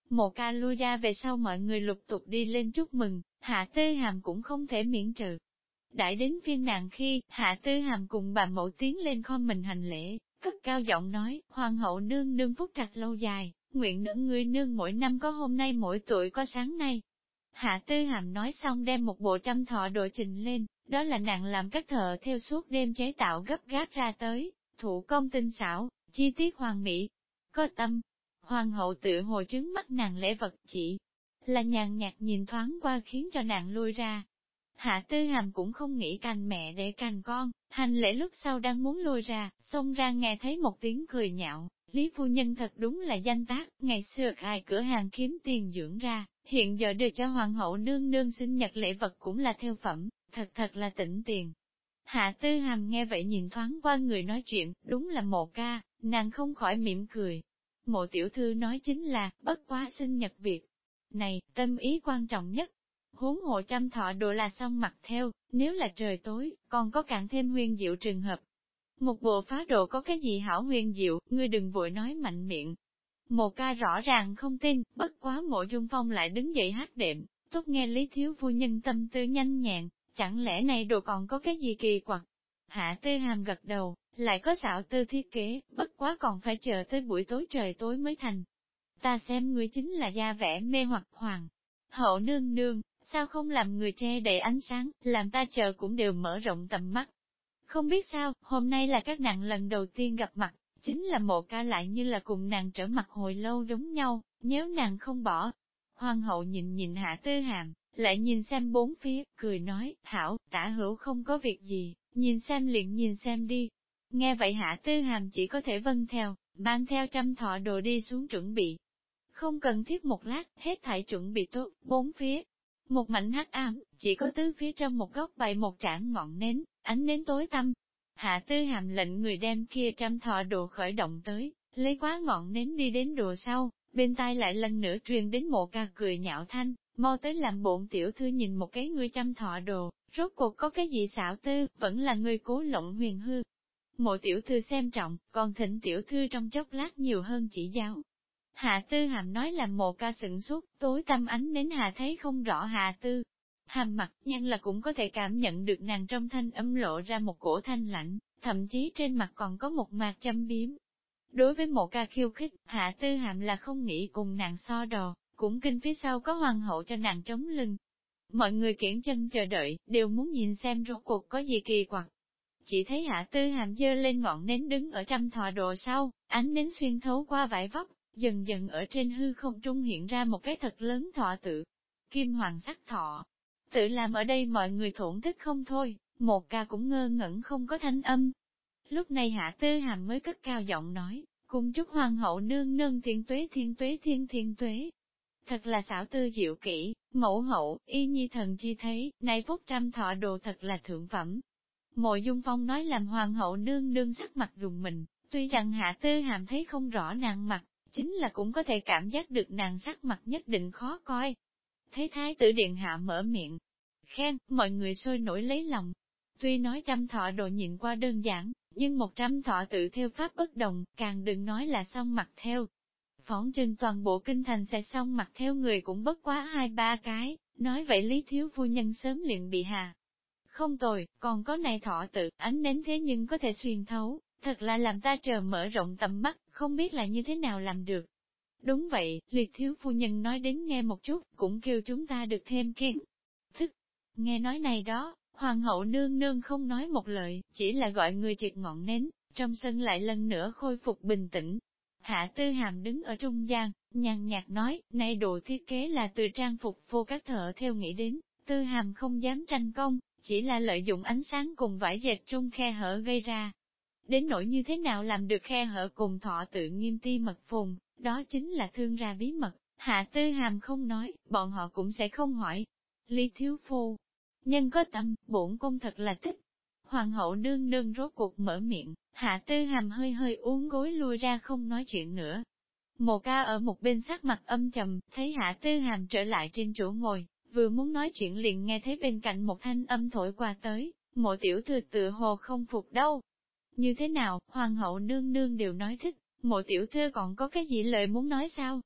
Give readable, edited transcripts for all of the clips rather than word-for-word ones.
Mộ Ca lui ra về sau mọi người lục tục đi lên chúc mừng, Hạ Tư Hàm cũng không thể miễn trừ. Đãi đến phiên nàng khi, Hạ Tư Hàm cùng bà mẫu tiến lên khom mình hành lễ, cất cao giọng nói, hoàng hậu nương nương phúc trạch lâu dài, nguyện nỡ ngươi nương mỗi năm có hôm nay mỗi tuổi có sáng nay. Hạ Tư Hàm nói xong đem một bộ trăm thọ đồ trình lên, đó là nàng làm các thợ theo suốt đêm chế tạo gấp gáp ra tới, thủ công tinh xảo, chi tiết hoàn mỹ. Có tâm, hoàng hậu tự hồ trứng mắt nàng lễ vật chỉ là nhàn nhạt nhìn thoáng qua khiến cho nàng lui ra. Hạ Tư Hàm cũng không nghĩ cành mẹ để cành con, hành lễ lúc sau đang muốn lui ra, xông ra nghe thấy một tiếng cười nhạo, Lý phu nhân thật đúng là danh tác, ngày xưa ai cửa hàng kiếm tiền dưỡng ra, hiện giờ đưa cho hoàng hậu nương nương sinh nhật lễ vật cũng là theo phẩm, thật là tỉnh tiền. Hạ Tư Hàm nghe vậy nhìn thoáng qua người nói chuyện, đúng là Mộ Ca, nàng không khỏi mỉm cười. Mộ tiểu thư nói chính là, bất quá sinh nhật việc. Này, tâm ý quan trọng nhất. Huống hộ trăm thọ đồ là xong mặc theo, nếu là trời tối, còn có càng thêm huyền diệu trường hợp. Một bộ phá đồ có cái gì hảo huyền diệu, ngươi đừng vội nói mạnh miệng. Mộ Ca rõ ràng không tin, bất quá Mộ Dung Phong lại đứng dậy hát đệm, tốt nghe Lý thiếu phu nhân tâm tư nhanh nhẹn, chẳng lẽ này đồ còn có cái gì kỳ quặc. Hạ Tư Hàm gật đầu, lại có xảo tư thiết kế, bất quá còn phải chờ tới buổi tối trời tối mới thành. Ta xem ngươi chính là da vẻ mê hoặc hoàng. Hậu nương nương, sao không làm người che đầy ánh sáng, làm ta chờ cũng đều mở rộng tầm mắt. Không biết sao, hôm nay là các nàng lần đầu tiên gặp mặt, chính là Mộ Ca lại như là cùng nàng trở mặt hồi lâu giống nhau, nếu nàng không bỏ. Hoàng hậu nhìn nhìn Hạ Tư Hàm, lại nhìn xem bốn phía, cười nói, hảo, tả hữu không có việc gì, nhìn xem liền nhìn xem đi. Nghe vậy Hạ Tư Hàm chỉ có thể vâng theo, mang theo trăm thọ đồ đi xuống chuẩn bị. Không cần thiết một lát, hết thảy chuẩn bị tốt, bốn phía. Một mảnh hắc ám, chỉ có tứ phía trong một góc bày một trảng ngọn nến, ánh nến tối tăm. Hạ Tư Hàm lệnh người đem kia trăm thọ đồ khởi động tới, lấy quá ngọn nến đi đến đồ sau, bên tai lại lần nữa truyền đến Mộ Ca cười nhạo thanh, mau tới làm bổn tiểu thư nhìn một cái ngươi trăm thọ đồ, rốt cuộc có cái gì xảo tư, vẫn là ngươi cố lộng huyền hư. Mộ tiểu thư xem trọng, còn thỉnh tiểu thư trong chốc lát nhiều hơn chỉ giáo. Hạ Tư Hàm nói làm Mộ Ca sửng sốt, tối tăm ánh nến Hạ thấy không rõ Hạ Tư Hàm mặt, nhưng là cũng có thể cảm nhận được nàng trong thanh âm lộ ra một cổ thanh lạnh, thậm chí trên mặt còn có một mạt châm biếm. Đối với Mộ Ca khiêu khích, Hạ Tư Hàm là không nghĩ cùng nàng so đò, cũng kinh phía sau có hoàng hậu cho nàng chống lưng. Mọi người kiển chân chờ đợi, đều muốn nhìn xem rốt cuộc có gì kỳ quặc. Chỉ thấy Hạ Tư Hàm giơ lên ngọn nến đứng ở trăm thọ đồ sau, ánh nến xuyên thấu qua vải vóc, dần dần ở trên hư không trung hiện ra một cái thật lớn thọ tự. Kim hoàng sắc thọ. Tự làm ở đây mọi người thổn thức không thôi, Một Ca cũng ngơ ngẩn không có thanh âm. Lúc này Hạ Tư Hàm mới cất cao giọng nói, cùng chúc hoàng hậu nương nương thiên tuế thiên tuế. Thật là xảo tư diệu kỹ, mẫu hậu, y nhi thần chi thấy, này phúc trăm thọ đồ thật là thượng phẩm. Mộ Dung Phong nói làm hoàng hậu nương nương sắc mặt rùng mình, tuy rằng Hạ Tư Hàm thấy không rõ nàng mặt, chính là cũng có thể cảm giác được nàng sắc mặt nhất định khó coi. Thấy thái tử điện hạ mở miệng, khen, mọi người sôi nổi lấy lòng. Tuy nói trăm thọ đồ nhìn qua đơn giản, nhưng 100 thọ tự theo pháp bất đồng, càng đừng nói là song mặt theo. Phỏng chừng toàn bộ kinh thành sẽ song mặt theo người cũng bất quá 2-3 cái, nói vậy Lý thiếu phu nhân sớm liền bị hà. Không tồi, còn có này thọ tự, ánh nến thế nhưng có thể xuyên thấu, thật là làm ta chờ mở rộng tầm mắt, không biết là như thế nào làm được. Đúng vậy, Liệt thiếu phu nhân nói đến nghe một chút, cũng kêu chúng ta được thêm kiến thức. Nghe nói này đó, hoàng hậu nương nương không nói một lời, chỉ là gọi người triệt ngọn nến, trong sân lại lần nữa khôi phục bình tĩnh. Hạ Tư Hàm đứng ở trung gian, nhàn nhạt nói, này đồ thiết kế là từ trang phục vô các thợ theo nghĩ đến, Tư Hàm không dám tranh công, chỉ là lợi dụng ánh sáng cùng vải dệt trung khe hở gây ra. Đến nỗi như thế nào làm được khe hở cùng thọ tự nghiêm ti mật phùng, đó chính là thương ra bí mật, Hạ Tư Hàm không nói, bọn họ cũng sẽ không hỏi. Lý thiếu phu, nhân có tâm, bổn cung thật là thích. Hoàng hậu nương nương rốt cuộc mở miệng, Hạ Tư Hàm hơi hơi uốn gối lui ra không nói chuyện nữa. Mộ Ca ở một bên sắc mặt âm trầm, thấy Hạ Tư Hàm trở lại trên chỗ ngồi, vừa muốn nói chuyện liền nghe thấy bên cạnh một thanh âm thổi qua tới, Mộ tiểu thư tựa hồ không phục đâu. Như thế nào, hoàng hậu nương nương đều nói thích, Mộ tiểu thư còn có cái gì lời muốn nói sao?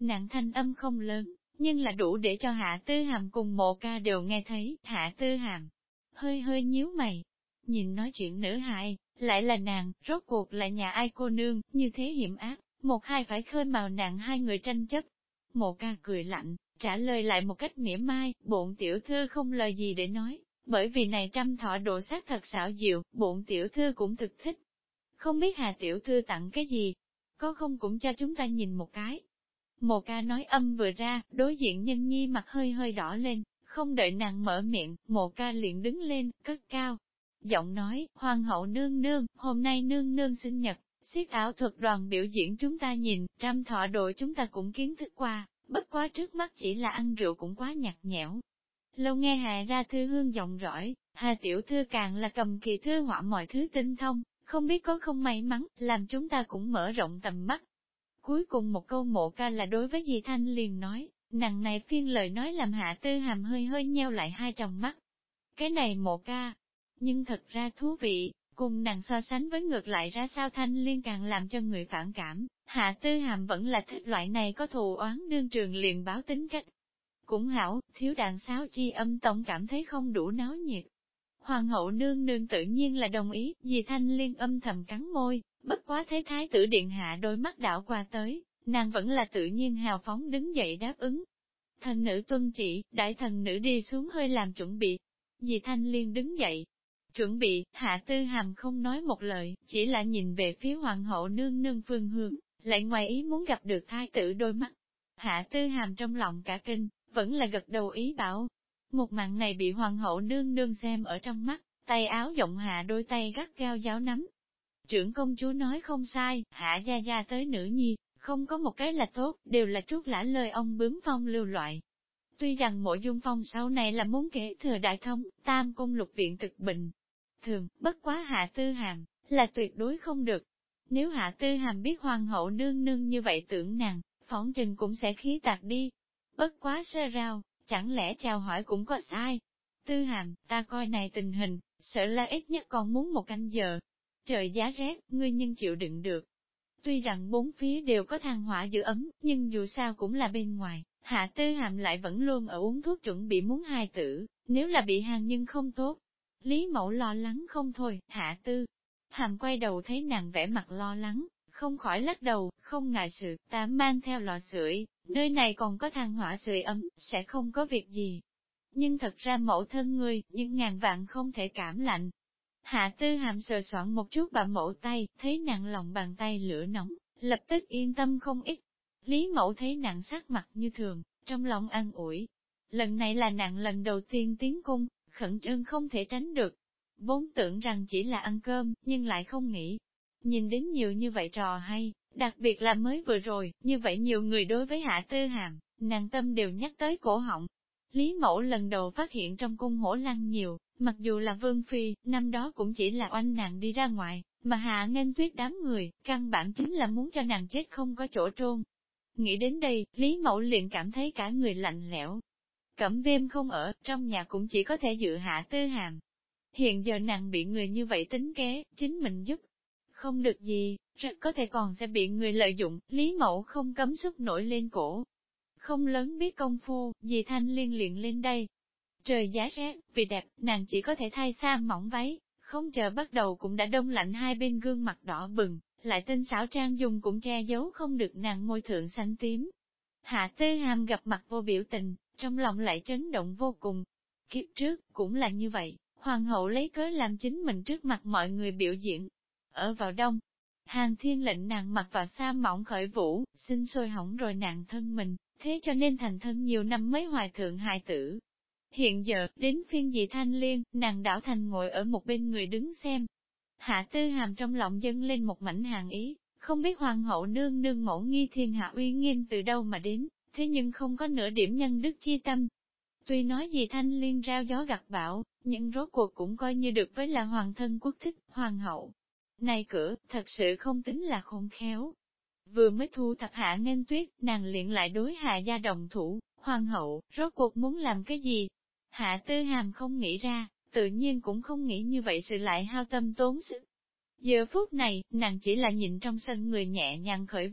Nàng thanh âm không lớn, nhưng là đủ để cho Hạ Tư Hàm cùng Mộ Ca đều nghe thấy. Hạ Tư Hàm hơi hơi nhíu mày, nhìn nói chuyện nữ hài, lại là nàng, rốt cuộc là nhà ai cô nương, như thế hiểm ác, một hai phải khơi mào nàng hai người tranh chấp. Mộ Ca cười lạnh, trả lời lại một cách mỉa mai, bổn tiểu thư không lời gì để nói, bởi vì này trăm thọ độ sát thật xảo diệu, bổn tiểu thư cũng thực thích. Không biết Hà tiểu thư tặng cái gì, có không cũng cho chúng ta nhìn một cái. Mộ Ca nói âm vừa ra, đối diện Nhân Nhi mặt hơi hơi đỏ lên, không đợi nàng mở miệng, Mộ Ca liền đứng lên, cất cao. Giọng nói, Hoàng hậu nương nương, hôm nay nương nương sinh nhật, xiết ảo thuật đoàn biểu diễn chúng ta nhìn, trăm thọ đội chúng ta cũng kiến thức qua, bất quá trước mắt chỉ là ăn rượu cũng quá nhạt nhẽo. Lâu nghe Hà ra thư hương giọng rõi, Hà tiểu thư càng là cầm kỳ thư họa mọi thứ tinh thông, không biết có không may mắn, làm chúng ta cũng mở rộng tầm mắt. Cuối cùng một câu Mộ Ca là đối với Di Thanh liền nói, nàng này phiên lời nói làm Hạ Tư Hàm hơi hơi nheo lại hai tròng mắt. Cái này Mộ Ca, nhưng thật ra thú vị, cùng nàng so sánh với ngược lại ra sao Thanh Liên càng làm cho người phản cảm, Hạ Tư Hàm vẫn là thích loại này có thù oán đương trường liền báo tính cách. Cũng hảo, thiếu đàn sáo chi âm tổng cảm thấy không đủ náo nhiệt. Hoàng hậu nương nương tự nhiên là đồng ý, Di Thanh Liên âm thầm cắn môi, bất quá thấy thái tử điện hạ đôi mắt đảo qua tới, nàng vẫn là tự nhiên hào phóng đứng dậy đáp ứng. Thần nữ tuân chỉ, đại thần nữ đi xuống hơi làm chuẩn bị. Di Thanh Liên đứng dậy, chuẩn bị, Hạ Tư Hàm không nói một lời, chỉ là nhìn về phía hoàng hậu nương nương phương hướng, lại ngoài ý muốn gặp được thái tử đôi mắt. Hạ Tư Hàm trong lòng cả kinh, vẫn là gật đầu ý bảo. Một màn này bị hoàng hậu nương nương xem ở trong mắt, tay áo rộng hạ đôi tay gắt gao giáo nắm. Trưởng công chúa nói không sai, Hạ gia gia tới nữ nhi, không có một cái là tốt, đều là trút lã lời ông bướm phong lưu loại. Tuy rằng Mộ Dung Phong sau này là muốn kế thừa đại thông, tam cung lục viện thực bình. Thường, bất quá Hạ Tư Hàm, là tuyệt đối không được. Nếu Hạ Tư Hàm biết hoàng hậu nương nương như vậy tưởng nàng, phỏng chừng cũng sẽ khí tạc đi. Bất quá sơ rao, chẳng lẽ chào hỏi cũng có sai. Tư Hàm, ta coi này tình hình, sợ là ít nhất còn muốn một canh giờ. Trời giá rét, ngươi nhưng chịu đựng được. Tuy rằng bốn phía đều có than hỏa giữ ấm, nhưng dù sao cũng là bên ngoài, Hạ Tư Hàm lại vẫn luôn ở uống thuốc chuẩn bị muốn hài tử, nếu là bị hàng nhưng không tốt. Lý Mẫu lo lắng không thôi, Hạ Tư Hàm quay đầu thấy nàng vẻ mặt lo lắng, không khỏi lắc đầu, không ngại sự, ta mang theo lò sưởi, nơi này còn có than hỏa sưởi ấm, sẽ không có việc gì. Nhưng thật ra mẫu thân ngươi, nhưng ngàn vạn không thể cảm lạnh. Hạ Tư Hàm sờ soạn một chút bà mẫu tay, thấy nàng lòng bàn tay lửa nóng, lập tức yên tâm không ít. Lý Mẫu thấy nàng sắc mặt như thường, trong lòng an ủi. Lần này là nàng lần đầu tiên tiến cung, khẩn trương không thể tránh được. Vốn tưởng rằng chỉ là ăn cơm, nhưng lại không nghĩ. Nhìn đến nhiều như vậy trò hay, đặc biệt là mới vừa rồi, như vậy nhiều người đối với Hạ Tư Hàm, nàng tâm đều nhắc tới cổ họng. Lý Mẫu lần đầu phát hiện trong cung hổ lăng nhiều, mặc dù là Vương Phi, năm đó cũng chỉ là oanh nàng đi ra ngoài, mà Hạ Nghênh Tuyết đám người, căn bản chính là muốn cho nàng chết không có chỗ trôn. Nghĩ đến đây, Lý Mẫu liền cảm thấy cả người lạnh lẽo. Cẩm Viêm không ở, trong nhà cũng chỉ có thể dựa Hạ Tư Hàm. Hiện giờ nàng bị người như vậy tính kế, chính mình giúp không được gì, rất có thể còn sẽ bị người lợi dụng, Lý Mẫu không cấm sức nổi lên cổ. Không lớn biết công phu, dì Thanh Liên liền lên đây. Trời giá rét, vì đẹp, nàng chỉ có thể thay xa mỏng váy, không chờ bắt đầu cũng đã đông lạnh hai bên gương mặt đỏ bừng, lại tinh xảo trang dùng cũng che giấu không được nàng môi thượng xanh tím. Hạ Tư Hàm gặp mặt vô biểu tình, trong lòng lại chấn động vô cùng. Kiếp trước, cũng là như vậy, hoàng hậu lấy cớ làm chính mình trước mặt mọi người biểu diễn. Ở vào đông, Hàng Thiên lệnh nàng mặc vào sa mỏng khởi vũ, sinh sôi hỏng rồi nàng thân mình, thế cho nên thành thân nhiều năm mới hoài thượng hài tử. Hiện giờ, đến phiên dị Thanh Liên, nàng đảo thành ngồi ở một bên người đứng xem. Hạ Tư Hàm trong lòng dâng lên một mảnh hàng ý, không biết hoàng hậu nương nương mẫu nghi thiên hạ uy nghiêm từ đâu mà đến, thế nhưng không có nửa điểm nhân đức chi tâm. Tuy nói gì Thanh Liên rao gió gặt bão, nhưng rốt cuộc cũng coi như được với là hoàng thân quốc thích, hoàng hậu. Này cửa, thật sự không tính là khôn khéo. Vừa mới thu thập Hạ Nghênh Tuyết, nàng liền lại đối Hạ gia đồng thủ, hoàng hậu, rốt cuộc muốn làm cái gì? Hạ Tư Hàm không nghĩ ra, tự nhiên cũng không nghĩ như vậy sự lại hao tâm tốn sức. Giờ phút này, nàng chỉ là nhìn trong sân người nhẹ nhàng khởi vũ,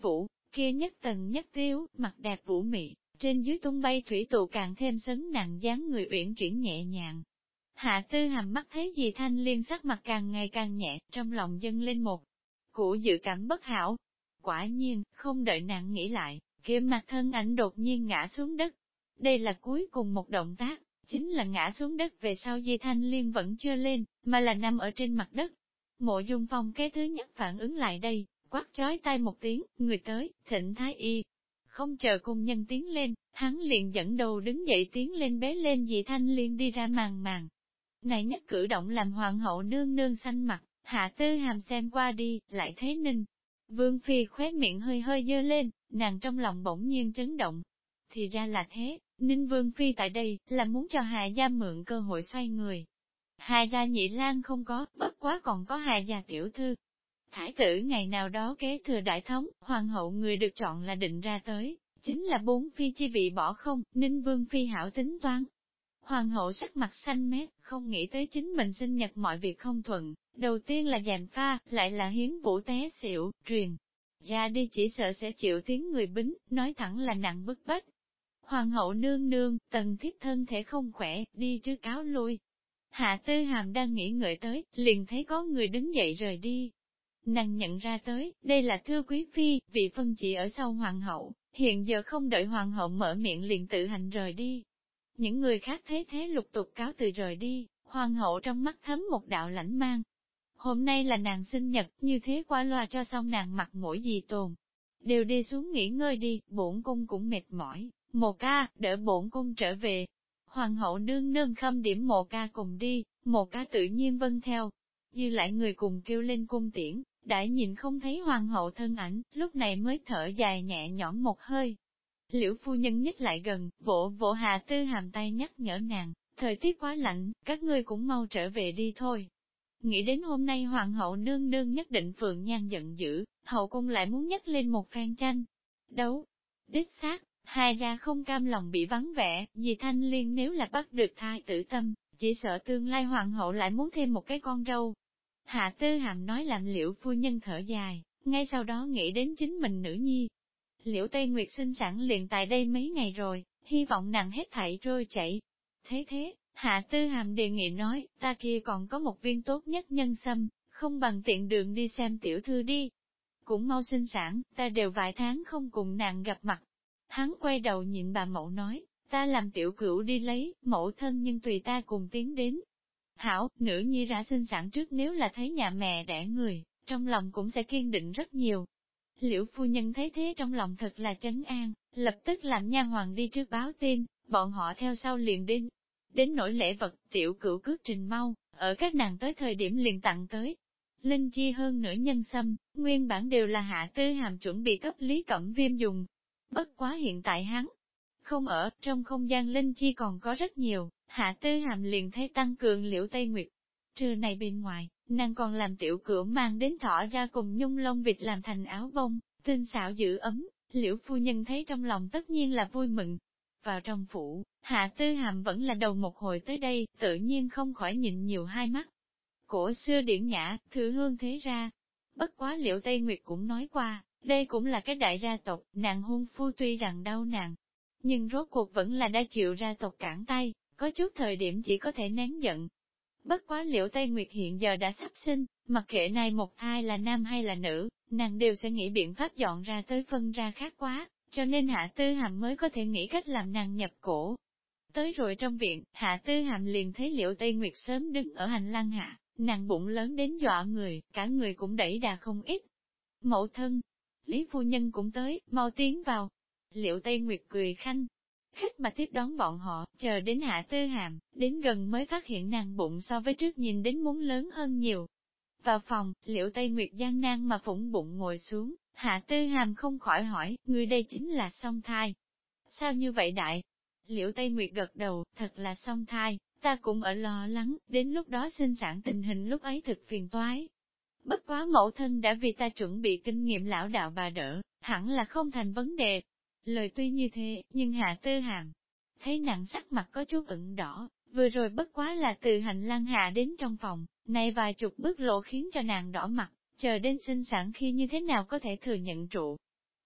kia nhất tần nhất tiếu, mặt đẹp vũ mị, trên dưới tung bay thủy tụ càng thêm sấn nặng dáng người uyển chuyển nhẹ nhàng. Hạ Tư Hàm mắt thấy dì Thanh Liên sắc mặt càng ngày càng nhẹ, trong lòng dâng lên một củ dự cảm bất hảo. Quả nhiên, không đợi nàng nghĩ lại, kia mặt thân ảnh đột nhiên ngã xuống đất. Đây là cuối cùng một động tác, chính là ngã xuống đất về sau dì Thanh Liên vẫn chưa lên, mà là nằm ở trên mặt đất. Mộ Dung Phong cái thứ nhất phản ứng lại đây, quát trói tay một tiếng, người tới, thịnh thái y. Không chờ cung nhân tiến lên, hắn liền dẫn đầu đứng dậy tiến lên bế lên dì Thanh Liên đi ra màn màn. Này nhất cử động làm hoàng hậu nương nương xanh mặt, Hạ Tư Hàm xem qua đi, lại thấy Ninh. Vương Phi khóe miệng hơi hơi dơ lên, nàng trong lòng bỗng nhiên chấn động. Thì ra là thế, Ninh Vương Phi tại đây, là muốn cho Hà gia mượn cơ hội xoay người. Hà gia nhị lang không có, bất quá còn có Hà gia tiểu thư. Thái tử ngày nào đó kế thừa đại thống, hoàng hậu người được chọn là định ra tới, chính là bốn phi chi vị bỏ không, Ninh Vương Phi hảo tính toán. Hoàng hậu sắc mặt xanh mét, không nghĩ tới chính mình sinh nhật mọi việc không thuận, đầu tiên là gièm pha, lại là hiến vũ té xỉu, truyền. Ra đi chỉ sợ sẽ chịu tiếng người bính, nói thẳng là nặng bức bách. Hoàng hậu nương nương, tần thiếp thân thể không khỏe, đi trước cáo lui. Hạ Tư Hàm đang nghĩ ngợi tới, liền thấy có người đứng dậy rời đi. Nàng nhận ra tới, đây là thưa quý phi, vị phân chỉ ở sau hoàng hậu, hiện giờ không đợi hoàng hậu mở miệng liền tự hành rời đi. Những người khác thấy thế lục tục cáo từ rời đi, hoàng hậu trong mắt thấm một đạo lãnh mang. Hôm nay là nàng sinh nhật, như thế qua loa cho xong nàng mặt mũi gì tồn. Đều đi xuống nghỉ ngơi đi, bổn cung cũng mệt mỏi, Mộ ca, đỡ bổn cung trở về. Hoàng hậu nương nương khâm điểm Mộ ca cùng đi, Mộ ca tự nhiên vâng theo. Dư lại người cùng kêu lên cung tiễn, đại nhìn không thấy hoàng hậu thân ảnh, lúc này mới thở dài nhẹ nhõm một hơi. Liễu phu nhân nhích lại gần, vỗ vỗ Hạ Tư Hàm tay nhắc nhở nàng, thời tiết quá lạnh, các ngươi cũng mau trở về đi thôi. Nghĩ đến hôm nay hoàng hậu nương nương nhất định phượng nhan giận dữ, hậu cung lại muốn nhắc lên một phen tranh. Đấu, đích xác, hai ra không cam lòng bị vắng vẻ, vì Thanh Liên nếu là bắt được thai tử tâm, chỉ sợ tương lai hoàng hậu lại muốn thêm một cái con râu. Hạ Tư Hàm nói làm Liễu phu nhân thở dài, ngay sau đó nghĩ đến chính mình nữ nhi. Liễu Tây Nguyệt sinh sản liền tại đây mấy ngày rồi, hy vọng nàng hết thảy trôi chảy. Thế, Hạ Tư Hàm đề nghị nói, ta kia còn có một viên tốt nhất nhân sâm, không bằng tiện đường đi xem tiểu thư đi. Cũng mau sinh sản, ta đều vài tháng không cùng nàng gặp mặt. Hắn quay đầu nhìn bà mẫu nói, ta làm tiểu cửu đi lấy, mẫu thân nhưng tùy ta cùng tiến đến. Hảo, nữ nhi ra sinh sản trước nếu là thấy nhà mẹ đẻ người, trong lòng cũng sẽ kiên định rất nhiều. Liễu phu nhân thấy thế trong lòng thật là trấn an, lập tức làm nha hoàng đi trước báo tin, bọn họ theo sau liền đến. Đến nỗi lễ vật, tiểu cửu cước trình mau, ở các nàng tới thời điểm liền tặng tới. Linh chi hơn nửa nhân sâm, nguyên bản đều là Hạ Tư Hàm chuẩn bị cấp Lý Cẩm Viêm dùng. Bất quá hiện tại hắn không ở, trong không gian linh chi còn có rất nhiều, Hạ Tư Hàm liền thấy tăng cường Liễu Tây Nguyệt. Trừ này bên ngoài, nàng còn làm tiểu cửu mang đến thỏ ra cùng nhung lông vịt làm thành áo bông, tinh xảo giữ ấm, Liễu phu nhân thấy trong lòng tất nhiên là vui mừng. Vào trong phủ, Hạ Tư Hàm vẫn là đầu một hồi tới đây, tự nhiên không khỏi nhìn nhiều hai mắt. Cổ xưa điển nhã, thừa hương thế ra. Bất quá Liễu Tây Nguyệt cũng nói qua, đây cũng là cái đại gia tộc, nàng hôn phu tuy rằng đau nàng, nhưng rốt cuộc vẫn là đã chịu gia tộc cản tay, có chút thời điểm chỉ có thể nén giận. Bất quá Liễu Tây Nguyệt hiện giờ đã sắp sinh, mặc kệ này một thai là nam hay là nữ, nàng đều sẽ nghĩ biện pháp dọn ra tới phân ra khác quá, cho nên Hạ Tư Hàm mới có thể nghĩ cách làm nàng nhập cổ. Tới rồi trong viện, Hạ Tư Hàm liền thấy Liễu Tây Nguyệt sớm đứng ở hành lang hạ, nàng bụng lớn đến dọa người, cả người cũng đẩy đà không ít. Mẫu thân, Lý phu nhân cũng tới, mau tiến vào. Liễu Tây Nguyệt cười khanh khách mà tiếp đón bọn họ, chờ đến Hạ Tư Hàm, đến gần mới phát hiện nàng bụng so với trước nhìn đến muốn lớn hơn nhiều. Vào phòng, Liễu Tây Nguyệt gian nan mà phủng bụng ngồi xuống, Hạ Tư Hàm không khỏi hỏi, người đây chính là song thai. Sao như vậy đại? Liễu Tây Nguyệt gật đầu, thật là song thai, ta cũng ở lo lắng, đến lúc đó sinh sản tình hình lúc ấy thực phiền toái. Bất quá mẫu thân đã vì ta chuẩn bị kinh nghiệm lão đạo bà đỡ, hẳn là không thành vấn đề. Lời tuy như thế, nhưng Hạ Tư Hàm thấy nàng sắc mặt có chút ửng đỏ, vừa rồi bất quá là từ hành lang hạ đến trong phòng, này vài chục bước lộ khiến cho nàng đỏ mặt, chờ đến sinh sản khi như thế nào có thể thừa nhận trụ.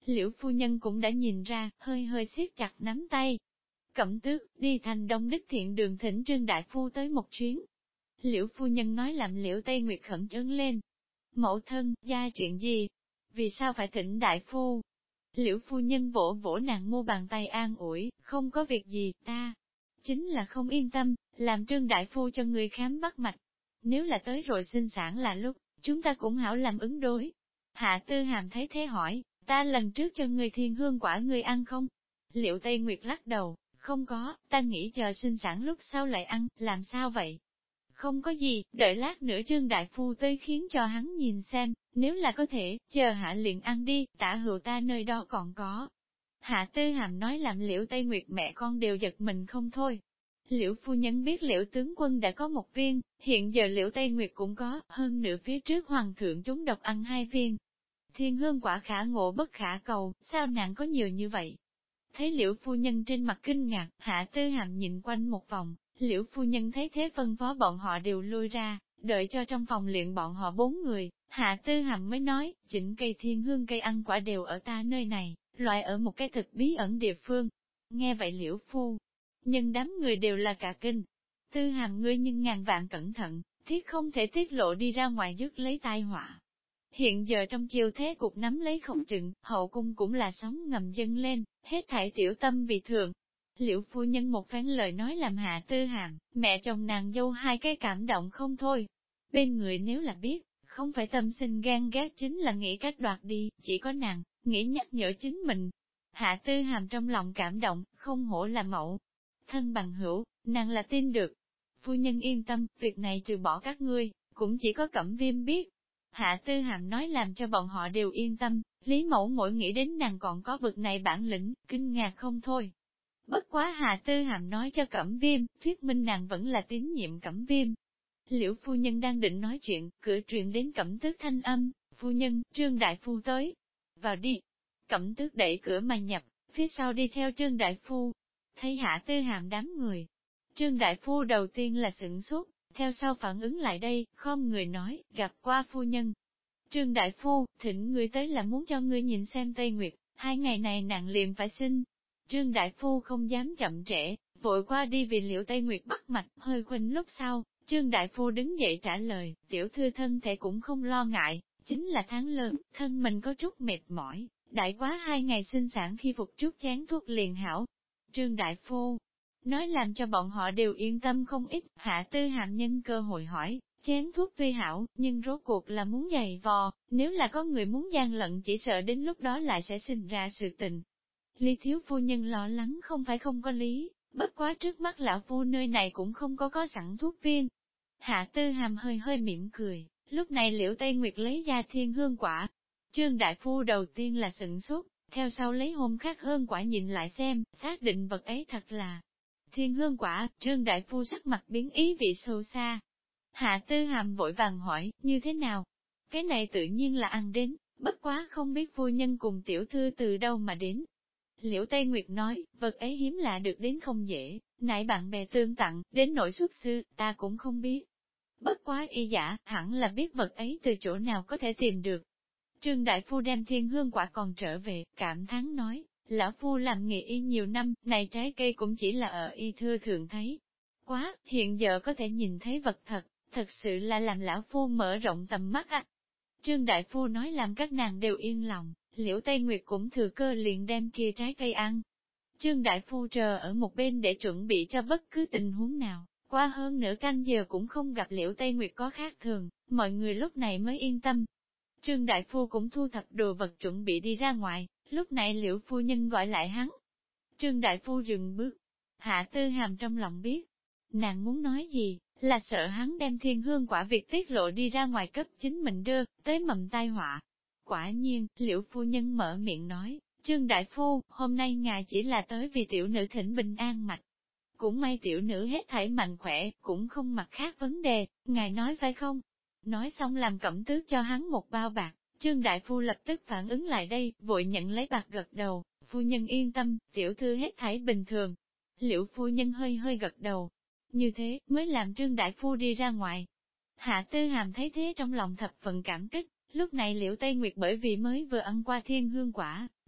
Liễu phu nhân cũng đã nhìn ra, hơi hơi siết chặt nắm tay. Cẩm Tước, đi thành Đông Đích Thiện Đường thỉnh Trương đại phu tới một chuyến. Liễu phu nhân nói làm Liễu Tây Nguyệt khẩn trương lên. Mẫu thân, gia chuyện gì? Vì sao phải thỉnh đại phu? Liễu phu nhân vỗ vỗ nàng mu bàn tay an ủi, không có việc gì, ta chính là không yên tâm, làm Trương đại phu cho người khám bắt mạch. Nếu là tới rồi sinh sản là lúc, chúng ta cũng hảo làm ứng đối. Hạ Tư Hàm thấy thế hỏi, ta lần trước cho người thiên hương quả người ăn không? Liễu Tây Nguyệt lắc đầu, không có, ta nghĩ chờ sinh sản lúc sau lại ăn, làm sao vậy? Không có gì, đợi lát nữa Trương đại phu tới khiến cho hắn nhìn xem, nếu là có thể, chờ hạ liền ăn đi, tả hữu ta nơi đó còn có. Hạ Tư Hàm nói làm Liễu Tây Nguyệt mẹ con đều giật mình không thôi. Liễu phu nhân biết Liễu tướng quân đã có một viên, hiện giờ Liễu Tây Nguyệt cũng có, hơn nữa phía trước hoàng thượng chúng độc ăn 2 viên. Thiên hương quả khả ngộ bất khả cầu, sao nàng có nhiều như vậy? Thấy Liễu phu nhân trên mặt kinh ngạc, Hạ Tư Hàm nhìn quanh một vòng, Liễu phu nhân thấy thế phân phó bọn họ đều lui ra, đợi cho trong phòng luyện bọn họ 4 người, Hạ Tư Hàm mới nói, chỉnh cây thiên hương cây ăn quả đều ở ta nơi này, loại ở một cái thực bí ẩn địa phương. Nghe vậy Liễu phu nhân đám người đều là cả kinh. Tư Hàm ngươi nhưng ngàn vạn cẩn thận, thiết không thể tiết lộ đi ra ngoài dứt lấy tai họa. Hiện giờ trong chiều thế cục nắm lấy không chừng, hậu cung cũng là sóng ngầm dâng lên, hết thảy tiểu tâm vì thường. Liễu phu nhân một phen lời nói làm Hạ Tư Hàm, mẹ chồng nàng dâu hai cái cảm động không thôi. Bên người nếu là biết, không phải tâm sinh ghen ghét chính là nghĩ cách đoạt đi, chỉ có nàng, nghĩ nhắc nhở chính mình. Hạ Tư Hàm trong lòng cảm động, không hổ là mẫu. Thân bằng hữu, nàng là tin được. Phu nhân yên tâm, việc này trừ bỏ các ngươi, cũng chỉ có Cẩm Viêm biết. Hạ Tư Hàm nói làm cho bọn họ đều yên tâm, Lý Mẫu mỗi nghĩ đến nàng còn có bực này bản lĩnh, kinh ngạc không thôi. Bất quá Hạ Tư Hàm nói cho Cẩm Viêm, thuyết minh nàng vẫn là tín nhiệm Cẩm Viêm. Liễu phu nhân đang định nói chuyện, cửa truyền đến Cẩm Tước thanh âm, phu nhân, Trương đại phu tới. Vào đi. Cẩm Tước đẩy cửa mà nhập, phía sau đi theo Trương đại phu. Thấy Hạ Tư Hàm đám người. Trương đại phu đầu tiên là sửng sốt, theo sau phản ứng lại đây, khom người nói, gặp qua phu nhân. Trương đại phu, thỉnh ngươi tới là muốn cho ngươi nhìn xem Tây Nguyệt, 2 ngày này nàng liền phải sinh. Trương đại phu không dám chậm trễ, vội qua đi vì Liễu Tây Nguyệt bắt mạch, hơi khuynh lúc sau, Trương đại phu đứng dậy trả lời, tiểu thư thân thể cũng không lo ngại, chính là tháng lớn, thân mình có chút mệt mỏi, đại quá 2 ngày sinh sản khi phục chút chén thuốc liền hảo. Trương đại phu nói làm cho bọn họ đều yên tâm không ít, Hạ Tư Hàm nhân cơ hội hỏi, chén thuốc tuy hảo, nhưng rốt cuộc là muốn giày vò, nếu là có người muốn gian lận chỉ sợ đến lúc đó lại sẽ sinh ra sự tình. Lý thiếu phu nhân lo lắng không phải không có lý, bất quá trước mắt lão phu nơi này cũng không có sẵn thuốc viên. Hạ Tư Hàm hơi hơi mỉm cười, lúc này Liễu Tây Nguyệt lấy ra thiên hương quả. Trương đại phu đầu tiên là sửng sốt, theo sau lấy hôm khác hương quả nhìn lại xem, xác định vật ấy thật là thiên hương quả, Trương đại phu sắc mặt biến ý vị sâu xa. Hạ Tư Hàm vội vàng hỏi, như thế nào? Cái này tự nhiên là ăn đến, bất quá không biết phu nhân cùng tiểu thư từ đâu mà đến. Liễu Tây Nguyệt nói, vật ấy hiếm lạ được đến không dễ, nãy bạn bè tương tặng, đến nỗi xuất sư, ta cũng không biết. Bất quá y giả, hẳn là biết vật ấy từ chỗ nào có thể tìm được. Trương đại phu đem thiên hương quả còn trở về, cảm thán nói, lão phu làm nghề y nhiều năm, này trái cây cũng chỉ là ở y thư thường thấy. Quá, hiện giờ có thể nhìn thấy vật thật, thật sự là làm lão phu mở rộng tầm mắt á. Trương đại phu nói làm các nàng đều yên lòng, Liễu Tây Nguyệt cũng thừa cơ liền đem kia trái cây ăn. Trương đại phu chờ ở một bên để chuẩn bị cho bất cứ tình huống nào, qua hơn nửa canh giờ cũng không gặp Liễu Tây Nguyệt có khác thường, mọi người lúc này mới yên tâm. Trương đại phu cũng thu thập đồ vật chuẩn bị đi ra ngoài, lúc này Liễu phu nhân gọi lại hắn. Trương đại phu dừng bước, Hạ Tư Hàm trong lòng biết, nàng muốn nói gì, là sợ hắn đem thiên hương quả việc tiết lộ đi ra ngoài cấp chính mình đưa, tới mầm tai họa. Quả nhiên, Liễu phu nhân mở miệng nói, Trương đại phu, hôm nay ngài chỉ là tới vì tiểu nữ thỉnh bình an mạch. Cũng may tiểu nữ hết thảy mạnh khỏe, cũng không mặt khác vấn đề, ngài nói phải không? Nói xong làm Cẩm Tước cho hắn một bao bạc, Trương đại phu lập tức phản ứng lại đây, vội nhận lấy bạc gật đầu, phu nhân yên tâm, tiểu thư hết thảy bình thường. Liễu phu nhân hơi hơi gật đầu, như thế mới làm Trương đại phu đi ra ngoài. Hạ Tư Hàm thấy thế trong lòng thập phần cảm kích, lúc này Liễu Tây Nguyệt bởi vì mới vừa ăn qua thiên hương quả,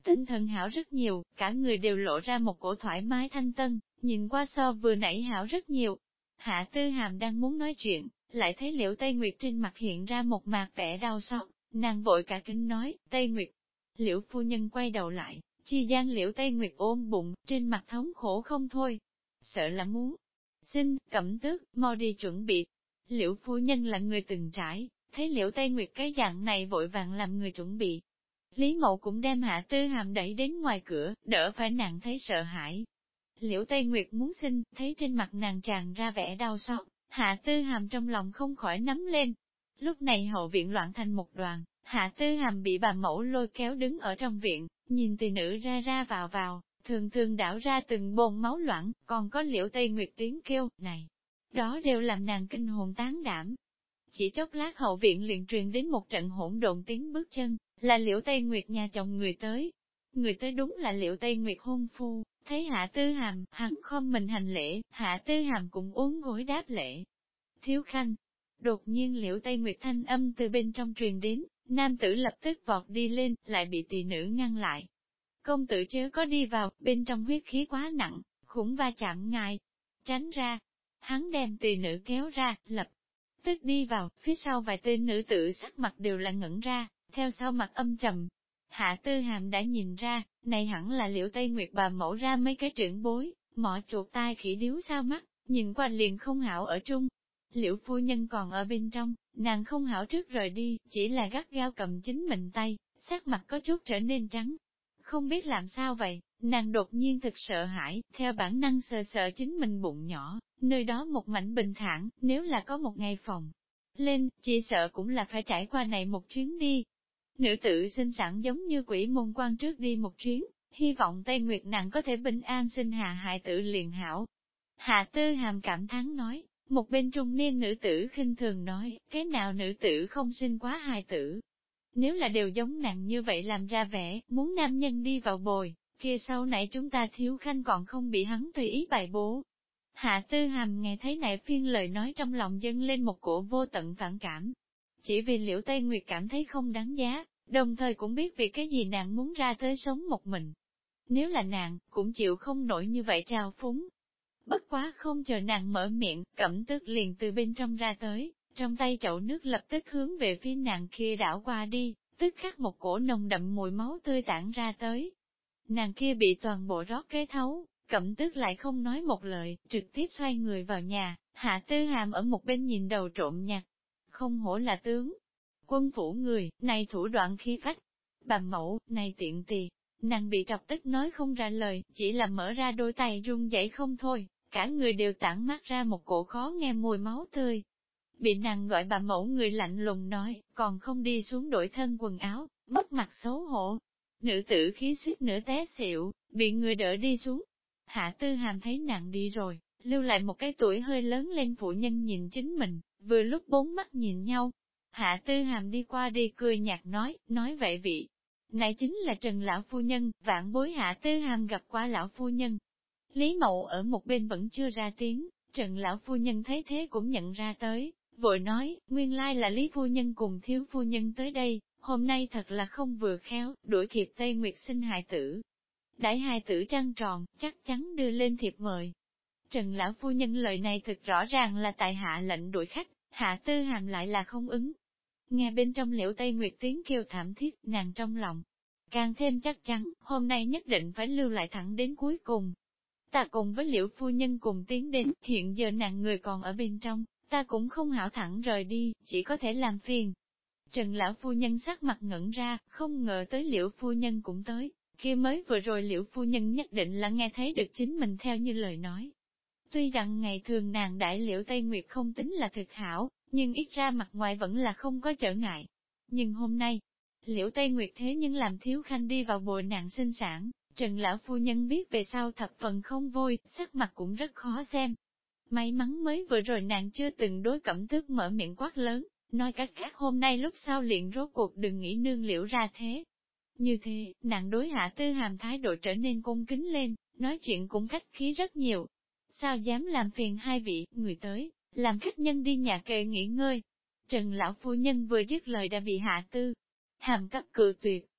tinh thần hảo rất nhiều, cả người đều lộ ra một cổ thoải mái thanh tân, nhìn qua so vừa nãy hảo rất nhiều. Hạ Tư Hàm đang muốn nói chuyện, lại thấy Liễu Tây Nguyệt trên mặt hiện ra một mạt vẻ đau xót, nàng vội cả kinh nói, Tây Nguyệt. Liễu phu nhân quay đầu lại, chi gian Liễu Tây Nguyệt ôm bụng, trên mặt thống khổ không thôi. Sợ là muốn xin, Cẩm Tước, mau đi chuẩn bị. Liễu phu nhân là người từng trải, thấy Liễu Tây Nguyệt cái dạng này vội vàng làm người chuẩn bị. Lý Mậu cũng đem Hạ Tư Hàm đẩy đến ngoài cửa, đỡ phải nàng thấy sợ hãi. Liễu Tây Nguyệt muốn xin, thấy trên mặt nàng tràn ra vẻ đau xót, Hạ Tư Hàm trong lòng không khỏi nắm lên. Lúc này hậu viện loạn thành một đoàn, Hạ Tư Hàm bị bà mẫu lôi kéo đứng ở trong viện, nhìn tỷ nữ ra ra vào vào, thường thường đảo ra từng bồn máu loãng, còn có Liễu Tây Nguyệt tiếng kêu, này. Đó đều làm nàng kinh hồn tán đảm. Chỉ chốc lát hậu viện liền truyền đến một trận hỗn độn tiếng bước chân, là Liễu Tây Nguyệt nhà chồng người tới. Người tới đúng là Liễu Tây Nguyệt hôn phu, thấy Hạ Tư Hàm, hắn khom mình hành lễ, Hạ Tư Hàm cũng uốn gối đáp lễ. Thiếu khanh, đột nhiên Liễu Tây Nguyệt thanh âm từ bên trong truyền đến, nam tử lập tức vọt đi lên, lại bị tỳ nữ ngăn lại. Công tử chớ có đi vào, bên trong huyết khí quá nặng, khủng va chạm ngài. Tránh ra, hắn đem tỳ nữ kéo ra, lập tức đi vào, phía sau vài tên nữ tử sắc mặt đều là ngẩn ra, theo sau mặt âm trầm. Hạ Tư Hàm đã nhìn ra, này hẳn là Liễu Tây Nguyệt bà mẫu ra mấy cái trưởng bối, mỏ chuột tai khỉ điếu sao mắt, nhìn qua liền không hảo ở chung. Liễu phu nhân còn ở bên trong, nàng không hảo trước rời đi, chỉ là gắt gao cầm chính mình tay, sắc mặt có chút trở nên trắng. Không biết làm sao vậy, nàng đột nhiên thực sợ hãi, theo bản năng sờ sờ chính mình bụng nhỏ, nơi đó một mảnh bình thản, nếu là có một ngày phòng lên, chỉ sợ cũng là phải trải qua này một chuyến đi. Nữ tử sinh sẵn giống như quỷ môn quan trước đi một chuyến, hy vọng Tây Nguyệt nàng có thể bình an sinh hạ hại tử liền hảo. Hạ Tư Hàm cảm thán nói, một bên trung niên nữ tử khinh thường nói, cái nào nữ tử không sinh quá hài tử. Nếu là đều giống nàng như vậy làm ra vẻ, muốn nam nhân đi vào bồi, kia sau nãy chúng ta thiếu khanh còn không bị hắn tùy ý bài bố. Hạ Tư Hàm nghe thấy này phiên lời nói trong lòng dâng lên một cổ vô tận phản cảm. Chỉ vì Liễu Tây Nguyệt cảm thấy không đáng giá, đồng thời cũng biết vì cái gì nàng muốn ra tới sống một mình. Nếu là nàng, cũng chịu không nổi như vậy trao phúng. Bất quá không chờ nàng mở miệng, Cẩm Tước liền từ bên trong ra tới, trong tay chậu nước lập tức hướng về phía nàng kia đảo qua đi, tức khắc một cổ nồng đậm mùi máu tươi tản ra tới. Nàng kia bị toàn bộ rót kế thấu, Cẩm Tước lại không nói một lời, trực tiếp xoay người vào nhà, Hạ Tư Hàm ở một bên nhìn đầu trộm nhặt. Không hổ là tướng. Quân phủ người, này thủ đoạn khí phách. Bà mẫu, này tiện tì. Nàng bị trọc tức nói không ra lời, chỉ là mở ra đôi tay run rẩy không thôi, cả người đều tản mát ra một cổ khó nghe mùi máu tươi. Bị nàng gọi bà mẫu người lạnh lùng nói, còn không đi xuống đổi thân quần áo, mất mặt xấu hổ. Nữ tử khí suýt nửa té xỉu, bị người đỡ đi xuống. Hạ Tư Hàm thấy nàng đi rồi, lưu lại một cái tuổi hơi lớn lên phụ nhân nhìn chính mình, vừa lúc bốn mắt nhìn nhau. Hạ Tư Hàm đi qua đi cười nhạt nói vậy vị. Này chính là Trần Lão Phu Nhân, vạn bối Hạ Tư Hàm gặp qua Lão Phu Nhân. Lý Mậu ở một bên vẫn chưa ra tiếng, Trần Lão Phu Nhân thấy thế cũng nhận ra tới, vội nói, nguyên lai là Lý Phu Nhân cùng Thiếu Phu Nhân tới đây, hôm nay thật là không vừa khéo, đuổi kịp Tây Nguyệt sinh hài tử. Đãi hài tử trăng tròn, chắc chắn đưa lên thiệp mời. Trần Lão Phu Nhân lời này thực rõ ràng là tại hạ lệnh đuổi khách, Hạ Tư Hàm lại là không ứng. Nghe bên trong Liễu Tây Nguyệt tiếng kêu thảm thiết, nàng trong lòng càng thêm chắc chắn, hôm nay nhất định phải lưu lại thẳng đến cuối cùng. Ta cùng với Liễu Phu Nhân cùng tiến đến, hiện giờ nàng người còn ở bên trong, ta cũng không hảo thẳng rời đi, chỉ có thể làm phiền. Trần Lão Phu Nhân sắc mặt ngẩn ra, không ngờ tới Liễu Phu Nhân cũng tới, kia mới vừa rồi Liễu Phu Nhân nhất định là nghe thấy được chính mình theo như lời nói. Tuy rằng ngày thường nàng đại Liễu Tây Nguyệt không tính là thực hảo, nhưng ít ra mặt ngoài vẫn là không có trở ngại. Nhưng hôm nay, Liễu Tây Nguyệt thế nhưng làm thiếu khanh đi vào bồi nàng sinh sản, Trần Lão Phu Nhân biết về sau thập phần không vui, sắc mặt cũng rất khó xem. May mắn mới vừa rồi nàng chưa từng đối Cẩm Tước mở miệng quát lớn, nói cách khác hôm nay lúc sau liền rốt cuộc đừng nghĩ nương Liễu ra thế. Như thế, nàng đối Hạ Tư Hàm thái độ trở nên cung kính lên, nói chuyện cũng khách khí rất nhiều. Sao dám làm phiền hai vị, người tới, làm khách nhân đi nhà kề nghỉ ngơi. Trần Lão Phu Nhân vừa dứt lời đã bị Hạ Tư Hàm cấp cự tuyệt.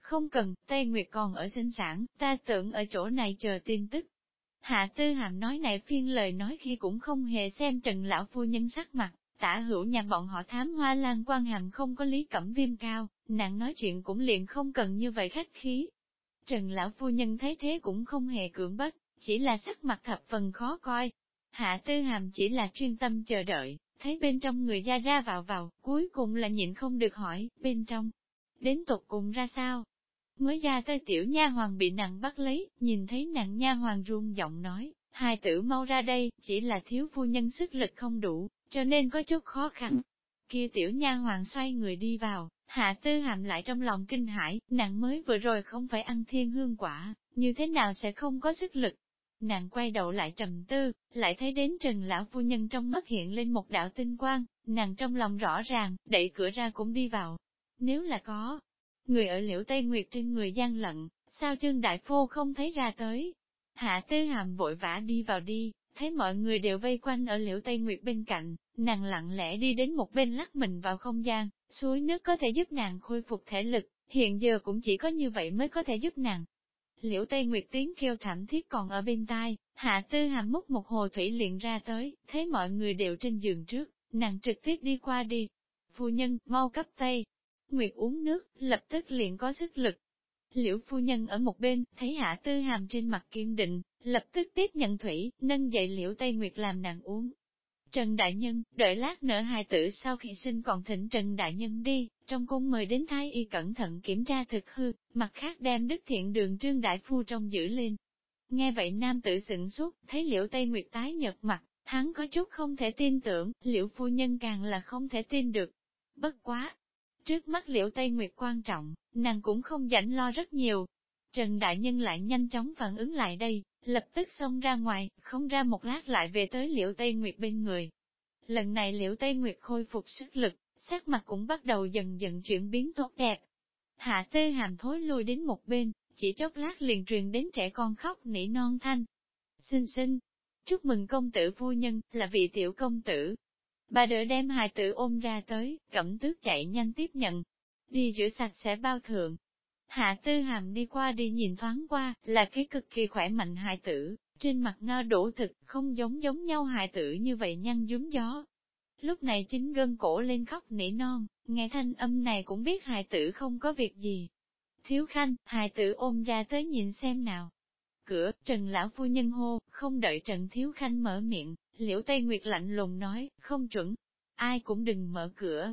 Không cần, Tây Nguyệt còn ở sinh sản, ta tưởng ở chỗ này chờ tin tức. Hạ Tư Hàm nói này phiên lời nói khi cũng không hề xem Trần lão phu nhân sắc mặt, tả hữu nhà bọn họ thám hoa lan quan hàm không có Lý Cẩm Viêm cao, nàng nói chuyện cũng liền không cần như vậy khách khí. Trần lão phu nhân thấy thế cũng không hề cưỡng bách, chỉ là sắc mặt thập phần khó coi. Hạ Tư Hàm chỉ là chuyên tâm chờ đợi, thấy bên trong người ra ra vào, cuối cùng là nhịn không được hỏi, bên trong, đến tột cùng ra sao? Mới ra tới tiểu nha hoàng bị nàng bắt lấy, nhìn thấy nàng nha hoàng run giọng nói, hai tử mau ra đây, chỉ là thiếu phu nhân sức lực không đủ, cho nên có chút khó khăn. Kia tiểu nha hoàng xoay người đi vào, Hạ Tư Hàm lại trong lòng kinh hãi, nàng mới vừa rồi không phải ăn thiên hương quả, như thế nào sẽ không có sức lực. Nàng quay đầu lại trầm tư, lại thấy đến Trần lão phu nhân trong mắt hiện lên một đạo tinh quang, nàng trong lòng rõ ràng, đẩy cửa ra cũng đi vào. Nếu là có người ở Liễu Tây Nguyệt trên người gian lận, sao Trương Đại Phu không thấy ra tới? Hạ Tư Hàm vội vã đi vào đi, thấy mọi người đều vây quanh ở Liễu Tây Nguyệt bên cạnh, nàng lặng lẽ đi đến một bên lắc mình vào không gian, suối nước có thể giúp nàng khôi phục thể lực, hiện giờ cũng chỉ có như vậy mới có thể giúp nàng. Liễu Tây Nguyệt tiếng kêu thảm thiết còn ở bên tai, Hạ Tư Hàm múc một hồ thủy liền ra tới, thấy mọi người đều trên giường trước, nàng trực tiếp đi qua đi. Phu nhân, mau cấp Tây Nguyệt uống nước, lập tức liền có sức lực. Liễu phu nhân ở một bên, thấy Hạ Tư Hàm trên mặt kiên định, lập tức tiếp nhận thủy, nâng dậy Liễu Tây Nguyệt làm nàng uống. Trần Đại Nhân, đợi lát nữa hài tử sau khi sinh còn thỉnh Trần Đại Nhân đi, trong cung mời đến thái y cẩn thận kiểm tra thực hư, mặt khác đem Đức Thiện Đường Trương Đại Phu trong giữ lên. Nghe vậy nam tử sửng sốt, thấy Liễu Tây Nguyệt tái nhợt mặt, hắn có chút không thể tin tưởng, Liễu phu nhân càng là không thể tin được. Bất quá! Trước mắt Liễu Tây Nguyệt quan trọng, nàng cũng không rảnh lo rất nhiều. Trần Đại Nhân lại nhanh chóng phản ứng lại đây, lập tức xông ra ngoài, không ra một lát lại về tới Liễu Tây Nguyệt bên người. Lần này Liễu Tây Nguyệt khôi phục sức lực, sắc mặt cũng bắt đầu dần dần chuyển biến tốt đẹp. Hạ Tư Hàm thối lui đến một bên, chỉ chốc lát liền truyền đến trẻ con khóc nỉ non thanh. Xin, chúc mừng công tử phu nhân, là vị tiểu công tử. Bà đỡ đem hài tử ôm ra tới, Cẩm Tước chạy nhanh tiếp nhận, đi rửa sạch sẽ bao thượng. Hạ Tư Hàm đi qua đi nhìn thoáng qua, là cái cực kỳ khỏe mạnh hài tử, trên mặt no đủ thực, không giống nhau hài tử như vậy nhăn nhúm gió. Lúc này chính gân cổ lên khóc nỉ non, nghe thanh âm này cũng biết hài tử không có việc gì. Thiếu Khanh, hài tử ôm ra tới nhìn xem nào. Cửa, Trần lão phu nhân hô, không đợi Trần Thiếu Khanh mở miệng, Liễu Tây Nguyệt lạnh lùng nói, không chuẩn, ai cũng đừng mở cửa.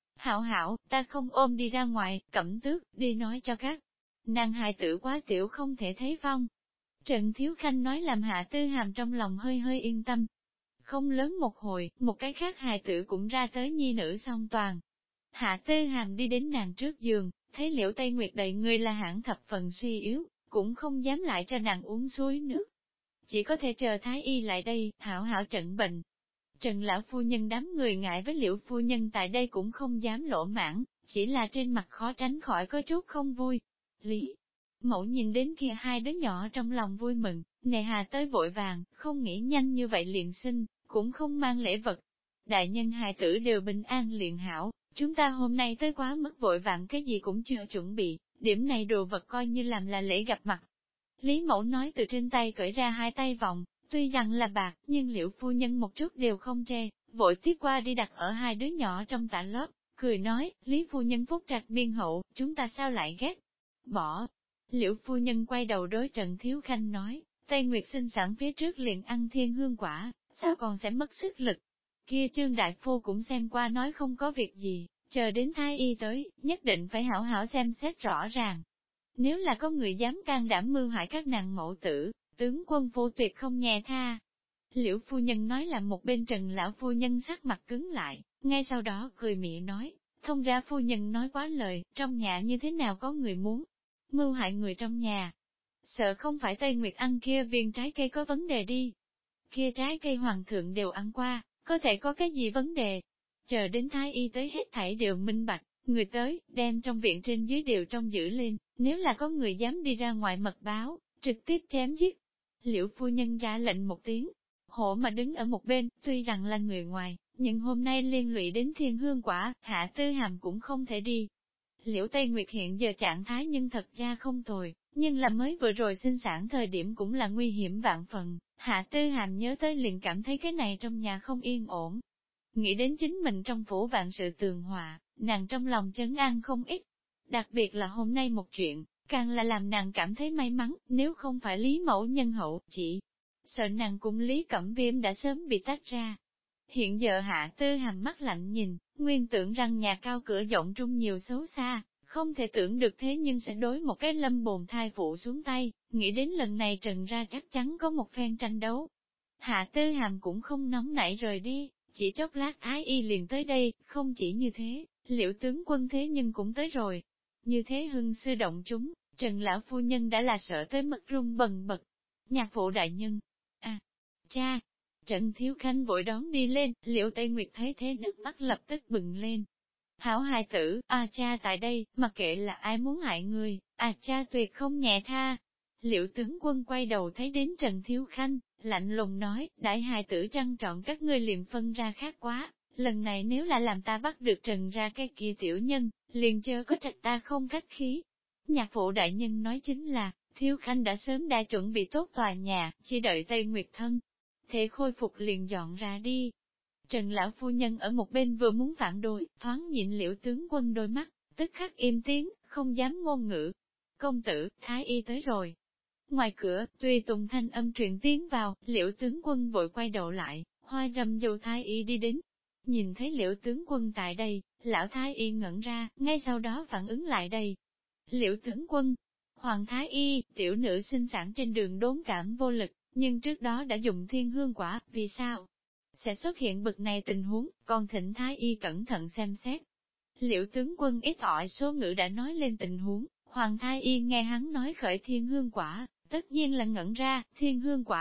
Hảo, ta không ôm đi ra ngoài, Cẩm Tước, đi nói cho các nàng hài tử quá tiểu không thể thấy vong. Trần Thiếu Khanh nói làm Hạ Tư Hàm trong lòng hơi yên tâm. Không lớn một hồi, một cái khác hài tử cũng ra tới nhi nữ song toàn. Hạ Tư Hàm đi đến nàng trước giường, thấy Liễu Tây Nguyệt đầy người là hãng thập phần suy yếu, cũng không dám lại cho nàng uống suối nước. Chỉ có thể chờ Thái Y lại đây, hảo trận bệnh. Trần lão phu nhân đám người ngại với Liễu phu nhân tại đây cũng không dám lỗ mãn, chỉ là trên mặt khó tránh khỏi có chút không vui. Lý Mẫu nhìn đến kia hai đứa nhỏ trong lòng vui mừng, nề hà tới vội vàng, không nghĩ nhanh như vậy liền sinh, cũng không mang lễ vật. Đại nhân hài tử đều bình an liền hảo, chúng ta hôm nay tới quá mức vội vàng cái gì cũng chưa chuẩn bị, điểm này đồ vật coi như làm là lễ gặp mặt. Lý Mẫu nói từ trên tay cởi ra hai tay vòng, tuy rằng là bạc, nhưng Liễu phu nhân một chút đều không chê, vội tiếp qua đi đặt ở hai đứa nhỏ trong tả lớp, cười nói, Lý phu nhân phúc trạch biên hậu, chúng ta sao lại ghét bỏ. Liễu phu nhân quay đầu đối Trần Thiếu Khanh nói, Tây Nguyệt sinh sản phía trước liền ăn thiên hương quả, sao còn sẽ mất sức lực. Kia Trương Đại Phu cũng xem qua nói không có việc gì, chờ đến Thái Y tới, nhất định phải hảo hảo xem xét rõ ràng. Nếu là có người dám can đảm mưu hại các nàng mẫu tử, tướng quân phu tuyệt không nhẹ tha. Liễu phu nhân nói là một bên Trần lão phu nhân sắc mặt cứng lại, ngay sau đó cười mỉa nói, thông ra phu nhân nói quá lời, trong nhà như thế nào có người muốn mưu hại người trong nhà. Sợ không phải Tây Nguyệt ăn kia viên trái cây có vấn đề đi. Kia trái cây hoàng thượng đều ăn qua, có thể có cái gì vấn đề. Chờ đến Thái Y tới hết thảy đều minh bạch, người tới, đem trong viện trên dưới đều trong giữ lên, nếu là có người dám đi ra ngoài mật báo, trực tiếp chém giết. Liễu phu nhân ra lệnh một tiếng, hổ mà đứng ở một bên, tuy rằng là người ngoài, nhưng hôm nay liên lụy đến thiên hương quả, Hạ Tư Hàm cũng không thể đi. Liễu Tây Nguyệt hiện giờ trạng thái nhưng thật ra không tồi, nhưng là mới vừa rồi sinh sản thời điểm cũng là nguy hiểm vạn phần. Hạ Tư Hàm nhớ tới liền cảm thấy cái này trong nhà không yên ổn. Nghĩ đến chính mình trong phủ vạn sự tường hòa, nàng trong lòng trấn an không ít. Đặc biệt là hôm nay một chuyện, càng là làm nàng cảm thấy may mắn, nếu không phải Lý Mẫu nhân hậu, chỉ sợ nàng cùng Lý Cẩm Viêm đã sớm bị tách ra. Hiện giờ Hạ Tư Hàm mắt lạnh nhìn, nguyên tưởng rằng nhà cao cửa rộng trung nhiều xấu xa, không thể tưởng được thế nhưng sẽ đối một cái lâm bồn thai phụ xuống tay, nghĩ đến lần này trần ra chắc chắn có một phen tranh đấu. Hạ Tư Hàm cũng không nóng nảy rời đi, chỉ chốc lát Thái Y liền tới đây, không chỉ như thế, Liễu tướng quân thế nhưng cũng tới rồi. Như thế hưng sư động chúng, Trần lão phu nhân đã là sợ tới mức run bần bật. Nhạc phụ đại nhân, cha, Trần Thiếu Khanh vội đón đi lên, Liễu Tây Nguyệt thấy thế nước mắt lập tức bừng lên. Hảo hài tử, cha tại đây, mặc kệ là ai muốn hại người, cha tuyệt không nhẹ tha. Liễu tướng quân quay đầu thấy đến Trần Thiếu Khanh, lạnh lùng nói, đại hài tử trăng trọn các ngươi liền phân ra khác quá, lần này nếu là làm ta bắt được Trần ra cái kia tiểu nhân, liền chớ có trách ta không khách khí. Nhạc phụ đại nhân nói chính là, Thiếu Khanh đã sớm đã chuẩn bị tốt tòa nhà, chỉ đợi Tây Nguyệt thân. Thế khôi phục liền dọn ra đi. Trần lão phu nhân ở một bên vừa muốn phản đối, thoáng nhịn Liễu tướng quân đôi mắt, tức khắc im tiếng, không dám ngôn ngữ. Công tử, Thái Y tới rồi. Ngoài cửa, tùy tùng thanh âm truyền tiến vào, Liễu tướng quân vội quay đầu lại, hoa râm dâu Thái Y đi đến. Nhìn thấy Liễu tướng quân tại đây, lão Thái Y ngẩn ra, ngay sau đó phản ứng lại đây. Liễu tướng quân, Hoàng Thái Y, tiểu nữ sinh sản trên đường đốn cảm vô lực, nhưng trước đó đã dùng thiên hương quả, vì sao sẽ xuất hiện bực này tình huống, còn thỉnh Thái Y cẩn thận xem xét. Liễu tướng quân ít ỏi số ngữ đã nói lên tình huống, Hoàng Thái Y nghe hắn nói khởi thiên hương quả, tất nhiên là ngẩn ra, thiên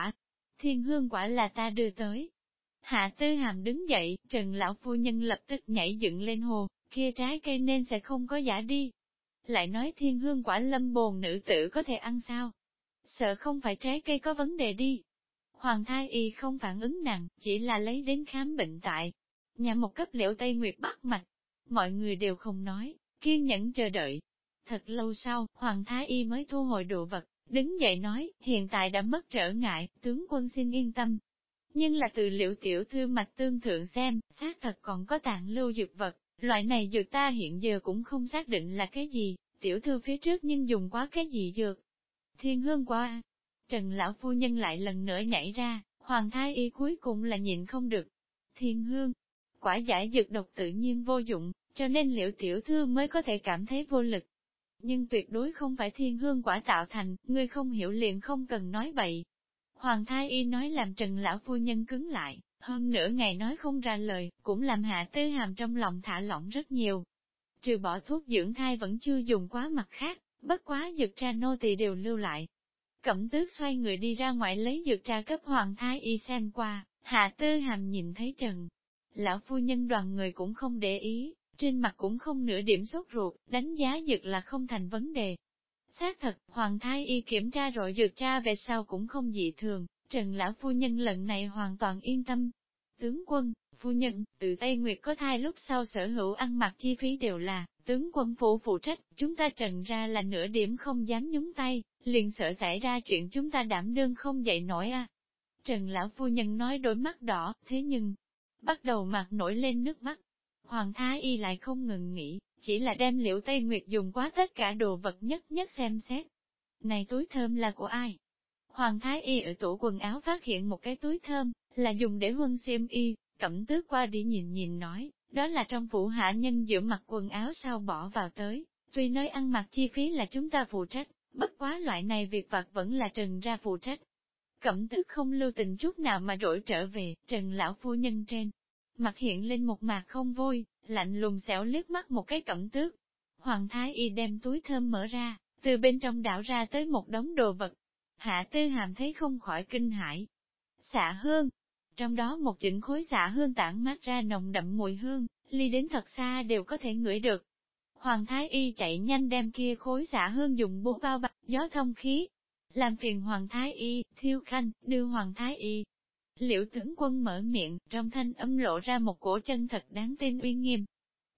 hương quả là ta đưa tới. Hạ Tư Hàm đứng dậy, Trần lão phu nhân lập tức nhảy dựng lên hồ, kia trái cây nên sẽ không có giả đi. Lại nói thiên hương quả lâm bồn nữ tử có thể ăn sao? Sợ không phải trái cây có vấn đề đi. Hoàng Thái Y không phản ứng nặng, chỉ là lấy đến khám bệnh tại nhà một cấp Liễu Tây Nguyệt bắt mạch. Mọi người đều không nói, kiên nhẫn chờ đợi. Thật lâu sau, Hoàng Thái Y mới thu hồi đồ vật, đứng dậy nói, hiện tại đã mất trở ngại, tướng quân xin yên tâm. Nhưng là từ Liễu tiểu thư mạch tương thượng xem, xác thật còn có tạng lưu dược vật, loại này dược ta hiện giờ cũng không xác định là cái gì, tiểu thư phía trước nhưng dùng quá cái gì dược. Thiên hương quả. Trần lão phu nhân lại lần nữa nhảy ra, Hoàng Thái Y cuối cùng là nhịn không được. Thiên hương, quả giải dược độc tự nhiên vô dụng, cho nên Liễu tiểu thư mới có thể cảm thấy vô lực. Nhưng tuyệt đối không phải thiên hương quả tạo thành, ngươi không hiểu liền không cần nói bậy. Hoàng Thái Y nói làm Trần lão phu nhân cứng lại, hơn nửa ngày nói không ra lời, cũng làm Hạ Tư Hàm trong lòng thả lỏng rất nhiều. Trừ bỏ thuốc dưỡng thai vẫn chưa dùng quá mặt khác, bất quá dược trà nô tỳ đều lưu lại. Cẩm Tước xoay người đi ra ngoài lấy dược trà cấp Hoàng Thái Y xem qua, Hạ Tư Hàm nhìn thấy Trần lão phu nhân đoàn người cũng không để ý, trên mặt cũng không nửa điểm sốt ruột, đánh giá dược là không thành vấn đề. Xác thật, Hoàng Thái Y kiểm tra rồi dược tra về sau cũng không dị thường, Trần lão phu nhân lần này hoàn toàn yên tâm. Tướng quân, phu nhân, từ Tây Nguyệt có thai lúc sau sở hữu ăn mặc chi phí đều là tướng quân phủ phụ trách, chúng ta Trần ra là nửa điểm không dám nhúng tay, liền sợ xảy ra chuyện chúng ta đảm đương không dậy nổi a. Trần lão phu nhân nói đôi mắt đỏ, thế nhưng bắt đầu mặt nổi lên nước mắt. Hoàng Thái Y lại không ngừng nghĩ, chỉ là đem Liễu Tây Nguyệt dùng quá tất cả đồ vật nhất nhất xem xét. Này túi thơm là của ai? Hoàng Thái Y ở tủ quần áo phát hiện một cái túi thơm, là dùng để huân xiêm y, Cẩm Tước qua đi nhìn nhìn nói, đó là trong phủ hạ nhân giữa mặc quần áo sao bỏ vào tới, tuy nói ăn mặc chi phí là chúng ta phụ trách, bất quá loại này việc vặt vẫn là Trần ra phụ trách. Cẩm Tước không lưu tình chút nào mà rỗi trở về, Trần lão phu nhân trên mặt hiện lên một mạc không vui, lạnh lùng xẻo liếc mắt một cái Cẩm Tước. Hoàng Thái Y đem túi thơm mở ra, từ bên trong đảo ra tới một đống đồ vật. Hạ Tư Hàm thấy không khỏi kinh hãi. Xạ hương, trong đó một chỉnh khối xạ hương tản mát ra nồng đậm mùi hương, ly đến thật xa đều có thể ngửi được. Hoàng Thái Y chạy nhanh đem kia khối xạ hương dùng bố bao bọc, gió thông khí. Làm phiền Hoàng Thái Y, Thiêu Khanh, đưa Hoàng Thái Y. Liễu tướng quân mở miệng, trong thanh âm lộ ra một cổ chân thật đáng tin uy nghiêm.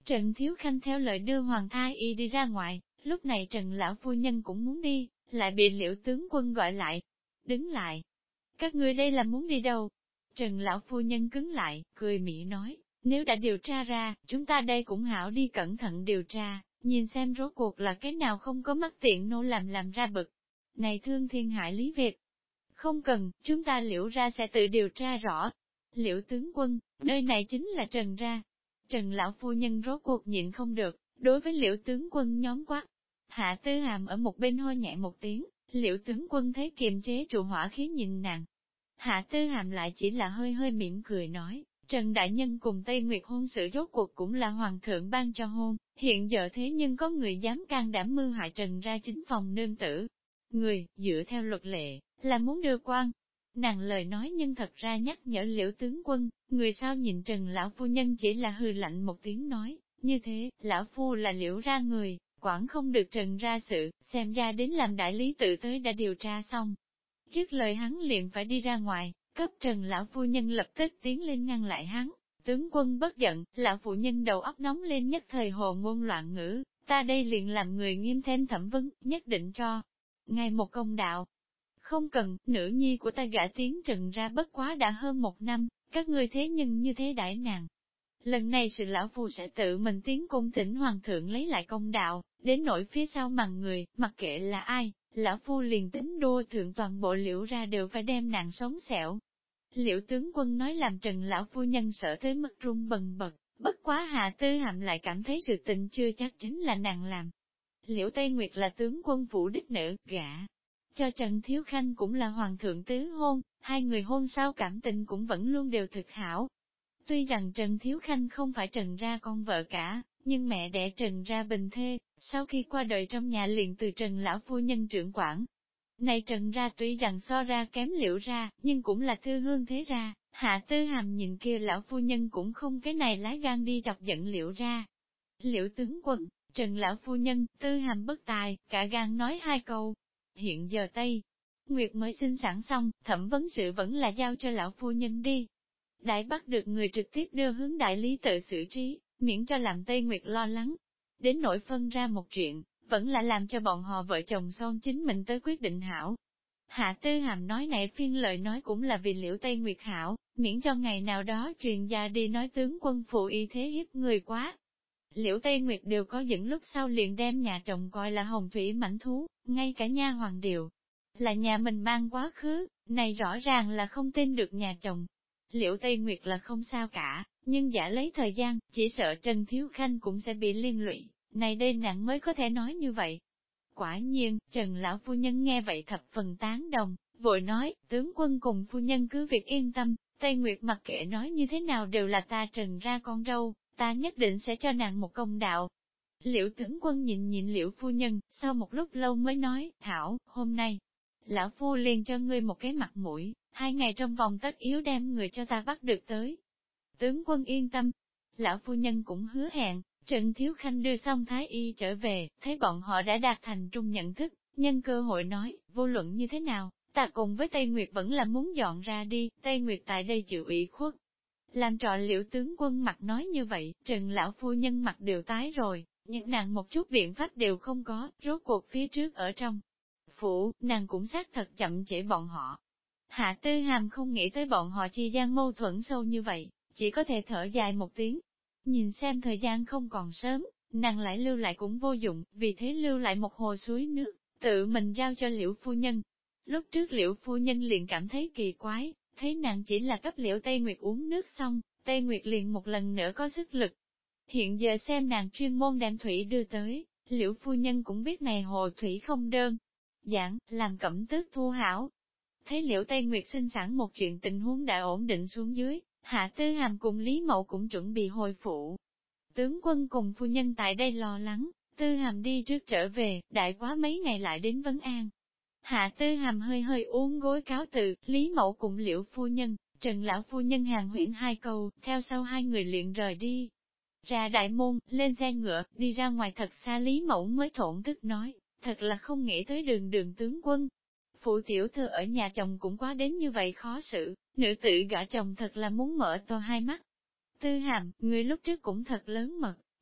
Trần Thiếu Khanh theo lời đưa Hoàng Thái Y đi ra ngoài, lúc này Trần Lão Phu Nhân cũng muốn đi, lại bị Liễu tướng quân gọi lại. Đứng lại! Các ngươi đây là muốn đi đâu? Trần Lão Phu Nhân cứng lại, cười mỉa nói, nếu đã điều tra ra, chúng ta đây cũng hảo đi cẩn thận điều tra, nhìn xem rốt cuộc là cái nào không có mất tiện nô làm ra bực. Này thương thiên hại lý việc. Không cần, chúng ta Liễu ra sẽ tự điều tra rõ. Liễu tướng quân, nơi này chính là Trần ra. Trần Lão Phu Nhân rốt cuộc nhịn không được, đối với Liễu tướng quân nhóm quát. Hạ Tư Hàm ở một bên hô nhẹ một tiếng, Liễu tướng quân thấy kiềm chế trụ hỏa khí nhìn nàng. Hạ Tư Hàm lại chỉ là hơi hơi mỉm cười nói, Trần Đại Nhân cùng Tây Nguyệt hôn sự rốt cuộc cũng là hoàng thượng ban cho hôn, hiện giờ thế nhưng có người dám can đảm mưu hại Trần ra chính phòng nương tử. Người, dựa theo luật lệ, là muốn đưa quan. Nàng lời nói nhưng thật ra nhắc nhở Liễu tướng quân, người sao nhìn Trần Lão Phu Nhân chỉ là hừ lạnh một tiếng nói, như thế, Lão Phu là Liễu ra người, quản không được Trần ra sự, xem ra đến làm đại lý tự tới đã điều tra xong. Trước lời hắn liền phải đi ra ngoài, cấp Trần Lão Phu Nhân lập tức tiến lên ngăn lại hắn. Tướng quân bất giận, Lão Phu Nhân đầu óc nóng lên nhất thời hồ ngôn loạn ngữ, ta đây liền làm người nghiêm thêm thẩm vấn, nhất định cho ngài một công đạo. Không cần, nữ nhi của ta gả tiến Trần ra bất quá đã hơn 1 năm, các ngươi thế nhưng như thế đãi nàng. Lần này sự Lão Phu sẽ tự mình tiến cung thỉnh Hoàng thượng lấy lại công đạo, đến nỗi phía sau màn người, mặc kệ là ai, Lão Phu liền tính đua thượng toàn bộ Liễu ra đều phải đem nàng sống xẻo. Liễu tướng quân nói làm Trần Lão Phu Nhân sợ tới mức run bần bật, bất quá Hạ Tư Hàm lại cảm thấy sự tình chưa chắc chính là nàng làm. Liễu Tây Nguyệt là tướng quân phủ đích nữ, gả cho Trần Thiếu Khanh cũng là hoàng thượng tứ hôn, hai người hôn sau cảm tình cũng vẫn luôn đều thực hảo. Tuy rằng Trần Thiếu Khanh không phải Trần ra con vợ cả, nhưng mẹ đẻ Trần ra bình thê, sau khi qua đời trong nhà liền từ Trần Lão Phu Nhân trưởng quản. Này Trần ra tuy rằng so ra kém Liễu ra, nhưng cũng là thư hương thế ra, Hạ Tư Hàm nhìn kia Lão Phu Nhân cũng không cái này lái gan đi chọc giận Liễu ra. Liễu tướng quân, Trần Lão Phu Nhân, Tư Hàm bất tài, cả gan nói 2 câu. Hiện giờ Tây Nguyệt mới sinh sản xong, thẩm vấn sự vẫn là giao cho Lão Phu Nhân đi. Đại bắt được người trực tiếp đưa hướng đại lý tự xử trí, miễn cho làm Tây Nguyệt lo lắng. Đến nỗi phân ra một chuyện, vẫn là làm cho bọn họ vợ chồng son chính mình tới quyết định hảo. Hạ Tư Hàm nói này phiên lời nói cũng là vì Liễu Tây Nguyệt hảo, miễn cho ngày nào đó truyền gia đi nói tướng quân phụ y thế hiếp người quá. Liễu Tây Nguyệt đều có dẫn lúc sau liền đem nhà chồng coi là hồng thủy mãnh thú, ngay cả nha hoàng đều là nhà mình mang quá khứ, này rõ ràng là không tin được nhà chồng. Liễu Tây Nguyệt là không sao cả, nhưng giả lấy thời gian, chỉ sợ Trần Thiếu Khanh cũng sẽ bị liên lụy, này đây nàng mới có thể nói như vậy. Quả nhiên, Trần Lão Phu Nhân nghe vậy thập phần tán đồng, vội nói, tướng quân cùng phu nhân cứ việc yên tâm, Tây Nguyệt mặc kệ nói như thế nào đều là ta Trần ra con dâu, ta nhất định sẽ cho nàng một công đạo. Liễu tướng quân nhìn Liễu Phu Nhân, sau một lúc lâu mới nói, Thảo, hôm nay, Lão Phu liền cho ngươi một cái mặt mũi, 2 ngày trong vòng tất yếu đem người cho ta bắt được tới. Tướng quân yên tâm, Lão Phu Nhân cũng hứa hẹn, Trần Thiếu Khanh đưa xong Thái Y trở về, thấy bọn họ đã đạt thành trung nhận thức, nhân cơ hội nói, vô luận như thế nào, ta cùng với Tây Nguyệt vẫn là muốn dọn ra đi, Tây Nguyệt tại đây chịu ủy khuất. Làm trò Liễu tướng quân mặt nói như vậy, Trần Lão Phu Nhân mặt đều tái rồi, nhưng nàng một chút biện pháp đều không có, rốt cuộc phía trước ở trong phủ, nàng cũng xác thật chậm trễ bọn họ. Hạ Tư Hàm không nghĩ tới bọn họ chi gian mâu thuẫn sâu như vậy, chỉ có thể thở dài một tiếng. Nhìn xem thời gian không còn sớm, nàng lại lưu lại cũng vô dụng, vì thế lưu lại một hồ suối nước, tự mình giao cho Liễu Phu Nhân. Lúc trước Liễu Phu Nhân liền cảm thấy kỳ quái, thấy nàng chỉ là cấp Liễu Tây Nguyệt uống nước xong, Tây Nguyệt liền một lần nữa có sức lực. Hiện giờ xem nàng chuyên môn đem thủy đưa tới, Liễu Phu Nhân cũng biết này hồ thủy không đơn giản, làm cẩm tước thu hảo. Thấy Liễu Tây Nguyệt sinh sản một chuyện tình huống đã ổn định xuống dưới, Hạ Tư Hàm cùng Lý Mậu cũng chuẩn bị hồi phủ. Tướng quân cùng phu nhân tại đây lo lắng, Tư Hàm đi trước trở về, đại quá mấy ngày lại đến vấn an. Hạ Tư Hàm hơi hơi uống gối cáo từ, Lý Mậu cùng Liễu Phu Nhân, Trần Lão Phu Nhân hàng huyễn 2 câu, theo sau 2 người liền rời đi. Ra đại môn, lên xe ngựa, đi ra ngoài thật xa Lý Mậu mới thổn thức nói, thật là không nghĩ tới đường tướng quân. Phụ tiểu thư ở nhà chồng cũng quá đến như vậy khó xử, nữ tử gả chồng thật là muốn mở to 2 mắt. Tư Hàm, người lúc trước cũng thật lớn mật,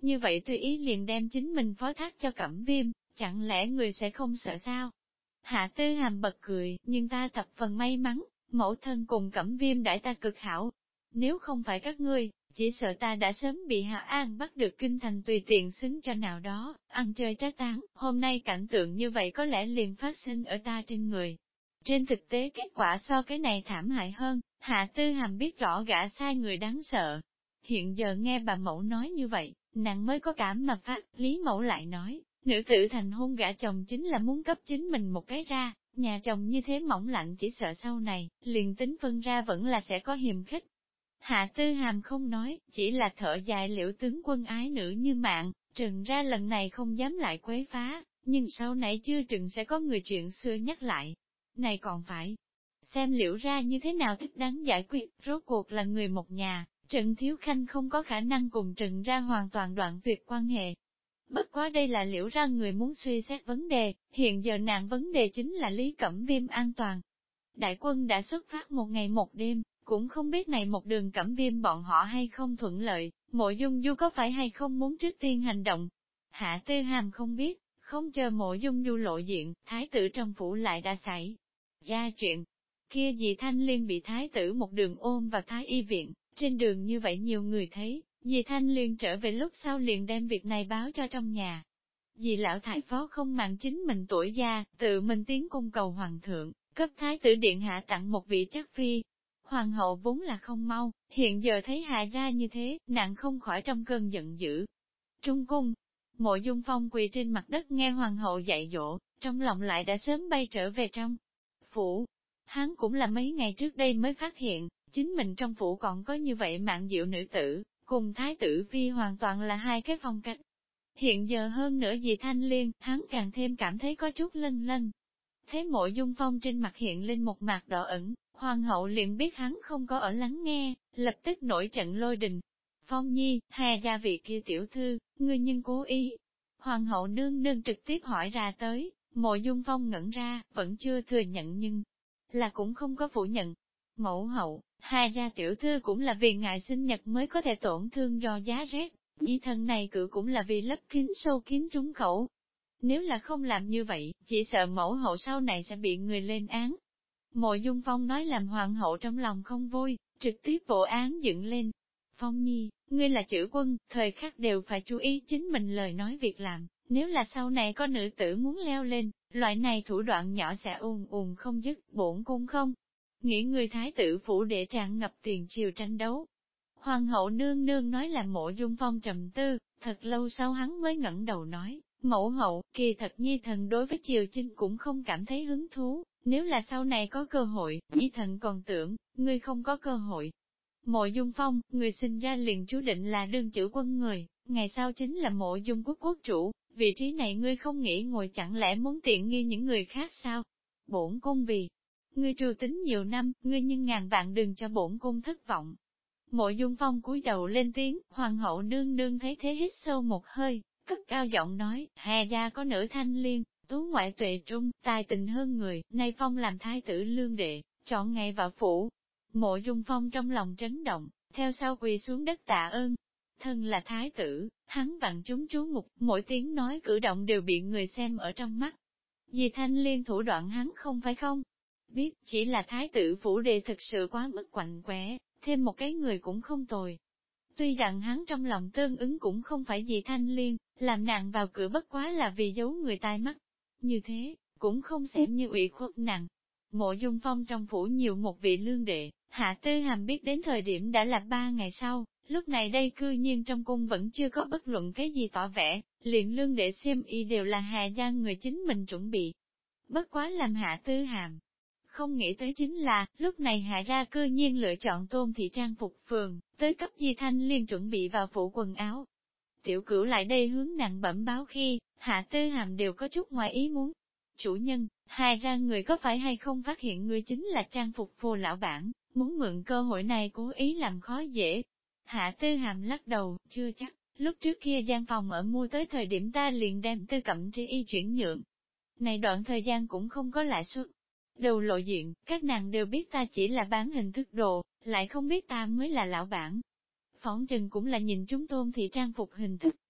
như vậy tùy ý liền đem chính mình phó thác cho Cẩm Viêm, chẳng lẽ người sẽ không sợ sao? Hạ Tư Hàm bật cười, nhưng ta thập phần may mắn, mẫu thân cùng Cẩm Viêm đãi ta cực hảo. Nếu không phải các ngươi, chỉ sợ ta đã sớm bị Hạ An bắt được kinh thành tùy tiện xứng cho nào đó, ăn chơi trác tán, hôm nay cảnh tượng như vậy có lẽ liền phát sinh ở ta trên người. Trên thực tế kết quả so cái này thảm hại hơn, Hạ Tư Hàm biết rõ gã sai người đáng sợ. Hiện giờ nghe bà mẫu nói như vậy, nàng mới có cảm mà phát, Lý mẫu lại nói, nữ tử thành hôn gả chồng chính là muốn cấp chính mình một cái ra, nhà chồng như thế mỏng lạnh chỉ sợ sau này, liền tính phân ra vẫn là sẽ có hiềm khích. Hạ Tư Hàm không nói, chỉ là thở dài Liễu tướng quân ái nữ như mạng, trừng ra lần này không dám lại quấy phá, nhưng sau này chưa chừng sẽ có người chuyện xưa nhắc lại. Này còn phải xem Liễu ra như thế nào thích đáng giải quyết, rốt cuộc là người một nhà, Trần Thiếu Khanh không có khả năng cùng Trần ra hoàn toàn đoạn tuyệt quan hệ. Bất quá đây là Liễu ra người muốn suy xét vấn đề, hiện giờ nạn vấn đề chính là Lý Cẩm Viêm an toàn. Đại quân đã xuất phát một ngày một đêm, cũng không biết này một đường Cẩm Viêm bọn họ hay không thuận lợi, Mộ Dung Du có phải hay không muốn trước tiên hành động. Hạ Tư Hàm không biết, không chờ Mộ Dung Du lộ diện, thái tử trong phủ lại đã xảy ra chuyện. Kia dì Thanh Liên bị thái tử một đường ôm vào thái y viện, trên đường như vậy nhiều người thấy, dì Thanh Liên trở về lúc sau liền đem việc này báo cho trong nhà. Dì lão thái phó không màng chính mình tuổi già, tự mình tiến cung cầu hoàng thượng, cấp thái tử điện hạ tặng một vị chắc phi. Hoàng hậu vốn là không mau, hiện giờ thấy hạ ra như thế, nàng không khỏi trong cơn giận dữ. Trung cung, Mộ Dung Phong quỳ trên mặt đất nghe hoàng hậu dạy dỗ, trong lòng lại đã sớm bay trở về trong phủ. Hắn cũng là mấy ngày trước đây mới phát hiện, chính mình trong phủ còn có như vậy mạng diệu nữ tử, cùng thái tử phi hoàn toàn là hai cái phong cách. Hiện giờ hơn nữa dì Thanh Liên, hắn càng thêm cảm thấy có chút lân lân. Thế Mộ Dung Phong trên mặt hiện lên một mặt đỏ ẩn, hoàng hậu liền biết hắn không có ở lắng nghe, lập tức nổi trận lôi đình. Phong Nhi, hè gia vị kia tiểu thư, ngươi nhưng cố ý. Hoàng hậu nương nương trực tiếp hỏi ra tới, Mộ Dung Phong ngẩn ra, vẫn chưa thừa nhận nhưng là cũng không có phủ nhận. Mẫu hậu, hai gia tiểu thư cũng là vì ngài sinh nhật mới có thể tổn thương do giá rét, di thân này cự cũng là vì lấp kín sâu kín trúng khẩu. Nếu là không làm như vậy, chỉ sợ mẫu hậu sau này sẽ bị người lên án. Mộ Dung Phong nói làm hoàng hậu trong lòng không vui, trực tiếp bộ án dựng lên. Phong Nhi, ngươi là chữ quân, thời khắc đều phải chú ý chính mình lời nói việc làm, nếu là sau này có nữ tử muốn leo lên, loại này thủ đoạn nhỏ sẽ ùn ùn không dứt, bổn cung không. Nghĩ người thái tử phủ để tràn ngập tiền triều tranh đấu. Hoàng hậu nương nương nói là Mộ Dung Phong trầm tư, thật lâu sau hắn mới ngẩng đầu nói, mẫu hậu, kỳ thật nhi thần đối với triều chinh cũng không cảm thấy hứng thú, nếu là sau này có cơ hội, nhi thần còn tưởng, ngươi không có cơ hội. Mộ Dung Phong, người sinh ra liền chú định là đương chữ quân người, ngày sau chính là Mộ Dung quốc quốc chủ, vị trí này ngươi không nghĩ ngồi chẳng lẽ muốn tiện nghi những người khác sao? Bổn cung vì ngươi trù tính nhiều năm, ngươi nhưng ngàn vạn đừng cho bổn cung thất vọng. Mộ Dung Phong cúi đầu lên tiếng, hoàng hậu nương nương thấy thế hít sâu một hơi, cất cao giọng nói, hè gia có nữ Thanh Liên, tú ngoại tuệ trung, tài tình hơn người, nay Phong làm thái tử lương đệ, chọn ngày vào phủ. Mộ Dung Phong trong lòng chấn động, theo sau quỳ xuống đất tạ ơn. Thân là thái tử, hắn vặn chúng chú mục, mỗi tiếng nói cử động đều bị người xem ở trong mắt. Vì Thanh Liên thủ đoạn hắn không phải không? Biết, chỉ là thái tử phủ đệ thực sự quá mức quạnh quẽ, thêm một cái người cũng không tồi. Tuy rằng hắn trong lòng tương ứng cũng không phải gì Thanh Liên, làm nàng vào cửa bất quá là vì giấu người tai mắt. Như thế, cũng không xem như ủy khuất nặng. Mộ Dung Phong trong phủ nhiều một vị lương đệ, Hạ Tư Hàm biết đến thời điểm đã là 3 ngày sau, lúc này đây cư nhiên trong cung vẫn chưa có bất luận cái gì tỏ vẻ, liền lương đệ xiêm y đều là Hà gia người chính mình chuẩn bị. Bất quá làm Hạ Tư Hàm không nghĩ tới chính là, lúc này Hạ ra cư nhiên lựa chọn Tôn thị trang phục phường, tới cấp Di Thanh Liên chuẩn bị vào phủ quần áo. Tiểu Cửu lại đây hướng nàng bẩm báo khi, Hạ Tư Hàm đều có chút ngoài ý muốn. Chủ nhân, Hạ ra người có phải hay không phát hiện người chính là trang phục phô lão bản, muốn mượn cơ hội này cố ý làm khó dễ. Hạ Tư Hàm lắc đầu, chưa chắc, lúc trước kia gian phòng ở mua tới thời điểm ta liền đem Tư Cẩm Tri y chuyển nhượng. Này đoạn thời gian cũng không có lãi suất. Đầu lộ diện, các nàng đều biết ta chỉ là bán hình thức đồ, lại không biết ta mới là lão bản. Phỏng chừng cũng là nhìn chúng Tôn thị trang phục hình thức,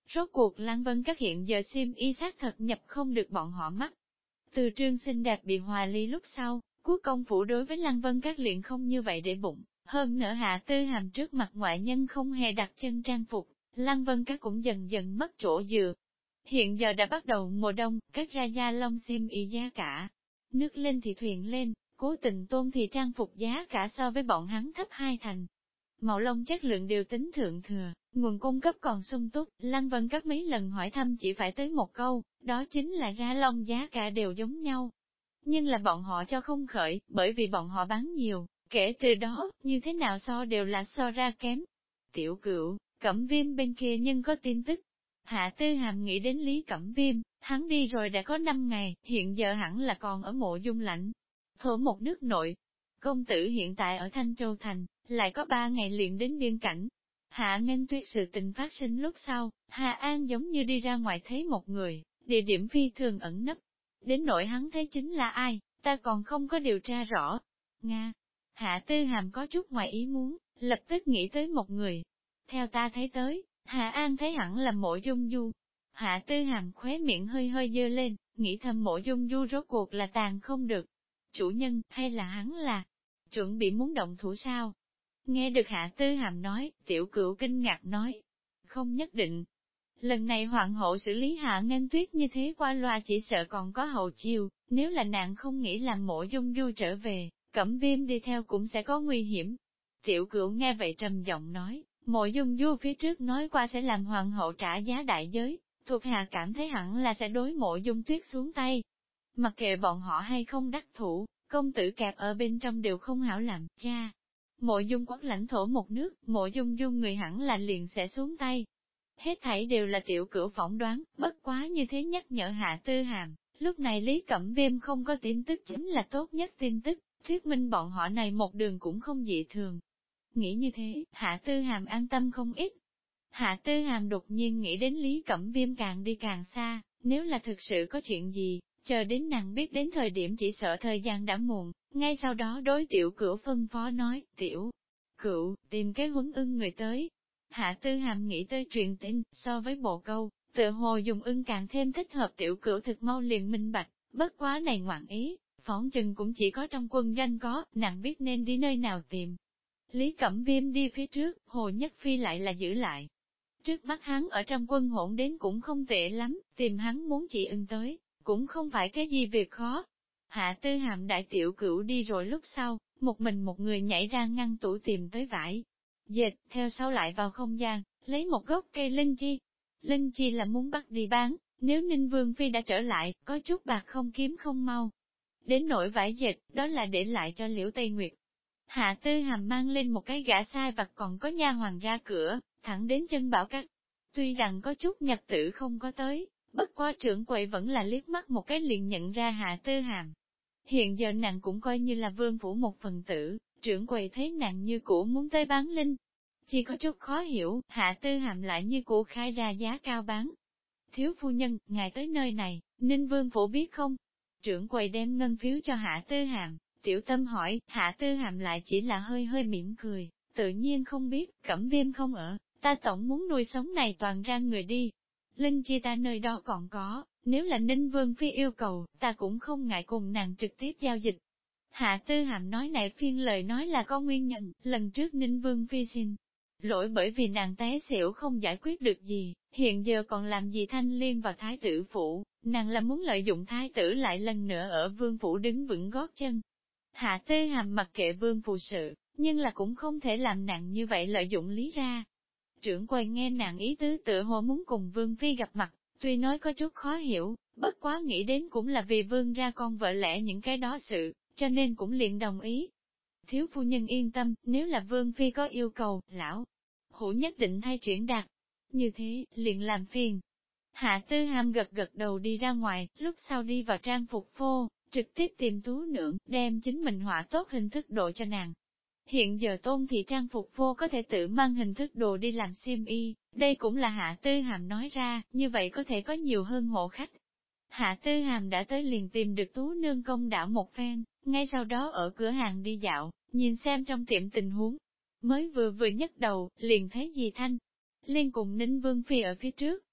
Rốt cuộc Lăng Vân Các hiện giờ xiêm y xác thật nhập không được bọn họ mắt. Từ Trương xinh đẹp bị hòa ly lúc sau, Quốc công phủ đối với Lăng Vân Các liền không như vậy để bụng, hơn nữa Hạ Tư Hàm trước mặt ngoại nhân không hề đặt chân trang phục, Lăng Vân Các cũng dần dần mất chỗ dựa. Hiện giờ đã bắt đầu mùa đông, các ra gia long xiêm y giá cả. Nước lên thì thuyền lên, cố tình tôn thì trang phục giá cả so với bọn hắn thấp hai thành. Màu lông chất lượng đều tính thượng thừa, nguồn cung cấp còn sung túc, Lăng Vân Các mấy lần hỏi thăm chỉ phải tới một câu, đó chính là ra long giá cả đều giống nhau. Nhưng là bọn họ cho không khởi, bởi vì bọn họ bán nhiều, kể từ đó, như thế nào so đều là so ra kém. Tiểu Cửu, Cẩm Viêm bên kia nhưng có tin tức. Hạ Tư Hàm nghĩ đến Lý Cẩm Viêm, hắn đi rồi đã có 5 ngày, hiện giờ hẳn là còn ở Mộ Dung lãnh thổ một nước nội. Công tử hiện tại ở Thanh Châu Thành, lại có 3 ngày liền đến biên cảnh. Hạ Nghênh Tuyết sự tình phát sinh lúc sau, Hà An giống như đi ra ngoài thấy một người, địa điểm phi thường ẩn nấp. Đến nỗi hắn thấy chính là ai, ta còn không có điều tra rõ. Nga. Hạ Tư Hàm có chút ngoài ý muốn, lập tức nghĩ tới một người. Theo ta thấy tới, Hạ An thấy hẳn là Mộ Dung Du. Hạ Tư Hàm khóe miệng hơi hơi dơ lên, nghĩ thầm Mộ Dung Du rốt cuộc là tàn không được. Chủ nhân, hay là hắn là chuẩn bị muốn động thủ sao? Nghe được Hạ Tư Hàm nói, Tiểu Cửu kinh ngạc nói. Không nhất định. Lần này hoàng hậu xử lý Hạ Nghênh Tuyết như thế qua loa chỉ sợ còn có hậu chiêu, nếu là nàng không nghĩ làm Mộ Dung Du trở về, Cẩm Viêm đi theo cũng sẽ có nguy hiểm. Tiểu Cửu nghe vậy trầm giọng nói, Mộ Dung Du phía trước nói qua sẽ làm hoàng hậu trả giá đại giới, thuộc hạ cảm thấy hẳn là sẽ đối Mộ Dung Tuyết xuống tay. Mặc kệ bọn họ hay không đắc thủ, công tử kẹp ở bên trong đều không hảo làm, cha. Mộ Dung quốc lãnh thổ một nước, Mộ Dung Du người hẳn là liền sẽ xuống tay. Hết thảy đều là Tiểu Cửu phỏng đoán, bất quá như thế nhắc nhở Hạ Tư Hàm, lúc này Lý Cẩm Viêm không có tin tức chính là tốt nhất tin tức, thuyết minh bọn họ này một đường cũng không dị thường. Nghĩ như thế, Hạ Tư Hàm an tâm không ít. Hạ Tư Hàm đột nhiên nghĩ đến Lý Cẩm Viêm càng đi càng xa, nếu là thực sự có chuyện gì, chờ đến nàng biết đến thời điểm chỉ sợ thời gian đã muộn, ngay sau đó đối Tiểu Cửu phân phó nói, Tiểu Cửu, tìm cái huấn ưng người tới. Hạ Tư Hàm nghĩ tới truyền tin, so với bộ câu, tựa hồ dùng ưng càng thêm thích hợp Tiểu Cửu thực mau liền minh bạch, bất quá này ngoạn ý, phỏng chừng cũng chỉ có trong quân doanh có, nàng biết nên đi nơi nào tìm. Lý Cẩm Viêm đi phía trước, Hồ Nhất Phi lại là giữ lại. Trước mắt hắn ở trong quân hỗn đến cũng không tệ lắm, tìm hắn muốn chỉ ưng tới, cũng không phải cái gì việc khó. Hạ Tư Hàm đại Tiểu Cửu đi rồi lúc sau, một mình một người nhảy ra ngăn tủ tìm tới vải. Dệt, theo sau lại vào không gian, lấy một gốc cây linh chi. Linh chi là muốn bắt đi bán, nếu Ninh Vương Phi đã trở lại, có chút bạc không kiếm không mau. Đến nỗi vải dệt, đó là để lại cho Liễu Tây Nguyệt. Hạ Tư Hàm mang lên một cái gã sai vặt còn có nha hoàng ra cửa, thẳng đến chân bảo các. Tuy rằng có chút nhật tử không có tới, bất quá trưởng quầy vẫn là liếc mắt một cái liền nhận ra Hạ Tư Hàm. Hiện giờ nàng cũng coi như là vương phủ một phần tử, trưởng quầy thấy nàng như cũ muốn tới bán linh. Chỉ có chút khó hiểu, Hạ Tư Hàm lại như cũ khai ra giá cao bán. Thiếu phu nhân, ngài tới nơi này, Ninh Vương phủ biết không? Trưởng quầy đem ngân phiếu cho Hạ Tư Hàm, Tiểu Tâm hỏi, Hạ Tư Hàm lại chỉ là hơi hơi mỉm cười, tự nhiên không biết, Cẩm Viêm không ở, ta tổng muốn nuôi sống này toàn ra người đi. Linh chi ta nơi đó còn có, nếu là Ninh Vương Phi yêu cầu, ta cũng không ngại cùng nàng trực tiếp giao dịch. Hạ Tư Hàm nói này phiên lời nói là có nguyên nhân, lần trước Ninh Vương Phi xin lỗi bởi vì nàng té xỉu không giải quyết được gì, hiện giờ còn làm gì thanh liên vào thái tử phủ, nàng là muốn lợi dụng thái tử lại lần nữa ở vương phủ đứng vững gót chân. Hạ Tư Hàm mặc kệ vương phù sự, nhưng là cũng không thể làm nàng như vậy lợi dụng lý ra. Trưởng quầy nghe nàng ý tứ tựa hồ muốn cùng vương phi gặp mặt, tuy nói có chút khó hiểu, bất quá nghĩ đến cũng là vì vương ra con vợ lẽ những cái đó sự, cho nên cũng liền đồng ý. Thiếu phu nhân yên tâm, nếu là vương phi có yêu cầu, lão hữu nhất định thay chuyển đạt. Như thế, liền làm phiền. Hạ Tư Hàm gật gật đầu đi ra ngoài, lúc sau đi vào trang phục phô, trực tiếp tìm Tú Nương, đem chính mình họa tốt hình thức đồ cho nàng. Hiện giờ Tôn thị trang phục phô có thể tự mang hình thức đồ đi làm xiêm y, đây cũng là Hạ Tư Hàm nói ra, như vậy có thể có nhiều hơn hộ khách. Hạ Tư Hàm đã tới liền tìm được Tú Nương công đạo một phen, ngay sau đó ở cửa hàng đi dạo, nhìn xem trong tiệm tình huống. Mới vừa nhấc đầu, liền thấy dì Thanh Liên cùng Ninh Vương Phi ở phía trước.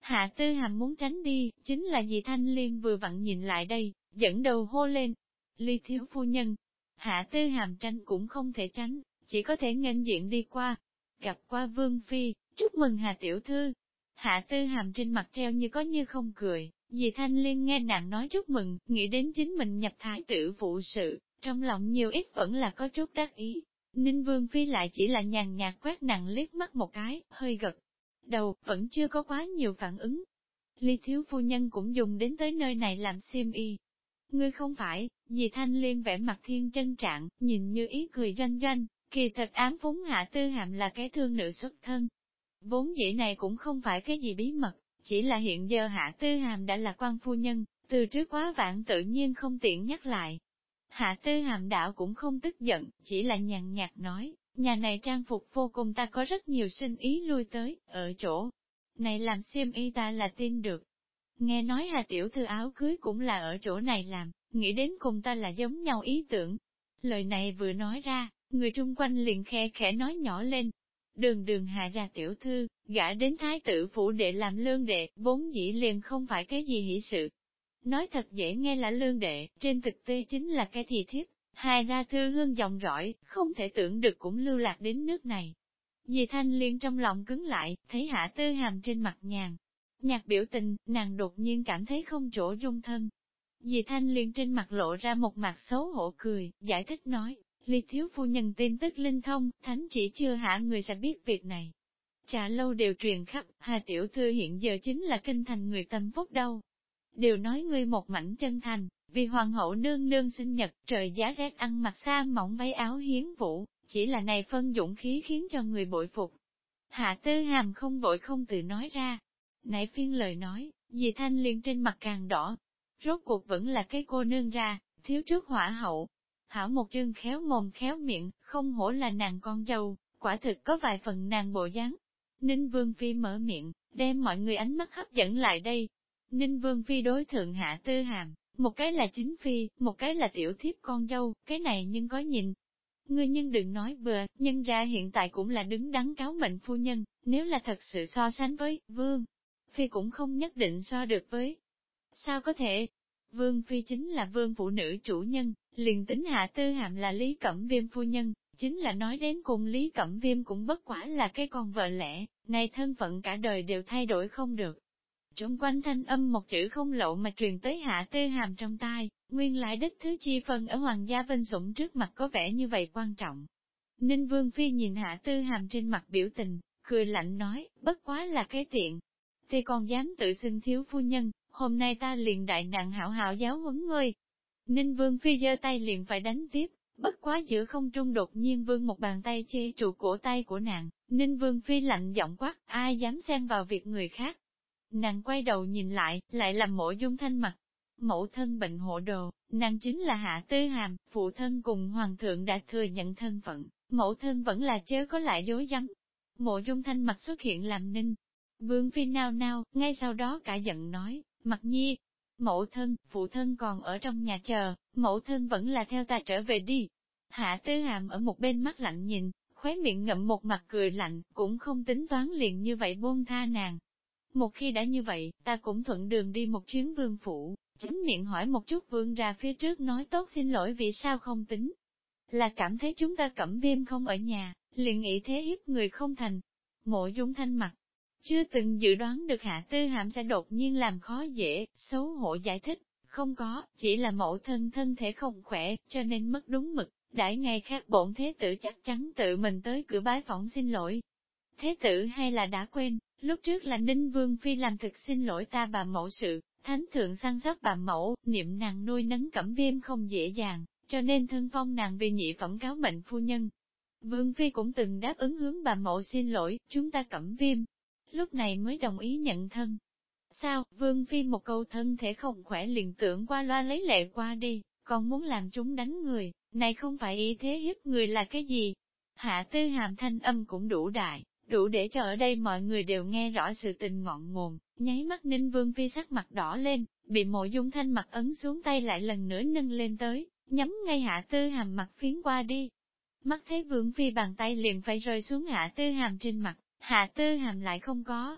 Hạ Tư Hàm muốn tránh đi, chính là dì Thanh Liên vừa vặn nhìn lại đây, dẫn đầu hô lên. Ly thiếu phu nhân, Hạ Tư Hàm tránh cũng không thể tránh, chỉ có thể nghênh diện đi qua. Gặp qua Vương Phi, chúc mừng Hà Tiểu Thư. Hạ Tư Hàm trên mặt treo như có như không cười, dì Thanh Liên nghe nàng nói chúc mừng, nghĩ đến chính mình nhập thái tử phụ sự, trong lòng nhiều ít vẫn là có chút đắc ý. Ninh Vương Phi lại chỉ là nhàn nhạt quét nàng liếc mắt một cái, hơi gật đầu, vẫn chưa có quá nhiều phản ứng. Ly thiếu phu nhân cũng dùng đến tới nơi này làm xiêm y. Ngươi không phải, dì Thanh Liên vẻ mặt thiên chân trạng, nhìn như ý cười doanh doanh, kỳ thật ám phúng Hạ Tư Hàm là cái thương nữ xuất thân. Vốn dĩ này cũng không phải cái gì bí mật, chỉ là hiện giờ Hạ Tư Hàm đã là quan phu nhân, từ trước quá vãng tự nhiên không tiện nhắc lại. Hạ Tư Hàm đảo cũng không tức giận, chỉ là nhàn nhạt nói, nhà này trang phục vô cùng ta có rất nhiều sinh ý lui tới, ở chỗ này làm xiêm y ta là tin được. Nghe nói Hà Tiểu Thư áo cưới cũng là ở chỗ này làm, nghĩ đến cùng ta là giống nhau ý tưởng. Lời này vừa nói ra, người chung quanh liền khe khẽ nói nhỏ lên. Đường đường Hạ gia Tiểu Thư, gả đến thái tử phủ để làm lương đệ, vốn dĩ liền không phải cái gì hỷ sự. Nói thật dễ nghe là lương đệ, trên thực tế chính là cái thì thiếp, hai ra thư hương dòng dõi, không thể tưởng được cũng lưu lạc đến nước này. Dì Thanh Liên trong lòng cứng lại, thấy Hạ Tư Hàm trên mặt nhạt biểu tình, nàng đột nhiên cảm thấy không chỗ dung thân. Dì Thanh Liên trên mặt lộ ra một mặt xấu hổ cười, giải thích nói, Ly thiếu phu nhân tin tức linh thông, thánh chỉ chưa hạ người sẽ biết việc này. Trả lâu đều truyền khắp, Hà Tiểu Thư hiện giờ chính là kinh thành người tâm phúc đâu. Đều nói ngươi một mảnh chân thành, vì hoàng hậu nương nương sinh nhật, trời giá rét ăn mặc xa mỏng váy áo hiến vũ, chỉ là này phân dũng khí khiến cho người bội phục. Hạ Tư Hàm không vội không tự nói ra. Nãy phiên lời nói, dì Thanh Liên trên mặt càng đỏ. Rốt cuộc vẫn là cái cô nương ra, thiếu trước hỏa hậu. Hảo một chương khéo mồm khéo miệng, không hổ là nàng con dâu, quả thực có vài phần nàng bộ dáng. Ninh Vương Phi mở miệng, đem mọi người ánh mắt hấp dẫn lại đây. Ninh Vương Phi đối thượng Hạ Tư Hàm, một cái là chính phi, một cái là tiểu thiếp con dâu, cái này nhưng có nhìn. Ngươi nhưng đừng nói bừa, nhân ra hiện tại cũng là đứng đắn cáo mệnh phu nhân, nếu là thật sự so sánh với Vương Phi cũng không nhất định so được với. Sao có thể? Vương Phi chính là vương phụ nữ chủ nhân, liền tính Hạ Tư Hàm là Lý Cẩm Viêm phu nhân, chính là nói đến cùng Lý Cẩm Viêm cũng bất quả là cái con vợ lẽ, này thân phận cả đời đều thay đổi không được. Trung quanh thanh âm một chữ không lộ mà truyền tới Hạ Tư Hàm trong tai, nguyên lại đích thứ chi phân ở Hoàng gia Vinh Sủng trước mặt có vẻ như vậy quan trọng. Ninh Vương Phi nhìn Hạ Tư Hàm trên mặt biểu tình, cười lạnh nói, bất quá là cái tiện. Thì còn dám tự xưng thiếu phu nhân, hôm nay ta liền đại nạn hảo hảo giáo huấn ngươi. Ninh Vương Phi giơ tay liền phải đánh tiếp, bất quá giữa không trung đột nhiên vương một bàn tay che trụ cổ tay của nàng, Ninh Vương Phi lạnh giọng quát, ai dám xen vào việc người khác. Nàng quay đầu nhìn lại, lại làm Mộ Dung Thanh mặt. Mẫu thân bệnh hộ đồ, nàng chính là Hạ Tư Hàm, phụ thân cùng hoàng thượng đã thừa nhận thân phận, mẫu thân vẫn là chớ có lại dối dám. Mộ Dung Thanh mặt xuất hiện làm Ninh Vương Phi nao nao, ngay sau đó cả giận nói, Mặc Nhi, mẫu thân, phụ thân còn ở trong nhà chờ, mẫu thân vẫn là theo ta trở về đi. Hạ Tư Hàm ở một bên mắt lạnh nhìn, khóe miệng ngậm một mặt cười lạnh, cũng không tính toán liền như vậy buông tha nàng. Một khi đã như vậy, ta cũng thuận đường đi một chuyến vương phủ, chính miệng hỏi một chút vương ra phía trước nói tốt xin lỗi vì sao không tính. Là cảm thấy chúng ta Cẩm Viêm không ở nhà, liền nghĩ thế hiếp người không thành. Mộ Dung Thanh mặt, chưa từng dự đoán được Hạ Tư Hàm sẽ đột nhiên làm khó dễ, xấu hổ giải thích, không có, chỉ là mẫu thân thân thể không khỏe, cho nên mất đúng mực, đãi ngày khác bổn thế tử chắc chắn tự mình tới cửa bái phỏng xin lỗi. Thế tử hay là đã quên, lúc trước là Ninh Vương Phi làm thực xin lỗi ta bà mẫu sự, thánh thượng săn sóc bà mẫu, niệm nàng nuôi nấng Cẩm Viêm không dễ dàng, cho nên thân phong nàng vì nhị phẩm cáo mệnh phu nhân. Vương Phi cũng từng đáp ứng hướng bà mẫu xin lỗi, chúng ta Cẩm Viêm, lúc này mới đồng ý nhận thân. Sao, Vương Phi một câu thân thể không khỏe liền tưởng qua loa lấy lệ qua đi, còn muốn làm chúng đánh người, này không phải ý thế hiếp người là cái gì? Hạ Tư Hàm thanh âm cũng đủ đại, đủ để cho ở đây mọi người đều nghe rõ sự tình ngọn nguồn, nháy mắt Ninh Vương Phi sắc mặt đỏ lên, bị Mộ Dung Thanh mặt ấn xuống tay lại lần nữa nâng lên tới, nhắm ngay Hạ Tư Hàm mặt phiến qua đi. Mắt thấy Vương Phi bàn tay liền phải rơi xuống Hạ Tư Hàm trên mặt, Hạ Tư Hàm lại không có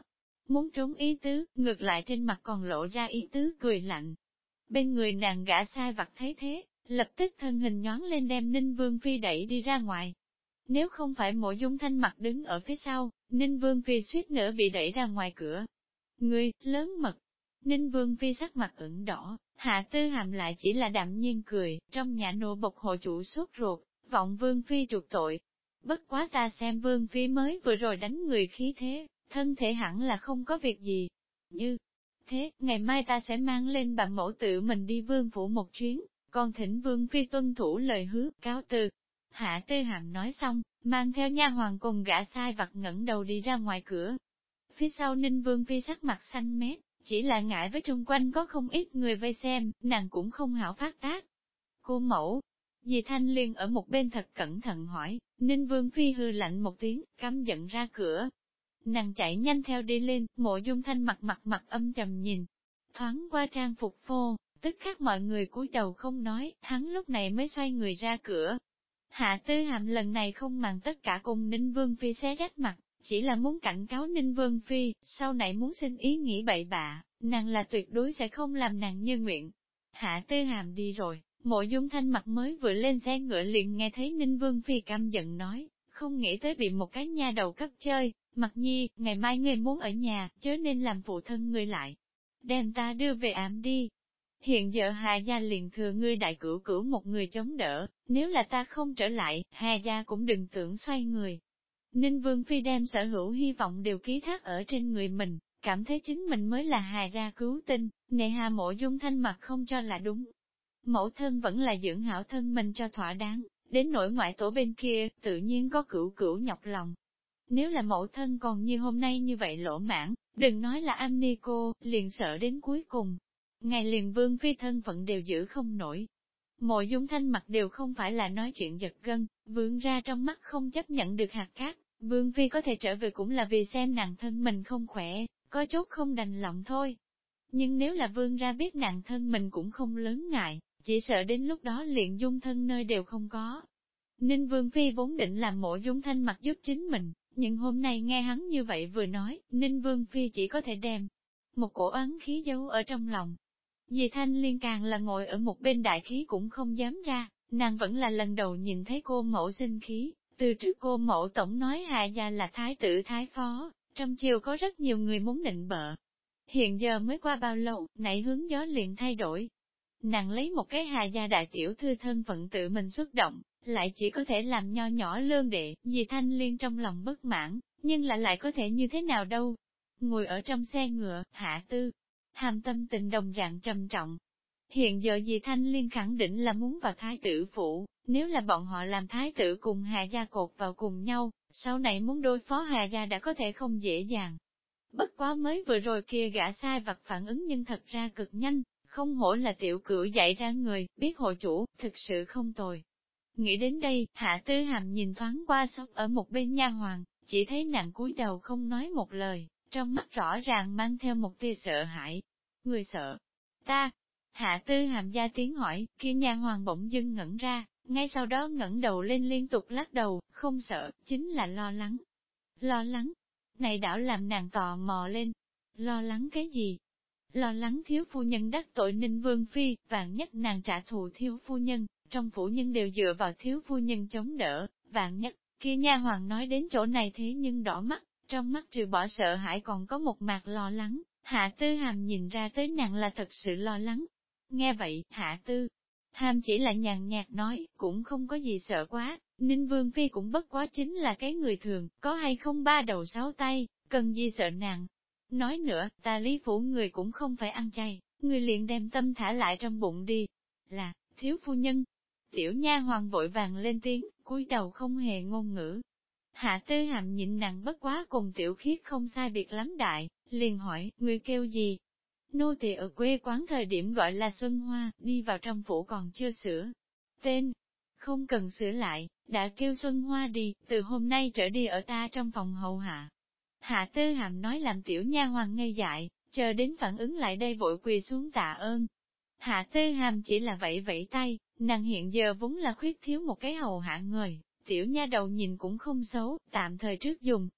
muốn trốn ý tứ, ngược lại trên mặt còn lộ ra ý tứ cười lạnh. Bên người nàng gã sai vặt thấy thế, lập tức thân hình nhoáng lên đem Ninh Vương Phi đẩy đi ra ngoài. Nếu không phải Mộ Dung Thanh mặt đứng ở phía sau, Ninh Vương Phi suýt nữa bị đẩy ra ngoài cửa. Ngươi, lớn mật. Ninh Vương Phi sắc mặt ửng đỏ, Hạ Tư Hàm lại chỉ là đạm nhiên cười, trong nhà nô bộc hộ chủ sốt ruột, vọng Vương Phi trục tội. Bất quá ta xem Vương Phi mới vừa rồi đánh người khí thế, thân thể hẳn là không có việc gì. Như thế, ngày mai ta sẽ mang lên bà mẫu tự mình đi Vương phủ một chuyến, còn thỉnh Vương Phi tuân thủ lời hứa, cáo từ. Hạ Tư Hàm nói xong, mang theo nha hoàng cùng gã sai vặt ngẩng đầu đi ra ngoài cửa. Phía sau Ninh Vương Phi sắc mặt xanh mét, chỉ là ngại với chung quanh có không ít người vây xem, nàng cũng không hảo phát tác. Cô mẫu, dì Thanh Liên ở một bên thật cẩn thận hỏi, Ninh Vương Phi hư lạnh một tiếng, căm giận ra cửa. Nàng chạy nhanh theo đi lên, Mộ Dung Thanh mặt âm trầm nhìn. Thoáng qua trang phục phô, tức khắc mọi người cúi đầu không nói, hắn lúc này mới xoay người ra cửa. Hạ Tư Hàm lần này không màng tất cả cùng Ninh Vương Phi xé rách mặt, chỉ là muốn cảnh cáo Ninh Vương Phi, sau này muốn xin ý nghĩ bậy bạ, nàng là tuyệt đối sẽ không làm nàng như nguyện. Hạ Tư Hàm đi rồi, Mộ Dung Thanh mặt mới vừa lên xe ngựa liền nghe thấy Ninh Vương Phi căm giận nói, không nghĩ tới bị một cái nha đầu cấp chơi, Mặc Nhi, ngày mai ngươi muốn ở nhà, chớ nên làm phụ thân ngươi lại. Đem ta đưa về ám đi. Hiện giờ Hà gia liền thừa ngươi đại cửu cửu một người chống đỡ, nếu là ta không trở lại, Hà gia cũng đừng tưởng xoay người. Ninh Vương Phi đem sở hữu hy vọng đều ký thác ở trên người mình, cảm thấy chính mình mới là Hà gia cứu tinh, nề hà Mộ Dung Thanh mặt không cho là đúng. Mẫu thân vẫn là dưỡng hảo thân mình cho thỏa đáng, đến nỗi ngoại tổ bên kia, tự nhiên có cửu cửu nhọc lòng. Nếu là mẫu thân còn như hôm nay như vậy lỗ mãn, đừng nói là am ni cô, liền sợ đến cuối cùng. Ngày liền Vương Phi thân phận đều giữ không nổi. Mộ Dung Thanh mặt đều không phải là nói chuyện giật gân, vươn ra trong mắt không chấp nhận được hạt cát, Vương Phi có thể trở về cũng là vì xem nàng thân mình không khỏe, có chút không đành lòng thôi. Nhưng nếu là Vương ra biết nàng thân mình cũng không lớn ngại, chỉ sợ đến lúc đó liền dung thân nơi đều không có. Ninh Vương Phi vốn định làm Mộ Dung Thanh mặt giúp chính mình, nhưng hôm nay nghe hắn như vậy vừa nói, Ninh Vương Phi chỉ có thể đem một cổ oán khí giấu ở trong lòng. Dì Thanh Liên càng là ngồi ở một bên đại khí cũng không dám ra, nàng vẫn là lần đầu nhìn thấy cô mẫu sinh khí, từ trước cô mẫu tổng nói Hạ gia là thái tử thái phó, trong triều có rất nhiều người muốn định bợ. Hiện giờ mới qua bao lâu, nảy hướng gió liền thay đổi. Nàng lấy một cái Hạ gia đại tiểu thư thân phận tự mình xuất động, lại chỉ có thể làm nho nhỏ lương đệ, dì Thanh Liên trong lòng bất mãn, nhưng lại có thể như thế nào đâu. Ngồi ở trong xe ngựa, Hạ Tư Hàm tâm tình đồng dạng trầm trọng. Hiện giờ dì Thanh Liên khẳng định là muốn vào thái tử phủ, nếu là bọn họ làm thái tử cùng Hà gia cột vào cùng nhau, sau này muốn đối phó Hà gia đã có thể không dễ dàng. Bất quá mới vừa rồi kia gã sai vặt phản ứng nhưng thật ra cực nhanh, không hổ là tiểu cửu dạy ra người, biết hộ chủ, thực sự không tồi. Nghĩ đến đây, Hạ Tư Hàm nhìn thoáng qua sóc ở một bên nha hoàng, chỉ thấy nàng cúi đầu không nói một lời, trong mắt rõ ràng mang theo một tia sợ hãi. Người sợ? Ta? Hạ Tư Hàm gia tiếng hỏi, kia nha hoàng bỗng dưng ngẩn ra, ngay sau đó ngẩng đầu lên liên tục lắc đầu, không sợ, chính là lo lắng. Lo lắng? Này đảo làm nàng tò mò lên. Lo lắng cái gì? Lo lắng thiếu phu nhân đắc tội Ninh Vương Phi, vạn nhất nàng trả thù thiếu phu nhân, trong phủ nhân đều dựa vào thiếu phu nhân chống đỡ, vạn nhất, kia nha hoàng nói đến chỗ này thế nhưng đỏ mắt, trong mắt trừ bỏ sợ hãi còn có một mạt lo lắng, Hạ Tư Hàm nhìn ra tới nàng là thật sự lo lắng. Nghe vậy, Hạ Tư Hàm chỉ là nhàn nhạt nói, cũng không có gì sợ quá, Ninh Vương Phi cũng bất quá chính là cái người thường, có hay không ba đầu sáu tay, cần gì sợ nàng. Nói nữa, ta Lý phủ người cũng không phải ăn chay, người liền đem tâm thả lại trong bụng đi. Là, thiếu phu nhân. Tiểu nha hoàng vội vàng lên tiếng, cúi đầu không hề ngôn ngữ. Hạ Tư Hàm nhịn nặng bất quá cùng tiểu khiết không sai biệt lắm đại, liền hỏi, người kêu gì? Nô tỳ ở quê quán thời điểm gọi là Xuân Hoa, đi vào trong phủ còn chưa sửa. Tên, không cần sửa lại, đã kêu Xuân Hoa đi, từ hôm nay trở đi ở ta trong phòng hầu hạ. Hạ Tư Hàm nói làm tiểu nha hoàng ngây dại, chờ đến phản ứng lại đây vội quỳ xuống tạ ơn. Hạ Tư Hàm chỉ là vẫy vẫy tay, nàng hiện giờ vốn là khuyết thiếu một cái hầu hạ người, tiểu nha đầu nhìn cũng không xấu, tạm thời trước dùng.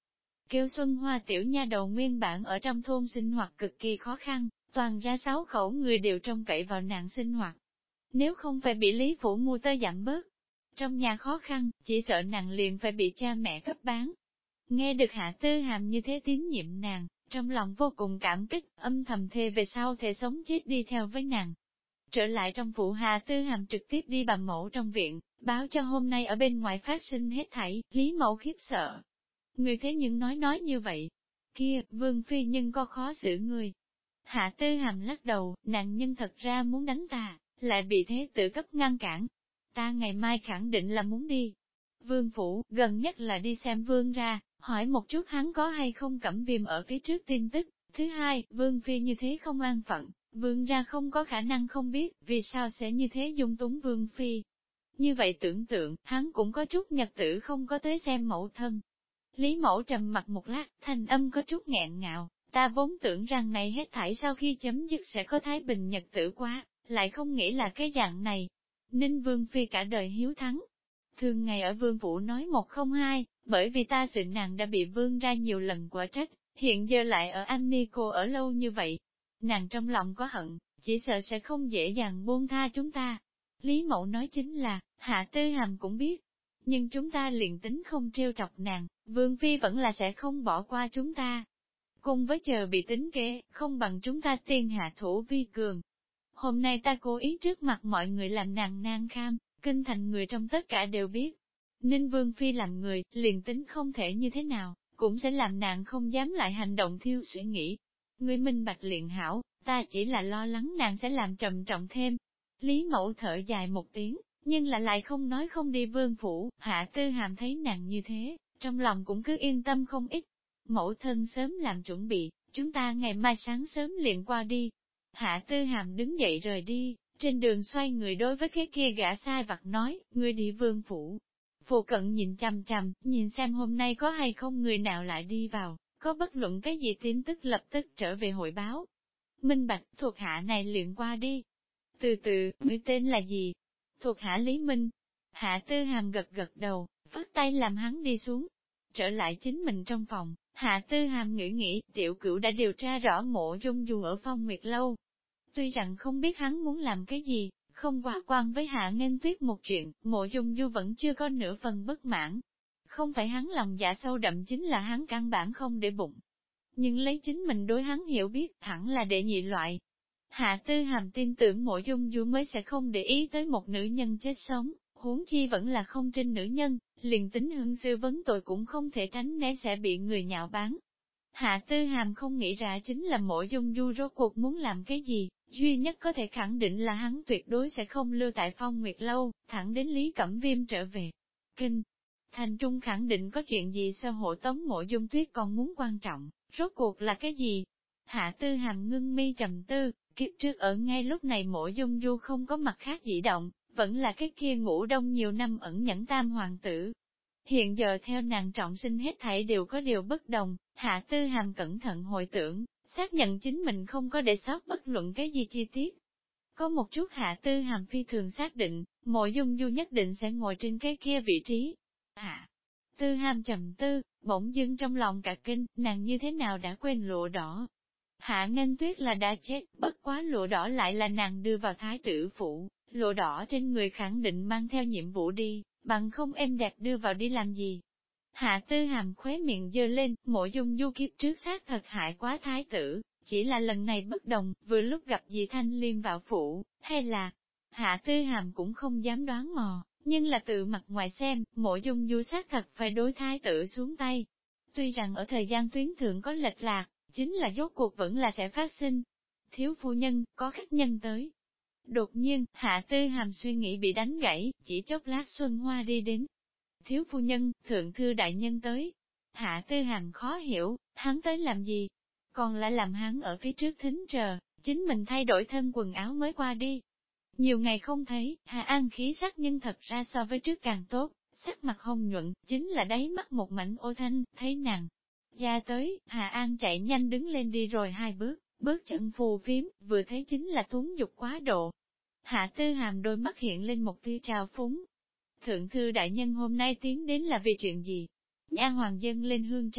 Kêu Xuân Hoa tiểu nha đầu nguyên bản ở trong thôn sinh hoạt cực kỳ khó khăn, toàn ra 6 khẩu người đều trông cậy vào nàng sinh hoạt. Nếu không phải bị Lý Phủ mua tơ giảm bớt, trong nhà khó khăn, chỉ sợ nàng liền phải bị cha mẹ cấp bán. Nghe được Hạ Tư Hàm như thế tín nhiệm nàng, trong lòng vô cùng cảm kích, âm thầm thề về sau thể sống chết đi theo với nàng. Trở lại trong phủ, Hạ Tư Hàm trực tiếp đi bà mẫu trong viện, báo cho hôm nay ở bên ngoài phát sinh hết thảy, Lý Mẫu khiếp sợ. Người thế nhưng nói như vậy. Kia, Vương Phi nhưng có khó xử người. Hạ Tư Hàm lắc đầu, nàng nhân thật ra muốn đánh ta, lại bị thế tử cấp ngăn cản. Ta ngày mai khẳng định là muốn đi. Vương Phủ, gần nhất là đi xem Vương ra, hỏi một chút hắn có hay không Cẩm Viêm ở phía trước tin tức. Thứ hai, Vương Phi như thế không an phận, Vương ra không có khả năng không biết, vì sao sẽ như thế dung túng Vương Phi. Như vậy tưởng tượng, hắn cũng có chút nhật tử không có tới xem mẫu thân. Lý Mẫu trầm mặt một lát, thanh âm có chút nghẹn ngào, ta vốn tưởng rằng này hết thảy sau khi chấm dứt sẽ có thái bình nhật tử quá, lại không nghĩ là cái dạng này. Ninh Vương Phi cả đời hiếu thắng. Thường ngày ở Vương Phủ nói một không hai, bởi vì ta sự nàng đã bị Vương ra nhiều lần quả trách, hiện giờ lại ở An Ni cô ở lâu như vậy. Nàng trong lòng có hận, chỉ sợ sẽ không dễ dàng buông tha chúng ta. Lý Mẫu nói chính là, Hạ Tư Hàm cũng biết, nhưng chúng ta liền tính không trêu chọc nàng, Vương Phi vẫn là sẽ không bỏ qua chúng ta. Cùng với chờ bị tính kế, không bằng chúng ta tiên hạ thủ vi cường. Hôm nay ta cố ý trước mặt mọi người làm nàng nan kham, kinh thành người trong tất cả đều biết. Ninh Vương Phi làm người, liền tính không thể như thế nào, cũng sẽ làm nàng không dám lại hành động thiêu suy nghĩ. Người minh bạch liền hảo, ta chỉ là lo lắng nàng sẽ làm trầm trọng thêm. Lý Mẫu thở dài một tiếng, nhưng lại không nói không đi Vương Phủ. Hạ Tư Hàm thấy nàng như thế, trong lòng cũng cứ yên tâm không ít. Mẫu thân sớm làm chuẩn bị, chúng ta ngày mai sáng sớm liền qua đi. Hạ Tư Hàm đứng dậy rời đi, trên đường xoay người đối với cái kia gã sai vặt nói, ngươi đi Vương Phủ. Phụ cận nhìn chằm chằm, nhìn xem hôm nay có hay không người nào lại đi vào, có bất luận cái gì tin tức lập tức trở về hội báo. Minh Bạch, thuộc hạ này liền qua đi. Từ từ, ngươi tên là gì? Thuộc hạ Lý Minh. Hạ Tư Hàm gật gật đầu, phất tay làm hắn đi xuống. Trở lại chính mình trong phòng, Hạ Tư Hàm nghĩ, tiểu cửu đã điều tra rõ Mộ Dung Du ở Phong Nguyệt Lâu. Tuy rằng không biết hắn muốn làm cái gì, không qua quan với Hạ Nghênh Tuyết một chuyện, Mộ Dung Du vẫn chưa có nửa phần bất mãn. Không phải hắn lòng dạ sâu đậm, chính là hắn căn bản không để bụng. Nhưng lấy chính mình đối hắn hiểu biết, hẳn là đệ nhị loại. Hạ Tư Hàm tin tưởng Mộ Dung Du mới sẽ không để ý tới một nữ nhân chết sống, huống chi vẫn là không trinh nữ nhân, liền tính hương sư vấn tội cũng không thể tránh né sẽ bị người nhạo báng. Hạ Tư Hàm không nghĩ ra chính là Mộ Dung Du rốt cuộc muốn làm cái gì, duy nhất có thể khẳng định là hắn tuyệt đối sẽ không lưu tại Phong Nguyệt Lâu, thẳng đến Lý Cẩm Viêm trở về. Kinh thành trung khẳng định có chuyện gì so hộ tống Mộ Dung Tuyết còn muốn quan trọng, rốt cuộc là cái gì? Hạ Tư Hàm ngưng mi trầm tư, kiếp trước ở ngay lúc này Mộ Dung Du không có mặt khác dị động, vẫn là cái kia ngủ đông nhiều năm ẩn nhẫn tam hoàng tử. Hiện giờ theo nàng trọng sinh hết thảy đều có điều bất đồng, Hạ Tư Hàm cẩn thận hồi tưởng, xác nhận chính mình không có để sót bất luận cái gì chi tiết. Có một chút Hạ Tư Hàm phi thường xác định, Mộ Dung Du nhất định sẽ ngồi trên cái kia vị trí. Hạ Tư Hàm trầm tư, bỗng dưng trong lòng cả kinh, nàng như thế nào đã quên lụa đỏ. Hạ Nghênh Tuyết là đã chết, bất quá lụa đỏ lại là nàng đưa vào thái tử phủ, lụa đỏ trên người khẳng định mang theo nhiệm vụ đi, bằng không em đẹp đưa vào đi làm gì. Hạ Tư Hàm khóe miệng giơ lên, Mộ Dung Du kiếp trước xác thật hại quá thái tử, chỉ là lần này bất đồng, vừa lúc gặp dì Thanh Liên vào phủ, hay là... Hạ Tư Hàm cũng không dám đoán mò, nhưng là từ mặt ngoài xem, Mộ Dung Du xác thật phải đối thái tử xuống tay. Tuy rằng ở thời gian tuyến thượng có lệch lạc, chính là rốt cuộc vẫn là sẽ phát sinh. Thiếu phu nhân, có khách nhân tới. Đột nhiên, Hạ Tư Hàm suy nghĩ bị đánh gãy, chỉ chốc lát Xuân Hoa đi đến. Thiếu phu nhân, thượng thư đại nhân tới. Hạ Tư Hàm khó hiểu, hắn tới làm gì? Còn lại làm hắn ở phía trước thính chờ, chính mình thay đổi thân quần áo mới qua đi. Nhiều ngày không thấy, Hạ An khí sắc nhưng thật ra so với trước càng tốt, sắc mặt hồng nhuận, chính là đáy mắt một mảnh ô thanh, thấy nàng. Ra tới, Hạ An chạy nhanh đứng lên đi rồi 2 bước, bước chân phù phiếm, vừa thấy chính là thúng dục quá độ. Hạ Tư Hàm đôi mắt hiện lên một tia trào phúng. Thượng thư đại nhân hôm nay tiến đến là vì chuyện gì? Nha hoàng dâng lên hương trà,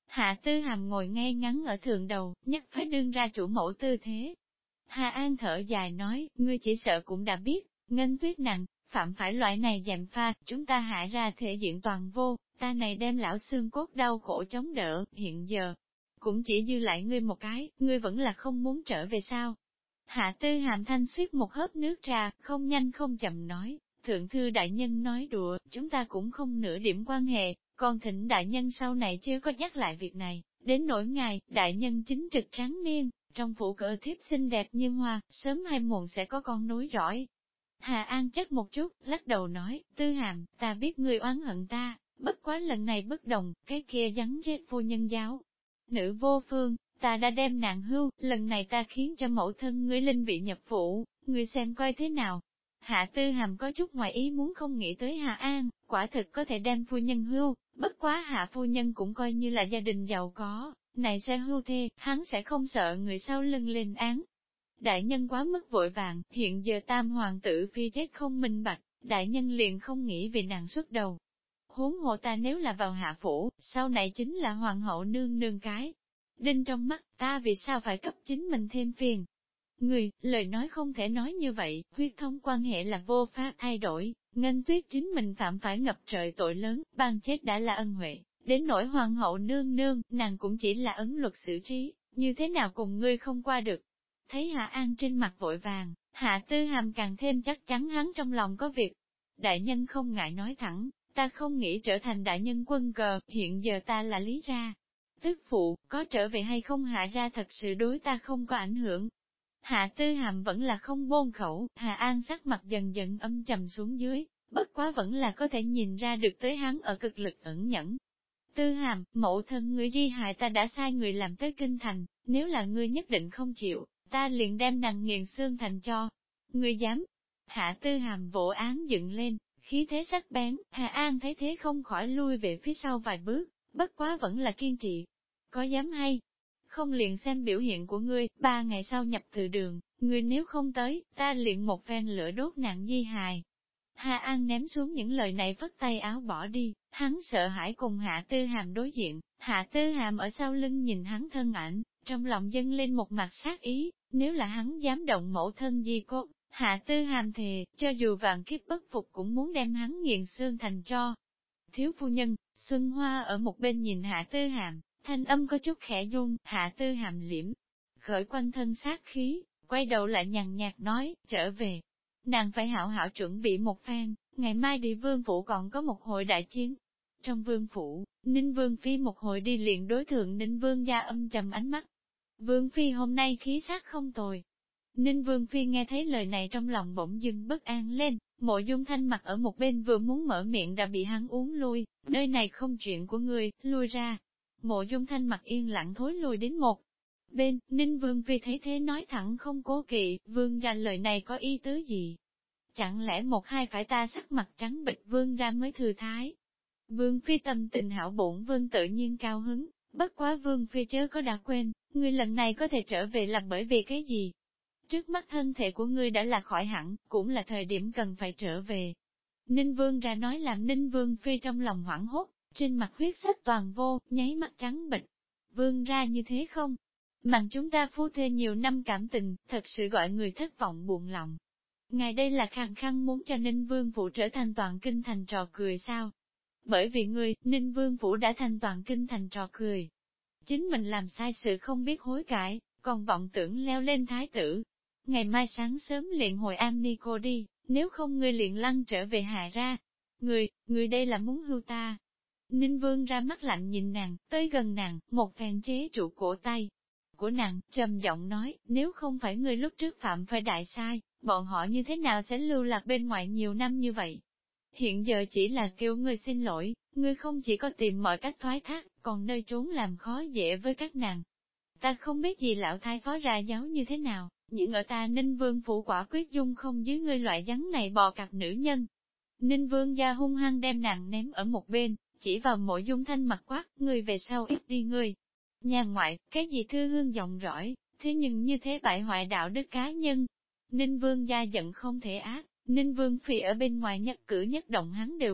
Hạ Tư Hàm ngồi ngay ngắn ở thượng đầu, nhất phải đương ra chủ mẫu tư thế. Hà An thở dài nói, ngươi chỉ sợ cũng đã biết, ngân tuyết nặng, phạm phải loại này dèm pha, chúng ta hạ ra thể diện toàn vô, ta này đem lão xương cốt đau khổ chống đỡ, hiện giờ, cũng chỉ dư lại ngươi một cái, ngươi vẫn là không muốn trở về sao. Hạ Tư Hàm thanh suýt một hớp nước trà, không nhanh không chậm nói, thượng thư đại nhân nói đùa, chúng ta cũng không nửa điểm quan hệ, còn thỉnh đại nhân sau này chưa có nhắc lại việc này, đến nỗi ngài, đại nhân chính trực tráng niên, trong phủ cỡ thiếp xinh đẹp như hoa, sớm hay muộn sẽ có con nối rõi. Hà An chất một chút, lắc đầu nói, Tư Hàm, ta biết ngươi oán hận ta, bất quá lần này bất đồng, cái kia rắn rết vô nhân giáo. Nữ vô phương, ta đã đem nàng hưu, lần này ta khiến cho mẫu thân ngươi linh vị nhập phủ, ngươi xem coi thế nào. Hạ Tư Hàm có chút ngoài ý muốn không nghĩ tới Hà An, quả thực có thể đem phu nhân hưu, bất quá Hạ phu nhân cũng coi như là gia đình giàu có, này sẽ hưu thê, hắn sẽ không sợ người sau lưng lên án. Đại nhân quá mức vội vàng, hiện giờ tam hoàng tử phi chết không minh bạch, đại nhân liền không nghĩ về nàng xuất đầu. Huống hộ ta nếu là vào hạ phủ, sau này chính là hoàng hậu nương nương cái. Đinh trong mắt ta vì sao phải cấp chính mình thêm phiền. Người, lời nói không thể nói như vậy, huyết thống quan hệ là vô pháp thay đổi, ngân tuyết chính mình phạm phải ngập trời tội lớn, ban chết đã là ân huệ, đến nỗi hoàng hậu nương nương, nàng cũng chỉ là ấn luật xử trí, như thế nào cùng ngươi không qua được. Thấy Hạ An trên mặt vội vàng, Hạ Tư Hàm càng thêm chắc chắn hắn trong lòng có việc. Đại nhân không ngại nói thẳng, ta không nghĩ trở thành đại nhân quân cờ, hiện giờ ta là lý ra. Tức phụ, có trở về hay không hạ ra thật sự đối ta không có ảnh hưởng. Hạ Tư Hàm vẫn là không buông khẩu, Hà An sắc mặt dần dần âm trầm xuống dưới, bất quá vẫn là có thể nhìn ra được tới hắn ở cực lực ẩn nhẫn. Tư Hàm, mẫu thân ngươi di hại ta đã sai người làm tới kinh thành, nếu là ngươi nhất định không chịu, ta liền đem nàng nghiền xương thành cho. Ngươi dám? Hạ Tư Hàm vỗ án dựng lên, khí thế sắc bén, Hà An thấy thế không khỏi lui về phía sau vài bước, bất quá vẫn là kiên trì. Có dám hay? Không liền xem biểu hiện của ngươi, 3 ngày sau nhập từ đường, ngươi nếu không tới, ta liền một phen lửa đốt nạn di hài. Hà An ném xuống những lời này vất tay áo bỏ đi, hắn sợ hãi cùng Hạ Tư Hàm đối diện, Hạ Tư Hàm ở sau lưng nhìn hắn thân ảnh, trong lòng dâng lên một mặt sát ý, nếu là hắn dám động mẫu thân di cốt, Hạ Tư Hàm thề, cho dù vạn kiếp bất phục cũng muốn đem hắn nghiền xương thành tro. Thiếu phu nhân, Xuân Hoa ở một bên nhìn Hạ Tư Hàm, thanh âm có chút khẽ run, Hạ Tư Hàm liễm, khởi quanh thân sát khí, quay đầu lại nhàn nhạt nói, trở về. Nàng phải hảo hảo chuẩn bị một phen, ngày mai đi vương phủ còn có một hồi đại chiến. Trong vương phủ, Ninh Vương Phi một hồi đi liền đối thượng Ninh Vương gia âm trầm ánh mắt. Vương Phi hôm nay khí sắc không tồi. Ninh Vương Phi nghe thấy lời này trong lòng bỗng dưng bất an lên, Mộ Dung Thanh mặt ở một bên vừa muốn mở miệng đã bị hắn uống lui, nơi này không chuyện của người, lui ra. Mộ Dung Thanh mặt yên lặng thối lui đến một bên, Ninh Vương Phi thấy thế nói thẳng không cố kỵ, Vương ra lời này có ý tứ gì? Chẳng lẽ một hai phải ta sắc mặt trắng bệch Vương ra mới thư thái? Vương Phi tâm tình hảo bổn Vương tự nhiên cao hứng, bất quá Vương Phi chớ có đã quên, ngươi lần này có thể trở về là bởi vì cái gì? Trước mắt thân thể của ngươi đã là khỏi hẳn, cũng là thời điểm cần phải trở về. Ninh Vương ra nói làm Ninh Vương Phi trong lòng hoảng hốt, trên mặt huyết sắc toàn vô, nháy mắt trắng bệch. Vương ra như thế không? Mà chúng ta phu thê nhiều năm cảm tình, thật sự gọi người thất vọng buồn lòng. Ngài đây là khăng khăng muốn cho Ninh Vương Phủ trở thành toàn kinh thành trò cười sao? Bởi vì người, Ninh Vương Phủ đã thành toàn kinh thành trò cười. Chính mình làm sai sự không biết hối cải, còn vọng tưởng leo lên thái tử. Ngày mai sáng sớm liền hồi am ni cô đi, nếu không ngươi liền lăn trở về hạ ra. Người đây là muốn hưu ta. Ninh Vương ra mắt lạnh nhìn nàng, tới gần nàng, một phen chế trụ cổ tay của nàng, trầm giọng nói, nếu không phải ngươi lúc trước phạm phải đại sai, bọn họ như thế nào sẽ lưu lạc bên ngoài nhiều năm như vậy? Hiện giờ chỉ là kêu ngươi xin lỗi, ngươi không chỉ có tìm mọi cách thoái thác, còn nơi trốn làm khó dễ với các nàng. Ta không biết gì lão thái phó ra giáo như thế nào, nhưng ở ta Ninh Vương Phủ quả quyết dung không dưới ngươi loại rắn này bò cặp nữ nhân. Ninh Vương gia hung hăng đem nàng ném ở một bên, chỉ vào Mộ Dung Thanh mặt quát, ngươi về sau ít đi ngươi. Nhà ngoại, cái gì thư hương giọng rõi, thế nhưng như thế bại hoại đạo đức cá nhân. Ninh Vương gia giận không thể ác, Ninh Vương Phi ở bên ngoài nhất cử nhất động hắn đều biết,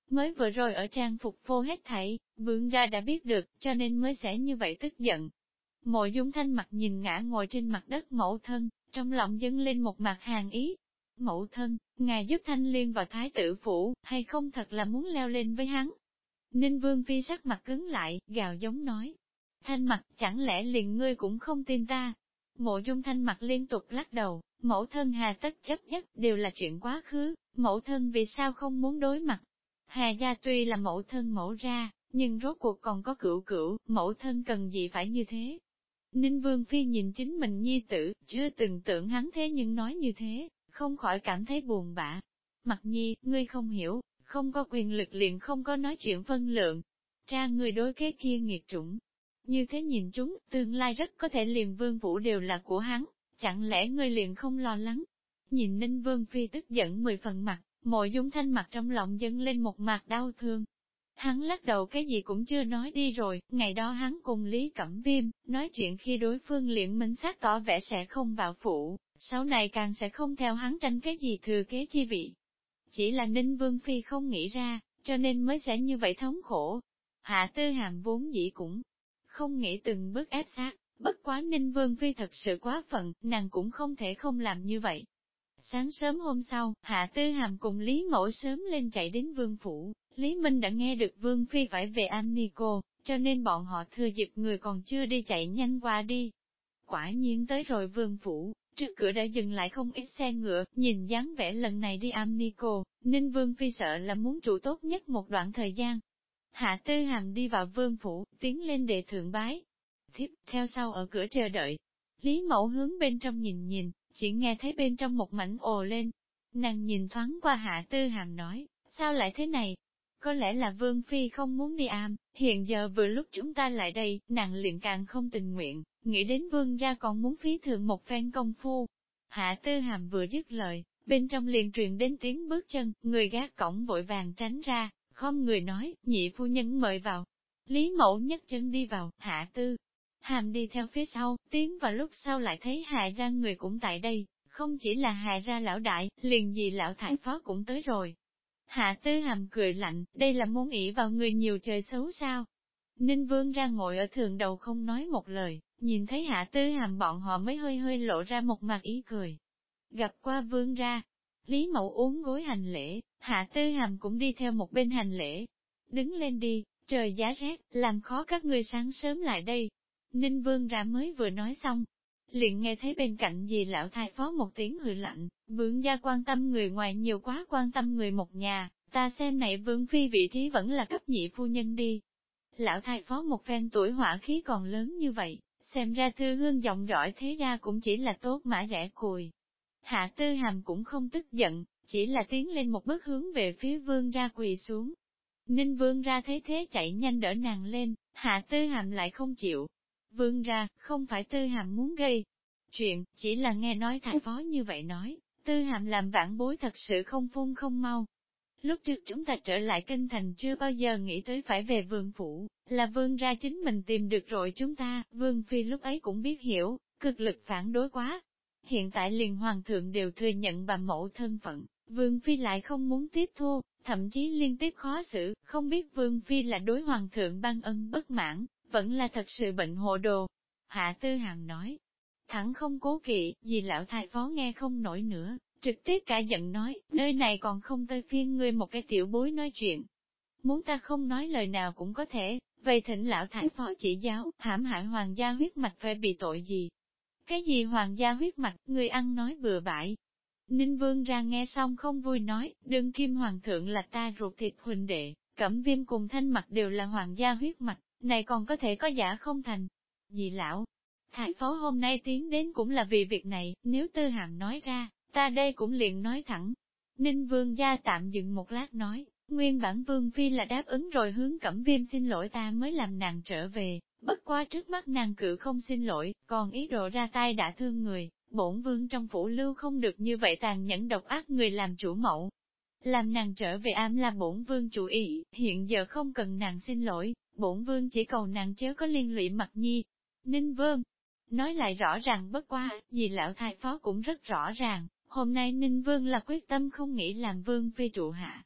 Mới vừa rồi ở trang phục phô hết thảy, vương gia đã biết được, cho nên mới sẽ như vậy tức giận. Mộ Dung Thanh mặt nhìn ngã ngồi trên mặt đất mẫu thân, trong lòng dâng lên một mặt hàn ý. Mẫu thân, ngài giúp Thanh Liên vào thái tử phủ, hay không thật là muốn leo lên với hắn? Ninh Vương Phi sắc mặt cứng lại, gào giống nói. Thanh mặt, chẳng lẽ liền ngươi cũng không tin ta? Mộ Dung Thanh mặt liên tục lắc đầu, mẫu thân hà tất chấp nhất, đều là chuyện quá khứ, mẫu thân vì sao không muốn đối mặt? Hà gia tuy là mẫu thân mẫu ra, nhưng rốt cuộc còn có cửu cửu, mẫu thân cần gì phải như thế? Ninh Vương Phi nhìn chính mình nhi tử, chưa từng tưởng hắn thế nhưng nói như thế, không khỏi cảm thấy buồn bã. Mặc nhi, ngươi không hiểu, không có quyền lực liền không có nói chuyện phân lượng. Cha người đối kế kia nghiệt chủng. Như thế nhìn chúng, tương lai rất có thể liền vương phủ đều là của hắn, chẳng lẽ ngươi liền không lo lắng? Nhìn Ninh Vương Phi tức giận 10 phần mặt, Mộ Dung Thanh mặt trong lòng dâng lên một mặt đau thương. Hắn lắc đầu cái gì cũng chưa nói đi rồi, ngày đó hắn cùng Lý Cẩm Viêm, nói chuyện khi đối phương liền minh xác tỏ vẻ sẽ không vào phủ, sau này càng sẽ không theo hắn tranh cái gì thừa kế chi vị. Chỉ là Ninh Vương Phi không nghĩ ra, cho nên mới sẽ như vậy thống khổ. Hạ Tư Hàm vốn dĩ cũng không nghĩ từng bước ép sát, bất quá Ninh Vương Phi thật sự quá phận, nàng cũng không thể không làm như vậy. Sáng sớm hôm sau, Hạ Tư Hàm cùng Lý Mẫu sớm lên chạy đến Vương Phủ, Lý Minh đã nghe được Vương Phi phải về An Nico, cho nên bọn họ thừa dịp người còn chưa đi chạy nhanh qua đi. Quả nhiên tới rồi Vương Phủ, trước cửa đã dừng lại không ít xe ngựa, nhìn dáng vẻ lần này đi Am Nico, nên Vương Phi sợ là muốn trụ tốt nhất một đoạn thời gian. Hạ Tư Hàm đi vào Vương Phủ, tiến lên đệ thượng bái. Thiếp, theo sau ở cửa chờ đợi. Lý Mẫu hướng bên trong nhìn nhìn, chỉ nghe thấy bên trong một mảnh ồ lên. Nàng nhìn thoáng qua Hạ Tư Hàm nói, sao lại thế này? Có lẽ là Vương Phi không muốn đi Am, hiện giờ vừa lúc chúng ta lại đây, nàng liền càng không tình nguyện, nghĩ đến Vương gia còn muốn phí thượng một phen công phu. Hạ Tư Hàm vừa dứt lời, bên trong liền truyền đến tiếng bước chân, người gác cổng vội vàng tránh ra, không người nói, nhị phu nhân mời vào. Lý Mẫu nhấc chân đi vào, Hạ Tư Hàm đi theo phía sau, tiến vào lúc sau lại thấy Hạ ra người cũng tại đây, không chỉ là Hạ ra lão đại, liền gì lão thái phó cũng tới rồi. Hạ Tư Hàm cười lạnh, đây là muốn ỷ vào người nhiều trời xấu sao? Ninh Vương ra ngồi ở thường đầu không nói một lời, nhìn thấy Hạ Tư Hàm bọn họ mới hơi hơi lộ ra một mặt ý cười. Gặp qua Vương ra, Lý Mẫu uống gối hành lễ, Hạ Tư Hàm cũng đi theo một bên hành lễ. Đứng lên đi, trời giá rét, làm khó các ngươi sáng sớm lại đây. Ninh Vương ra mới vừa nói xong, liền nghe thấy bên cạnh dì lão thái phó một tiếng hừ lạnh, Vương gia quan tâm người ngoài nhiều quá quan tâm người một nhà, ta xem này Vương Phi vị trí vẫn là cấp nhị phu nhân đi. Lão thái phó một phen tuổi hỏa khí còn lớn như vậy, xem ra thư hương giọng giỏi thế ra cũng chỉ là tốt mã rẻ cùi. Hạ Tư Hàm cũng không tức giận, chỉ là tiến lên một bước hướng về phía Vương ra quỳ xuống. Ninh Vương ra thấy thế chạy nhanh đỡ nàng lên, Hạ Tư Hàm lại không chịu. Vương ra, không phải Tư Hàm muốn gây chuyện, chỉ là nghe nói thái phó như vậy nói, Tư Hàm làm vãn bối thật sự không phun không mau. Lúc trước chúng ta trở lại kinh thành chưa bao giờ nghĩ tới phải về vương phủ, là vương ra chính mình tìm được rồi chúng ta, vương phi lúc ấy cũng biết hiểu, cực lực phản đối quá. Hiện tại liền hoàng thượng đều thừa nhận bà mẫu thân phận, vương phi lại không muốn tiếp thu, thậm chí liên tiếp khó xử, không biết vương phi là đối hoàng thượng ban ân bất mãn, vẫn là thật sự bệnh hồ đồ. Hạ Tư Hàm nói, thẳng không cố kỵ, vì lão thái phó nghe không nổi nữa, trực tiếp cả giận nói, nơi này còn không tới phiên ngươi một cái tiểu bối nói chuyện. Muốn ta không nói lời nào cũng có thể, vậy thỉnh lão thái phó chỉ giáo, hãm hại hoàng gia huyết mạch phải bị tội gì? Cái gì hoàng gia huyết mạch, người ăn nói bừa bãi. Ninh Vương ra nghe xong không vui nói, đương kim hoàng thượng là ta ruột thịt huynh đệ, Cẩm Viêm cùng Thanh Mặc đều là hoàng gia huyết mạch, này còn có thể có giả không thành. Dì lão thái phó hôm nay tiến đến cũng là vì việc này, nếu Tư Hàm nói ra, ta đây cũng liền nói thẳng. Ninh Vương gia tạm dừng một lát nói, nguyên bản Vương Phi là đáp ứng rồi hướng Cẩm Viêm xin lỗi ta mới làm nàng trở về, bất qua trước mắt nàng cự không xin lỗi, còn ý đồ ra tay đã thương người, bổn Vương trong phủ lưu không được như vậy tàn nhẫn độc ác người làm chủ mẫu. Làm nàng trở về Am là bổn Vương chủ ý, hiện giờ không cần nàng xin lỗi, bổn Vương chỉ cầu nàng chớ có liên lụy Mặc Nhi. Ninh Vương nói lại rõ ràng bất qua, vì lão thái phó cũng rất rõ ràng, hôm nay Ninh Vương là quyết tâm không nghĩ làm Vương Phi trụ hạ.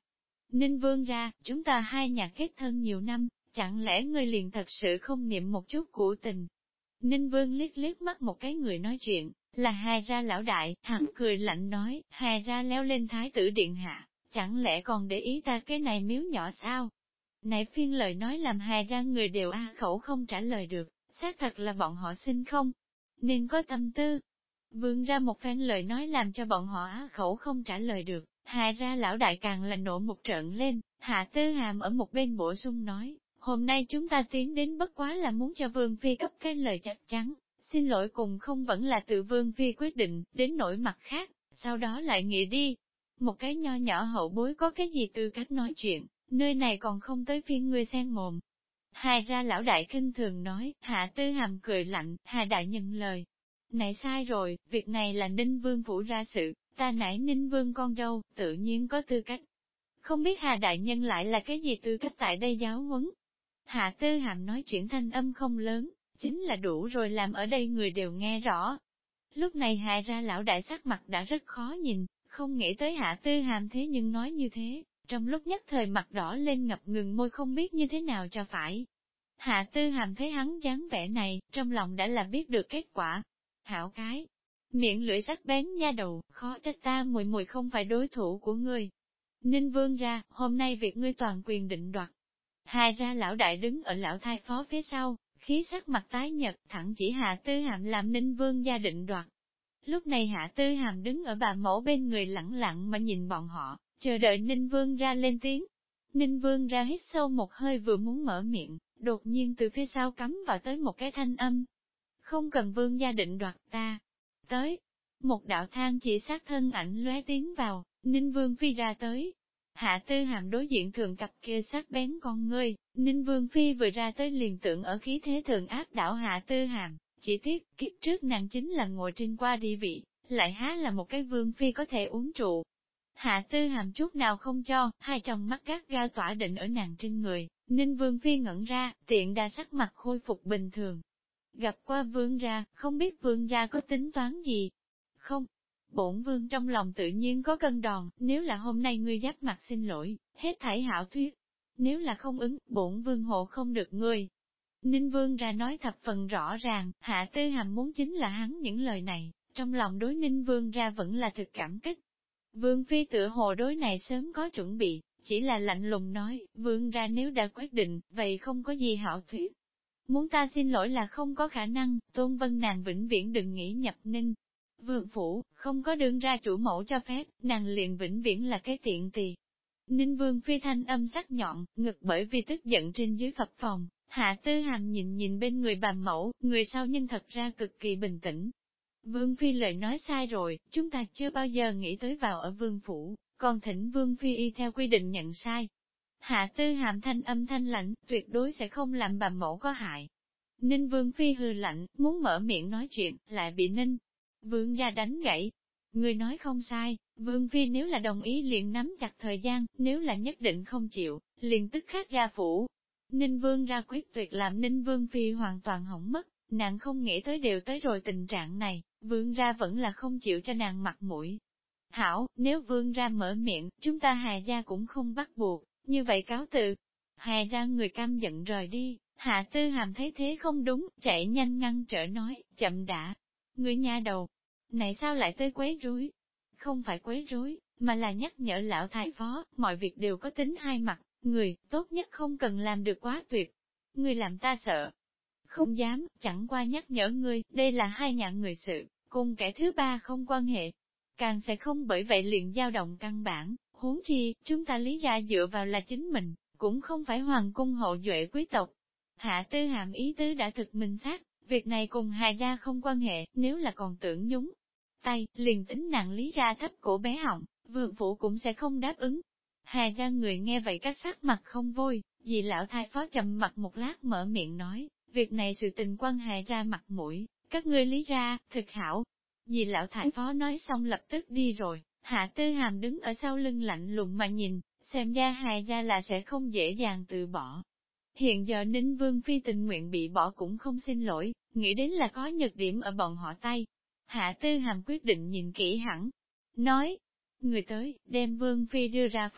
Ninh Vương ra, chúng ta hai nhà kết thân nhiều năm, chẳng lẽ ngươi liền thật sự không niệm một chút của tình? Ninh Vương liếc liếc mắt một cái người nói chuyện, là Hài Ra lão đại, hắn cười lạnh nói, Hài Ra leo lên thái tử điện hạ, chẳng lẽ còn để ý ta cái này miếu nhỏ sao? Này phiên lời nói làm Hài Ra người đều a khẩu không trả lời được, xác thật là bọn họ xin không, nên có tâm tư. Vương ra một phen lời nói làm cho bọn họ á khẩu không trả lời được, Hài Ra lão đại càng là nộ một trận lên, Hạ Tư Hàm ở một bên bổ sung nói, hôm nay chúng ta tiến đến bất quá là muốn cho Vương Phi cấp cái lời chắc chắn, xin lỗi cùng không vẫn là tự Vương Phi quyết định, đến nỗi mặt khác, sau đó lại nghĩ đi. Một cái nho nhỏ hậu bối có cái gì tư cách nói chuyện, nơi này còn không tới phiên ngươi xen mồm. Hài Ra lão đại kinh thường nói, Hạ Tư Hàm cười lạnh, Hà đại nhận lời. Này sai rồi, việc này là Ninh Vương phủ ra sự, ta nãy Ninh Vương con dâu, tự nhiên có tư cách. Không biết Hà đại nhân lại là cái gì tư cách tại đây giáo huấn. Hạ Tư Hàm nói chuyện thanh âm không lớn, chính là đủ rồi làm ở đây người đều nghe rõ. Lúc này Hạ Ra lão đại sắc mặt đã rất khó nhìn, không nghĩ tới Hạ Tư Hàm thế nhưng nói như thế, trong lúc nhất thời mặt đỏ lên ngập ngừng môi không biết như thế nào cho phải. Hạ Tư Hàm thấy hắn dáng vẻ này, trong lòng đã là biết được kết quả. Hảo cái, miệng lưỡi sắc bén nha đầu, khó trách ta muội muội không phải đối thủ của ngươi. Ninh Vương ra, hôm nay việc ngươi toàn quyền định đoạt. Hài Ra lão đại đứng ở lão thái phó phía sau, khí sắc mặt tái nhật, thẳng chỉ Hạ Tư Hàm làm Ninh Vương gia định đoạt. Lúc này Hạ Tư Hàm đứng ở bà mẫu bên người lẳng lặng mà nhìn bọn họ, chờ đợi Ninh Vương ra lên tiếng. Ninh Vương ra hít sâu một hơi vừa muốn mở miệng, đột nhiên từ phía sau cắm vào tới một cái thanh âm. Không cần Vương gia định đoạt ta. Tới, một đạo thang chỉ sát thân ảnh lóe tiến vào, Ninh Vương phi ra tới. Hạ Tư Hàm đối diện thường cặp kia sắc bén con ngươi, Ninh Vương phi vừa ra tới liền tưởng ở khí thế thường áp đảo Hạ Tư Hàm, chỉ tiếc kiếp trước nàng chính là ngồi trên qua đi vị, lại há là một cái Vương phi có thể uống trụ. Hạ Tư Hàm chút nào không cho, hai tròng mắt gắt gao tỏa định ở nàng trên người, Ninh Vương phi ngẩn ra, tiện đa sắc mặt khôi phục bình thường. Gặp qua Vương ra, không biết Vương ra có tính toán gì? Không. Bổn Vương trong lòng tự nhiên có cân đòn, nếu là hôm nay ngươi giáp mặt xin lỗi, hết thảy hảo thuyết. Nếu là không ứng, bổn Vương hộ không được ngươi. Ninh Vương ra nói thập phần rõ ràng, Hạ Tư Hàm muốn chính là hắn những lời này, trong lòng đối Ninh Vương ra vẫn là thực cảm kích. Vương Phi tựa hồ đối này sớm có chuẩn bị, chỉ là lạnh lùng nói, Vương ra nếu đã quyết định, vậy không có gì hảo thuyết. Muốn ta xin lỗi là không có khả năng, Tôn Vân nàng vĩnh viễn đừng nghĩ nhập Ninh Vương phủ, không có đương ra chủ mẫu cho phép, nàng liền vĩnh viễn là cái tiện tỳ. Ninh Vương Phi thanh âm sắc nhọn, ngực bởi vì tức giận trên dưới phập phòng, Hạ Tư Hàm nhìn bên người bà mẫu, người sau nhân thật ra cực kỳ bình tĩnh. Vương Phi lời nói sai rồi, chúng ta chưa bao giờ nghĩ tới vào ở Vương phủ, còn thỉnh Vương Phi y theo quy định nhận sai. Hạ Tư Hàm thanh âm thanh lạnh, tuyệt đối sẽ không làm bà mẫu có hại. Ninh Vương Phi hừ lạnh, muốn mở miệng nói chuyện, lại bị Ninh Vương gia đánh gãy. Người nói không sai, Vương Phi nếu là đồng ý liền nắm chặt thời gian, nếu là nhất định không chịu, liền tức khắc ra phủ. Ninh Vương ra quyết tuyệt làm Ninh Vương Phi hoàn toàn hỏng mất, nàng không nghĩ tới đều tới rồi tình trạng này, Vương ra vẫn là không chịu cho nàng mặt mũi. Hảo, nếu Vương ra mở miệng, chúng ta Hà gia cũng không bắt buộc, như vậy cáo từ. Hà ra người cam giận rời đi, Hạ Tư Hàm thấy thế không đúng, chạy nhanh ngăn trở nói, chậm đã. Người nha đầu, này sao lại tới quấy rối? Không phải quấy rối, mà là nhắc nhở lão thái phó, mọi việc đều có tính hai mặt, người, tốt nhất không cần làm được quá tuyệt. Người làm ta sợ. Không dám, chẳng qua nhắc nhở ngươi, đây là hai nhà người sự, cùng kẻ thứ ba không quan hệ. Càng sẽ không bởi vậy liền dao động căn bản, huống chi, chúng ta lý ra dựa vào là chính mình, cũng không phải hoàng cung hậu duệ quý tộc. Hạ Tư Hàm ý tứ đã thực minh xác, việc này cùng Hà gia không quan hệ, nếu là còn tưởng nhúng tay, liền tính nặng lý ra thấp cổ bé họng, vương phủ cũng sẽ không đáp ứng. Hà gia người nghe vậy các sắc mặt không vui, vì lão thái phó trầm mặt một lát mở miệng nói, việc này sự tình quan Hà ra mặt mũi, các ngươi lý ra, thực hảo. Vì lão thái phó nói xong lập tức đi rồi, Hạ Tư Hàm đứng ở sau lưng lạnh lùng mà nhìn, xem ra Hà ra là sẽ không dễ dàng từ bỏ. Hiện giờ Ninh Vương Phi tình nguyện bị bỏ cũng không xin lỗi, nghĩ đến là có nhược điểm ở bọn họ tay. Hạ Tư Hàm quyết định nhìn kỹ hẳn, nói, người tới, đem Vương Phi đưa ra phủ.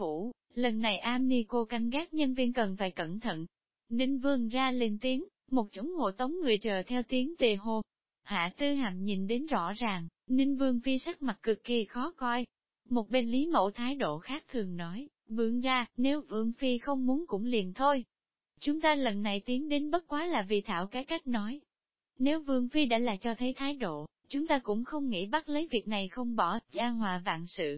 Lần này am ni cô canh gác nhân viên cần phải cẩn thận. Ninh Vương ra lên tiếng, một chúng hộ tống người chờ theo tiếng tề hô. Hạ Tư Hàm nhìn đến rõ ràng, Ninh Vương phi sắc mặt cực kỳ khó coi. Một bên Lý Mẫu thái độ khác thường nói, Vương ra, nếu Vương phi không muốn cũng liền thôi. Chúng ta lần này tiến đến bất quá là vì thảo cái cách nói. Nếu Vương phi đã là cho thấy thái độ, chúng ta cũng không nghĩ bắt lấy việc này không bỏ, an hòa vạn sự.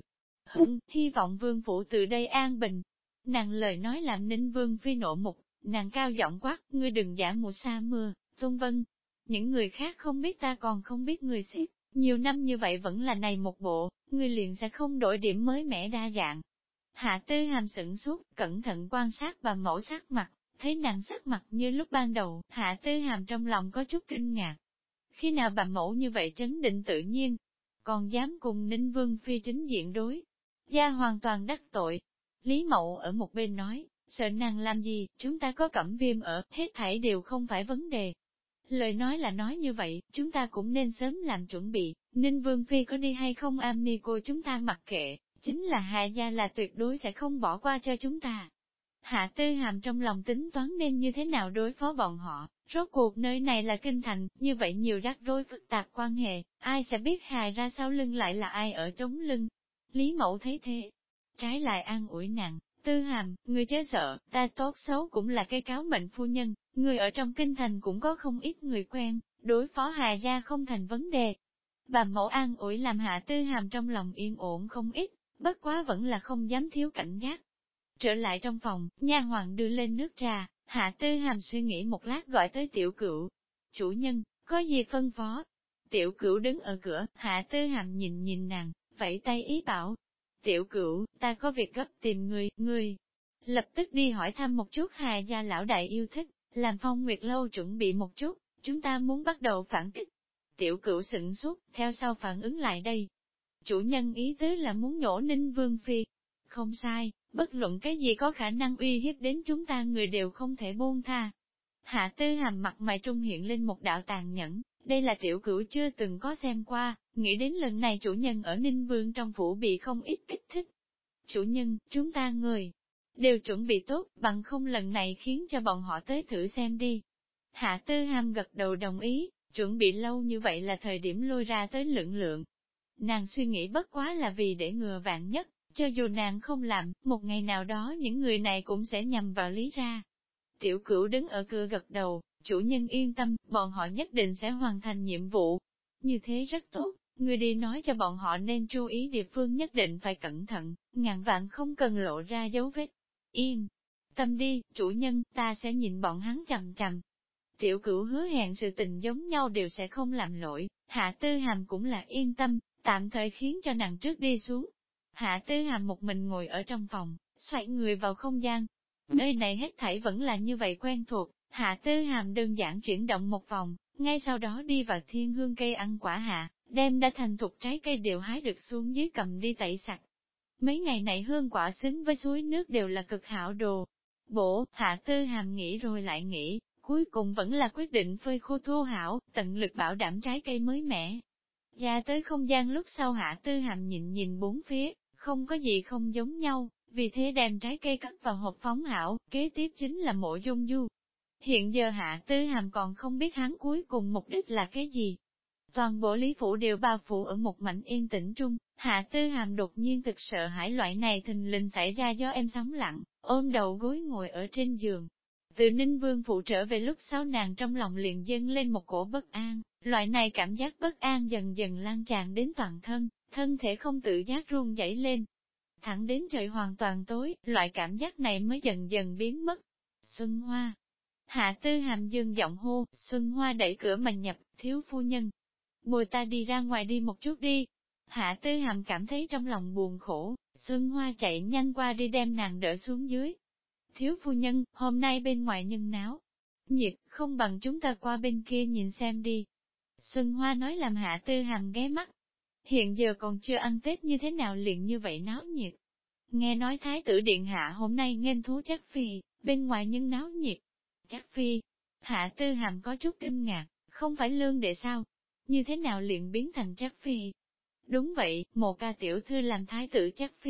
Hy vọng Vương phủ từ đây an bình. Nàng lời nói làm Ninh Vương phi nộ mục, nàng cao giọng quát, ngươi đừng giả mùa sa mưa, Tôn Vân. Những người khác không biết ta còn không biết người xếp, nhiều năm như vậy vẫn là này một bộ, ngươi liền sẽ không đổi điểm mới mẻ đa dạng. Hạ Tư Hàm sửng sốt, cẩn thận quan sát bà mẫu sắc mặt, thấy nàng sắc mặt như lúc ban đầu, Hạ Tư Hàm trong lòng có chút kinh ngạc. Khi nào bà mẫu như vậy trấn định tự nhiên, còn dám cùng Ninh Vương phi chính diện đối, gia hoàn toàn đắc tội. Lý Mậu ở một bên nói, sợ nàng làm gì, chúng ta có Cẩm Viêm ở, hết thảy đều không phải vấn đề. Lời nói là nói như vậy, chúng ta cũng nên sớm làm chuẩn bị, Ninh Vương phi có đi hay không am ni cô chúng ta mặc kệ, chính là Hạ gia là tuyệt đối sẽ không bỏ qua cho chúng ta. Hạ Tư Hàm trong lòng tính toán nên như thế nào đối phó bọn họ, rốt cuộc nơi này là kinh thành, như vậy nhiều rắc rối phức tạp quan hệ, ai sẽ biết hài ra sau lưng lại là ai ở trống lưng. Lý Mẫu thấy thế, trái lại an ủi nặng, Tư Hàm, ngươi chớ sợ, ta tốt xấu cũng là cái cáo mệnh phu nhân, người ở trong kinh thành cũng có không ít người quen, đối phó hài ra không thành vấn đề. Bà Mẫu an ủi làm Hạ Tư Hàm trong lòng yên ổn không ít, bất quá vẫn là không dám thiếu cảnh giác. Trở lại trong phòng, nha hoàng đưa lên nước trà, Hạ Tư Hàm suy nghĩ một lát gọi tới Tiểu Cửu. Chủ nhân, có gì phân phó? Tiểu Cửu đứng ở cửa, Hạ Tư Hàm nhìn nàng, vẫy tay ý bảo. Tiểu Cửu, ta có việc gấp tìm người. Lập tức đi hỏi thăm một chút Hà gia lão đại yêu thích, làm Phong Nguyệt Lâu chuẩn bị một chút, chúng ta muốn bắt đầu phản kích. Tiểu Cửu sửng sốt, theo sau phản ứng lại đây. Chủ nhân ý tứ là muốn nhổ Ninh Vương phi. Không sai, bất luận cái gì có khả năng uy hiếp đến chúng ta người đều không thể buông tha. Hạ Tư Hàm mặt mày trung hiện lên một đạo tàn nhẫn, đây là Tiểu Cửu chưa từng có xem qua, nghĩ đến lần này chủ nhân ở Ninh Vương trong phủ bị không ít kích thích. Chủ nhân, chúng ta người đều chuẩn bị tốt, bằng không lần này khiến cho bọn họ tới thử xem đi. Hạ Tư Hàm gật đầu đồng ý, chuẩn bị lâu như vậy là thời điểm lôi ra tới lượng lượng. Nàng suy nghĩ bất quá là vì để ngừa vạn nhất, cho dù nàng không làm, một ngày nào đó những người này cũng sẽ nhằm vào Lý ra. Tiểu Cửu đứng ở cửa gật đầu, chủ nhân yên tâm, bọn họ nhất định sẽ hoàn thành nhiệm vụ. Như thế rất tốt, người đi nói cho bọn họ nên chú ý địa phương nhất định phải cẩn thận, ngàn vạn không cần lộ ra dấu vết. Yên tâm đi, chủ nhân, ta sẽ nhìn bọn hắn chằm chằm. Tiểu Cửu hứa hẹn sự tình giống nhau đều sẽ không làm lỗi, Hạ Tư Hàm cũng là yên tâm, tạm thời khiến cho nàng trước đi xuống. Hạ Tư Hàm một mình ngồi ở trong phòng, xoay người vào không gian. Nơi này hết thảy vẫn là như vậy quen thuộc, Hạ Tư Hàm đơn giản chuyển động một vòng, ngay sau đó đi vào thiên hương cây ăn quả hạ, đem đã thành thục trái cây đều hái được xuống dưới cầm đi tẩy sạch. Mấy ngày này hương quả xứng với suối nước đều là cực hảo đồ. Bổ, Hạ Tư Hàm nghĩ rồi lại nghĩ, cuối cùng vẫn là quyết định phơi khô thô hảo, tận lực bảo đảm trái cây mới mẻ. Ra tới không gian lúc sau Hạ Tư Hàm nhìn bốn phía, không có gì không giống nhau, vì thế đem trái cây cất vào hộp phóng hảo, kế tiếp chính là Mộ Dung Du. Hiện giờ Hạ Tư Hàm còn không biết hắn cuối cùng mục đích là cái gì. Toàn bộ Lý Phủ đều bao phủ ở một mảnh yên tĩnh trung, Hạ Tư Hàm đột nhiên thực sợ hãi loại này thình lình xảy ra do em sóng lặng, ôm đầu gối ngồi ở trên giường. Từ Ninh Vương Phủ trở về lúc sau nàng trong lòng liền dâng lên một cổ bất an, loại này cảm giác bất an dần dần lan tràn đến toàn thân, thân thể không tự giác run rẩy lên. Thẳng đến trời hoàn toàn tối, loại cảm giác này mới dần dần biến mất. Xuân Hoa. Hạ Tư Hàm dương giọng hô, Xuân Hoa đẩy cửa mà nhập, thiếu phu nhân. Bồi ta đi ra ngoài đi một chút đi. Hạ Tư Hàm cảm thấy trong lòng buồn khổ, Xuân Hoa chạy nhanh qua đi đem nàng đỡ xuống dưới. Thiếu phu nhân, hôm nay bên ngoài nhân náo. Nhiệt, không bằng chúng ta qua bên kia nhìn xem đi. Xuân Hoa nói làm Hạ Tư Hàm ghé mắt. Hiện giờ còn chưa ăn Tết như thế nào liền như vậy náo nhiệt. Nghe nói Thái tử Điện Hạ hôm nay nghênh thú chắc phi, bên ngoài nhân náo nhiệt. Chắc phi, Hạ Tư Hàm có chút kinh ngạc, không phải lương đệ sao? Như thế nào liền biến thành chắc phi? Đúng vậy, một ca tiểu thư làm thái tử chắc phi,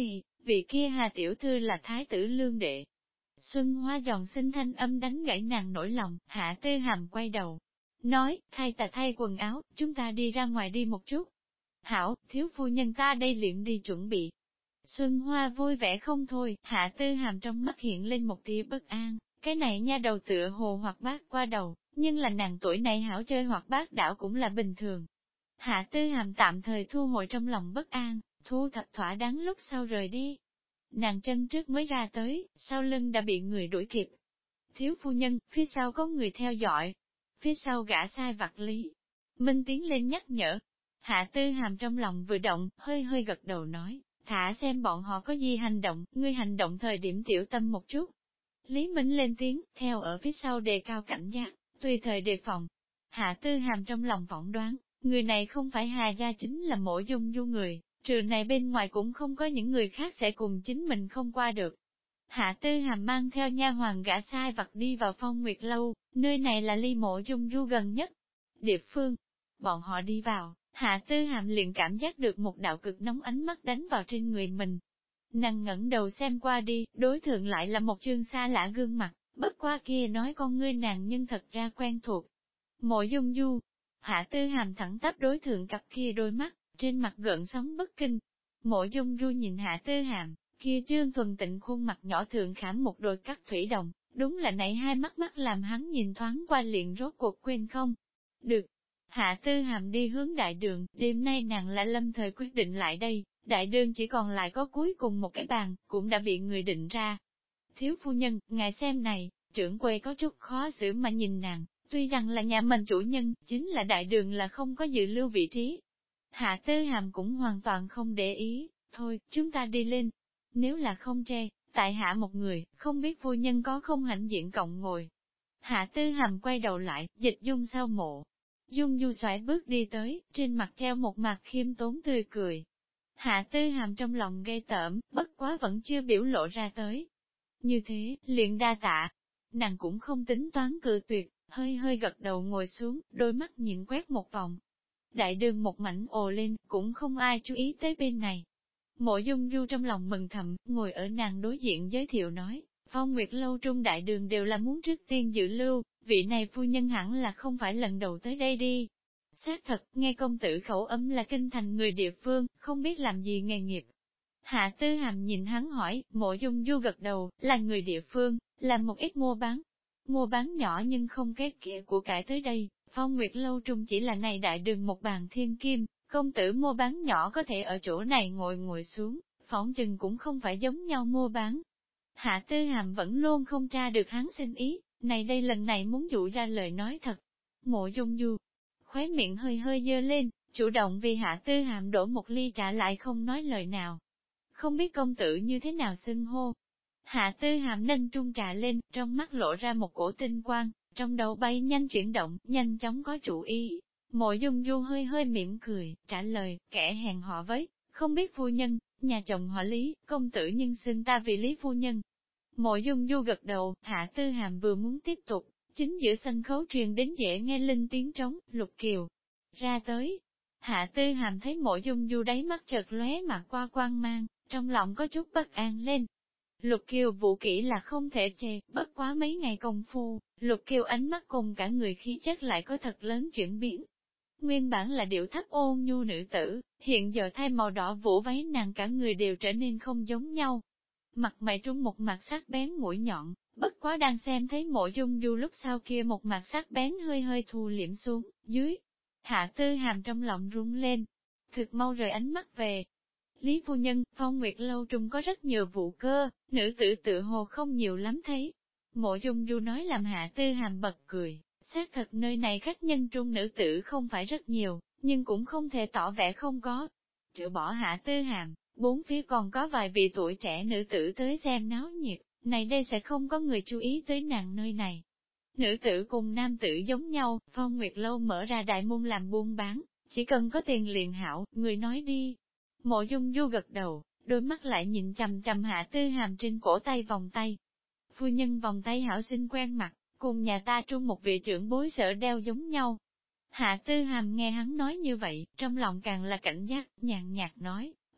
vị kia Hà tiểu thư là thái tử lương đệ. Xuân Hoa giòn xinh thanh âm đánh gãy nàng nỗi lòng, Hạ Tư Hàm quay đầu, nói, thay quần áo, chúng ta đi ra ngoài đi một chút. Hảo, thiếu phu nhân ta đây liền đi chuẩn bị. Xuân Hoa vui vẻ không thôi, Hạ Tư Hàm trong mắt hiện lên một tia bất an, cái này nha đầu tựa hồ hoặc bác qua đầu, nhưng là nàng tuổi này hảo chơi hoặc bác đảo cũng là bình thường. Hạ Tư Hàm tạm thời thu hồi trong lòng bất an, thu thập thỏa đáng lúc sau rời đi. Nàng chân trước mới ra tới, sau lưng đã bị người đuổi kịp. Thiếu phu nhân, phía sau có người theo dõi. Phía sau gã sai vặt Lý. Minh tiến lên nhắc nhở. Hạ Tư Hàm trong lòng vừa động, hơi hơi gật đầu nói, thả xem bọn họ có gì hành động, ngươi hành động thời điểm tiểu tâm một chút. Lý Minh lên tiếng, theo ở phía sau đề cao cảnh giác, tùy thời đề phòng. Hạ Tư Hàm trong lòng phỏng đoán, người này không phải Hà gia chính là Mộ Dung Du người, trừ này bên ngoài cũng không có những người khác sẽ cùng chính mình không qua được. Hạ Tư Hàm mang theo nha hoàng gã sai vặt đi vào Phong Nguyệt Lâu, nơi này là ly Mộ Dung Du gần nhất địa phương. Bọn họ đi vào, Hạ Tư Hàm liền cảm giác được một đạo cực nóng ánh mắt đánh vào trên người mình. Nàng ngẩng đầu xem qua đi, đối thượng lại là một chương xa lạ gương mặt, bất qua kia nói con ngươi nàng nhưng thật ra quen thuộc. Mộ Dung Du, Hạ Tư Hàm thẳng tắp đối thượng cặp kia đôi mắt, trên mặt gợn sóng bất kinh. Mộ Dung Du nhìn Hạ Tư Hàm, kia trương thuần tịnh khuôn mặt nhỏ thượng khảm một đôi cắt thủy đồng, đúng là nãy hai mắt làm hắn nhìn thoáng qua liền rốt cuộc quên không. Được. Hạ Tư Hàm đi hướng đại đường, đêm nay nàng lại lâm thời quyết định lại đây, đại đường chỉ còn lại có cuối cùng một cái bàn, cũng đã bị người định ra. Thiếu phu nhân, ngài xem này, trưởng quầy có chút khó xử mà nhìn nàng, tuy rằng là nhà mình chủ nhân, chính là đại đường là không có dự lưu vị trí. Hạ Tư Hàm cũng hoàn toàn không để ý, thôi, chúng ta đi lên. Nếu là không che, tại hạ một người, không biết phu nhân có không hãnh diện cộng ngồi. Hạ Tư Hàm quay đầu lại, Dịch Dung sau Mộ Dung Du xoải bước đi tới, trên mặt treo một mặt khiêm tốn tươi cười. Hạ Tư Hàm trong lòng gây tởm, bất quá vẫn chưa biểu lộ ra tới. Như thế, liền đa tạ. Nàng cũng không tính toán cự tuyệt, hơi hơi gật đầu ngồi xuống, đôi mắt nhìn quét một vòng. Đại đường một mảnh ồ lên, cũng không ai chú ý tới bên này. Mộ Dung Du trong lòng mừng thầm, ngồi ở nàng đối diện giới thiệu nói, Phong Nguyệt Lâu trung đại đường đều là muốn trước tiên dự lưu, vị này phu nhân hẳn là không phải lần đầu tới đây đi. Xác thật, nghe công tử khẩu ấm là kinh thành người địa phương, không biết làm gì nghề nghiệp. Hạ Tư Hàm nhìn hắn hỏi, Mộ Dung Du gật đầu, là người địa phương, làm một ít mua bán. Mua bán nhỏ nhưng không kết kia của cải tới đây, Phong Nguyệt Lâu trung chỉ là này đại đường một bàn thiên kim, công tử mua bán nhỏ có thể ở chỗ này ngồi xuống, phỏng chừng cũng không phải giống nhau mua bán. Hạ Tư Hàm vẫn luôn không tra được hắn xin ý, này đây lần này muốn dụ ra lời nói thật. Mộ Dung Du, khóe miệng hơi hơi dơ lên, chủ động vì Hạ Tư Hàm đổ một ly trà lại không nói lời nào. Không biết công tử như thế nào xưng hô. Hạ Tư Hàm nâng trung trà lên, trong mắt lộ ra một cổ tinh quang, trong đầu bay nhanh chuyển động, nhanh chóng có chủ ý. Mộ Dung Du hơi hơi mỉm cười, trả lời, kẻ hèn họ với, không biết phu nhân, nhà chồng họ Lý, công tử nhưng xưng ta vì Lý phu nhân. Mộ Dung Du gật đầu, Hạ Tư Hàm vừa muốn tiếp tục, chính giữa sân khấu truyền đến dễ nghe linh tiếng trống, Lục Kiều ra tới. Hạ Tư Hàm thấy Mộ Dung Du đáy mắt chợt lóe mà qua quang mang, trong lòng có chút bất an lên. Lục Kiều vũ kỹ là không thể chê, bất quá mấy ngày công phu, Lục Kiều ánh mắt cùng cả người khí chất lại có thật lớn chuyển biến. Nguyên bản là điệu thấp ôn nhu nữ tử, hiện giờ thay màu đỏ vũ váy nàng cả người đều trở nên không giống nhau. Mặt mày trung một mặt sắc bén mũi nhọn, bất quá đang xem thấy Mộ Dung Du lúc sau kia một mặt sắc bén hơi hơi thu liễm xuống, dưới. Hạ Tư Hàm trong lòng rung lên, thực mau rời ánh mắt về. Lý phu nhân, Phong Nguyệt Lâu trung có rất nhiều vụ cơ, nữ tử tự hồ không nhiều lắm thấy. Mộ Dung Du nói làm Hạ Tư Hàm bật cười, xác thật nơi này khách nhân trung nữ tử không phải rất nhiều, nhưng cũng không thể tỏ vẻ không có. Trừ bỏ Hạ Tư Hàm, bốn phía còn có vài vị tuổi trẻ nữ tử tới xem náo nhiệt, này đây sẽ không có người chú ý tới nàng nơi này. Nữ tử cùng nam tử giống nhau, Phong Nguyệt Lâu mở ra đại môn làm buôn bán, chỉ cần có tiền liền hảo, người nói đi. Mộ Dung Du gật đầu, đôi mắt lại nhìn chằm chằm Hạ Tư Hàm trên cổ tay vòng tay. Phu nhân vòng tay hảo xinh quen mặt, cùng nhà ta trung một vị trưởng bối sở đeo giống nhau. Hạ Tư Hàm nghe hắn nói như vậy, trong lòng càng là cảnh giác, nhàn nhạt nói,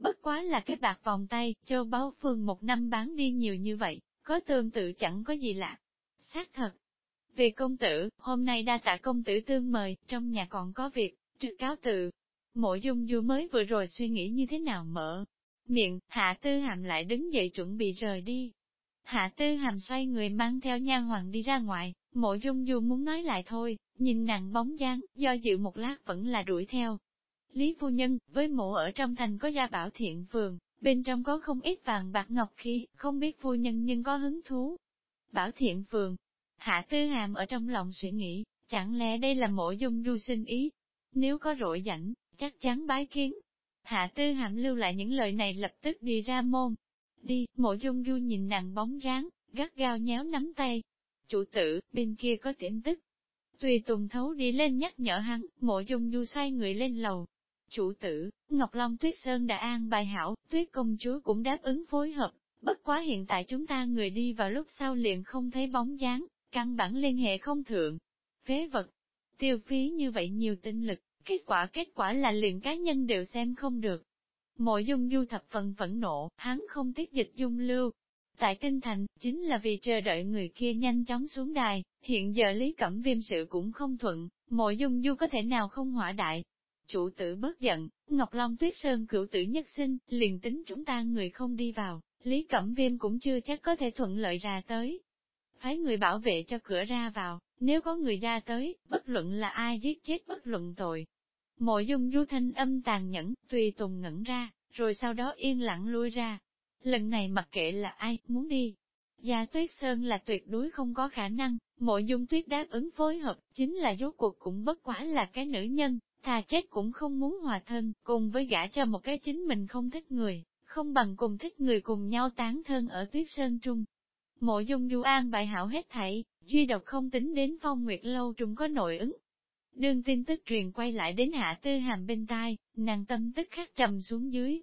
bất quá là cái bạc vòng tay, châu báu phường một năm bán đi nhiều như vậy, có tương tự chẳng có gì lạ. Xác thật. Vì công tử, hôm nay đa tạ công tử tương mời, trong nhà còn có việc, trước cáo từ. Mộ Dung Du mới vừa rồi suy nghĩ như thế nào mở miệng, Hạ Tư Hàm lại đứng dậy chuẩn bị rời đi. Hạ Tư Hàm xoay người mang theo nha hoàng đi ra ngoài, Mộ Dung Du muốn nói lại thôi, nhìn nàng bóng dáng, do dự một lát vẫn là đuổi theo. Lý phu nhân, với mộ ở trong thành có gia bảo thiện phường, bên trong có không ít vàng bạc ngọc khí, không biết phu nhân nhưng có hứng thú. Bảo thiện phường, Hạ Tư Hàm ở trong lòng suy nghĩ, chẳng lẽ đây là Mộ Dung Du sinh ý? Nếu có rỗi rảnh, chắc chắn bái kiến. Hạ Tư Hàm lưu lại những lời này lập tức đi ra môn. Đi, Mộ Dung Du nhìn nàng bóng dáng, gắt gao nhéo nắm tay. Chủ tử, bên kia có tin tức. Tùy Tùng Thấu đi lên nhắc nhở hắn, Mộ Dung Du xoay người lên lầu. Chủ tử, Ngọc Long Tuyết Sơn đã an bài hảo, Tuyết công chúa cũng đáp ứng phối hợp, bất quá hiện tại chúng ta người đi vào lúc sau liền không thấy bóng dáng, căn bản liên hệ không thượng. Phế vật, tiêu phí như vậy nhiều tinh lực, kết quả là liền cá nhân đều xem không được. Mộ Dung Du thập phần phẫn nộ, hắn không tiếc dịch dung lưu. Tại kinh thành, chính là vì chờ đợi người kia nhanh chóng xuống đài, hiện giờ Lý Cẩm Viêm sự cũng không thuận, Mộ Dung Du có thể nào không hỏa đại. Chủ tử bớt giận, Ngọc Long Tuyết Sơn cửu tử nhất sinh, liền tính chúng ta người không đi vào, Lý Cẩm Viêm cũng chưa chắc có thể thuận lợi ra tới. Phái người bảo vệ cho cửa ra vào, nếu có người ra tới, bất luận là ai giết chết bất luận tội. Mộ Dung Du thanh âm tàn nhẫn, Tùy Tùng ngẩn ra, rồi sau đó yên lặng lui ra. Lần này mặc kệ là ai, muốn đi. Gia Tuyết Sơn là tuyệt đối không có khả năng, Mộ Dung Tuyết đáp ứng phối hợp, chính là rốt cuộc cũng bất quá là cái nữ nhân, thà chết cũng không muốn hòa thân, cùng với gả cho một cái chính mình không thích người, không bằng cùng thích người cùng nhau tán thân ở Tuyết Sơn Trung. Mộ Dung Du an bài hảo hết thảy, duy độc không tính đến Phong Nguyệt Lâu Trung có nội ứng. Đương tin tức truyền quay lại đến Hạ Tư Hàm bên tai, nàng tâm tức khắc trầm xuống dưới.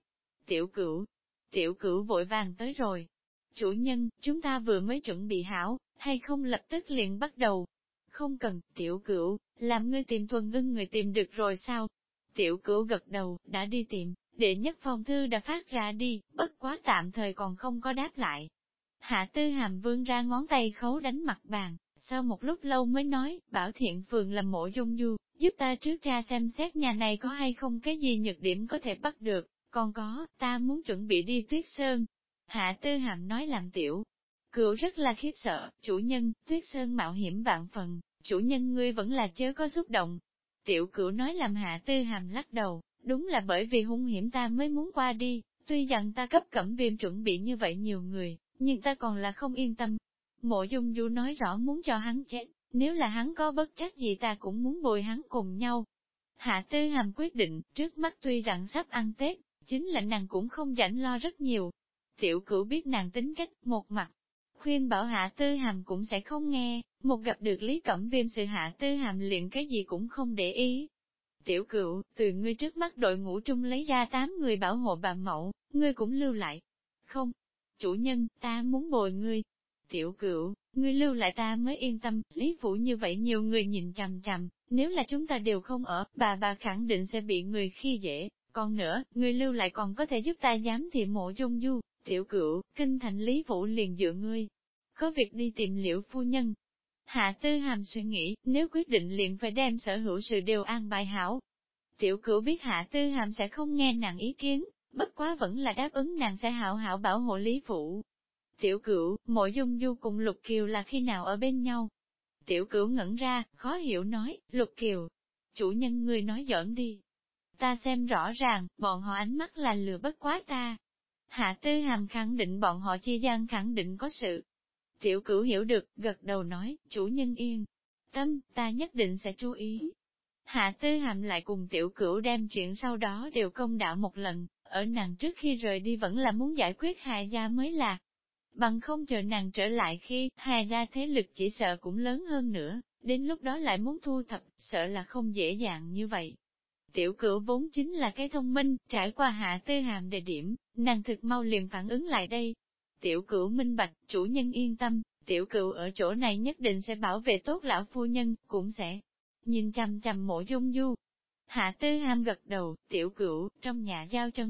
Tiểu cửu vội vàng tới rồi. Chủ nhân, chúng ta vừa mới chuẩn bị hảo, hay không lập tức liền bắt đầu? Không cần, tiểu cửu, làm ngươi tìm Thuần Ngưng người tìm được rồi sao? Tiểu cửu gật đầu, đã đi tìm, đệ nhất phong thư đã phát ra đi, bất quá tạm thời còn không có đáp lại. Hạ Tư Hàm vươn ra ngón tay khấu đánh mặt bàn, sau một lúc lâu mới nói, Bảo Thiện Phường làm Mộ Dung Du, giúp ta trước ra xem xét nhà này có hay không cái gì nhược điểm có thể bắt được, còn có, ta muốn chuẩn bị đi Tuyết Sơn. Hạ Tư Hàm nói làm tiểu. Cửu rất là khiếp sợ, chủ nhân, Tuyết Sơn mạo hiểm vạn phần, chủ nhân ngươi vẫn là chớ có xúc động. Tiểu Cửu nói làm Hạ Tư Hàm lắc đầu, đúng là bởi vì hung hiểm ta mới muốn qua đi, tuy rằng ta cấp Cẩm Viêm chuẩn bị như vậy nhiều người, nhưng ta còn là không yên tâm. Mộ Dung Du nói rõ muốn cho hắn chết, nếu là hắn có bất trách gì ta cũng muốn bồi hắn cùng nhau. Hạ Tư Hàm quyết định, trước mắt tuy rằng sắp ăn Tết, chính là nàng cũng không rảnh lo rất nhiều. Tiểu Cửu biết nàng tính cách, một mặt, khuyên bảo Hạ Tư Hàm cũng sẽ không nghe, một gặp được Lý Cẩm Viêm sự Hạ Tư Hàm liền cái gì cũng không để ý. Tiểu Cửu, từ ngươi trước mắt đội ngũ trung lấy ra 8 người bảo hộ bà mẫu, ngươi cũng lưu lại. Không, chủ nhân, ta muốn bồi ngươi. Tiểu Cửu, ngươi lưu lại ta mới yên tâm, Lý Phủ như vậy nhiều người nhìn chằm chằm, nếu là chúng ta đều không ở, bà khẳng định sẽ bị người khi dễ. Còn nữa, ngươi lưu lại còn có thể giúp ta giám thị Mộ Dung Du. Tiểu Cửu, kinh thành Lý Phủ liền dựa ngươi. Có việc đi tìm Liễu phu nhân. Hạ Tư Hàm suy nghĩ, nếu quyết định liền phải đem sở hữu sự đều an bài hảo. Tiểu Cửu biết Hạ Tư Hàm sẽ không nghe nàng ý kiến, bất quá vẫn là đáp ứng nàng sẽ hảo hảo bảo hộ Lý Phủ. Tiểu Cửu, Mộ Dung Du cùng Lục Kiều là khi nào ở bên nhau? Tiểu Cửu ngẩn ra, khó hiểu nói, Lục Kiều. Chủ nhân ngươi nói giỡn đi. Ta xem rõ ràng, bọn họ ánh mắt là lừa bất quá ta. Hạ Tư Hàm khẳng định bọn họ chi gian khẳng định có sự. Tiểu Cửu hiểu được, gật đầu nói, chủ nhân yên tâm, ta nhất định sẽ chú ý. Hạ Tư Hàm lại cùng Tiểu Cửu đem chuyện sau đó đều công đạo một lần, ở nàng trước khi rời đi vẫn là muốn giải quyết Hà gia mới là. Bằng không chờ nàng trở lại khi Hà gia thế lực chỉ sợ cũng lớn hơn nữa, đến lúc đó lại muốn thu thập, sợ là không dễ dàng như vậy. Tiểu Cửu vốn chính là cái thông minh, trải qua Hạ Tư Hàm đề điểm, nàng thực mau liền phản ứng lại đây. Tiểu Cửu minh bạch, chủ nhân yên tâm, Tiểu Cửu ở chỗ này nhất định sẽ bảo vệ tốt lão phu nhân, cũng sẽ nhìn chằm chằm Mộ Dung Du. Hạ Tư Hàm gật đầu, Tiểu Cửu, trong nhà giao cho ngươi,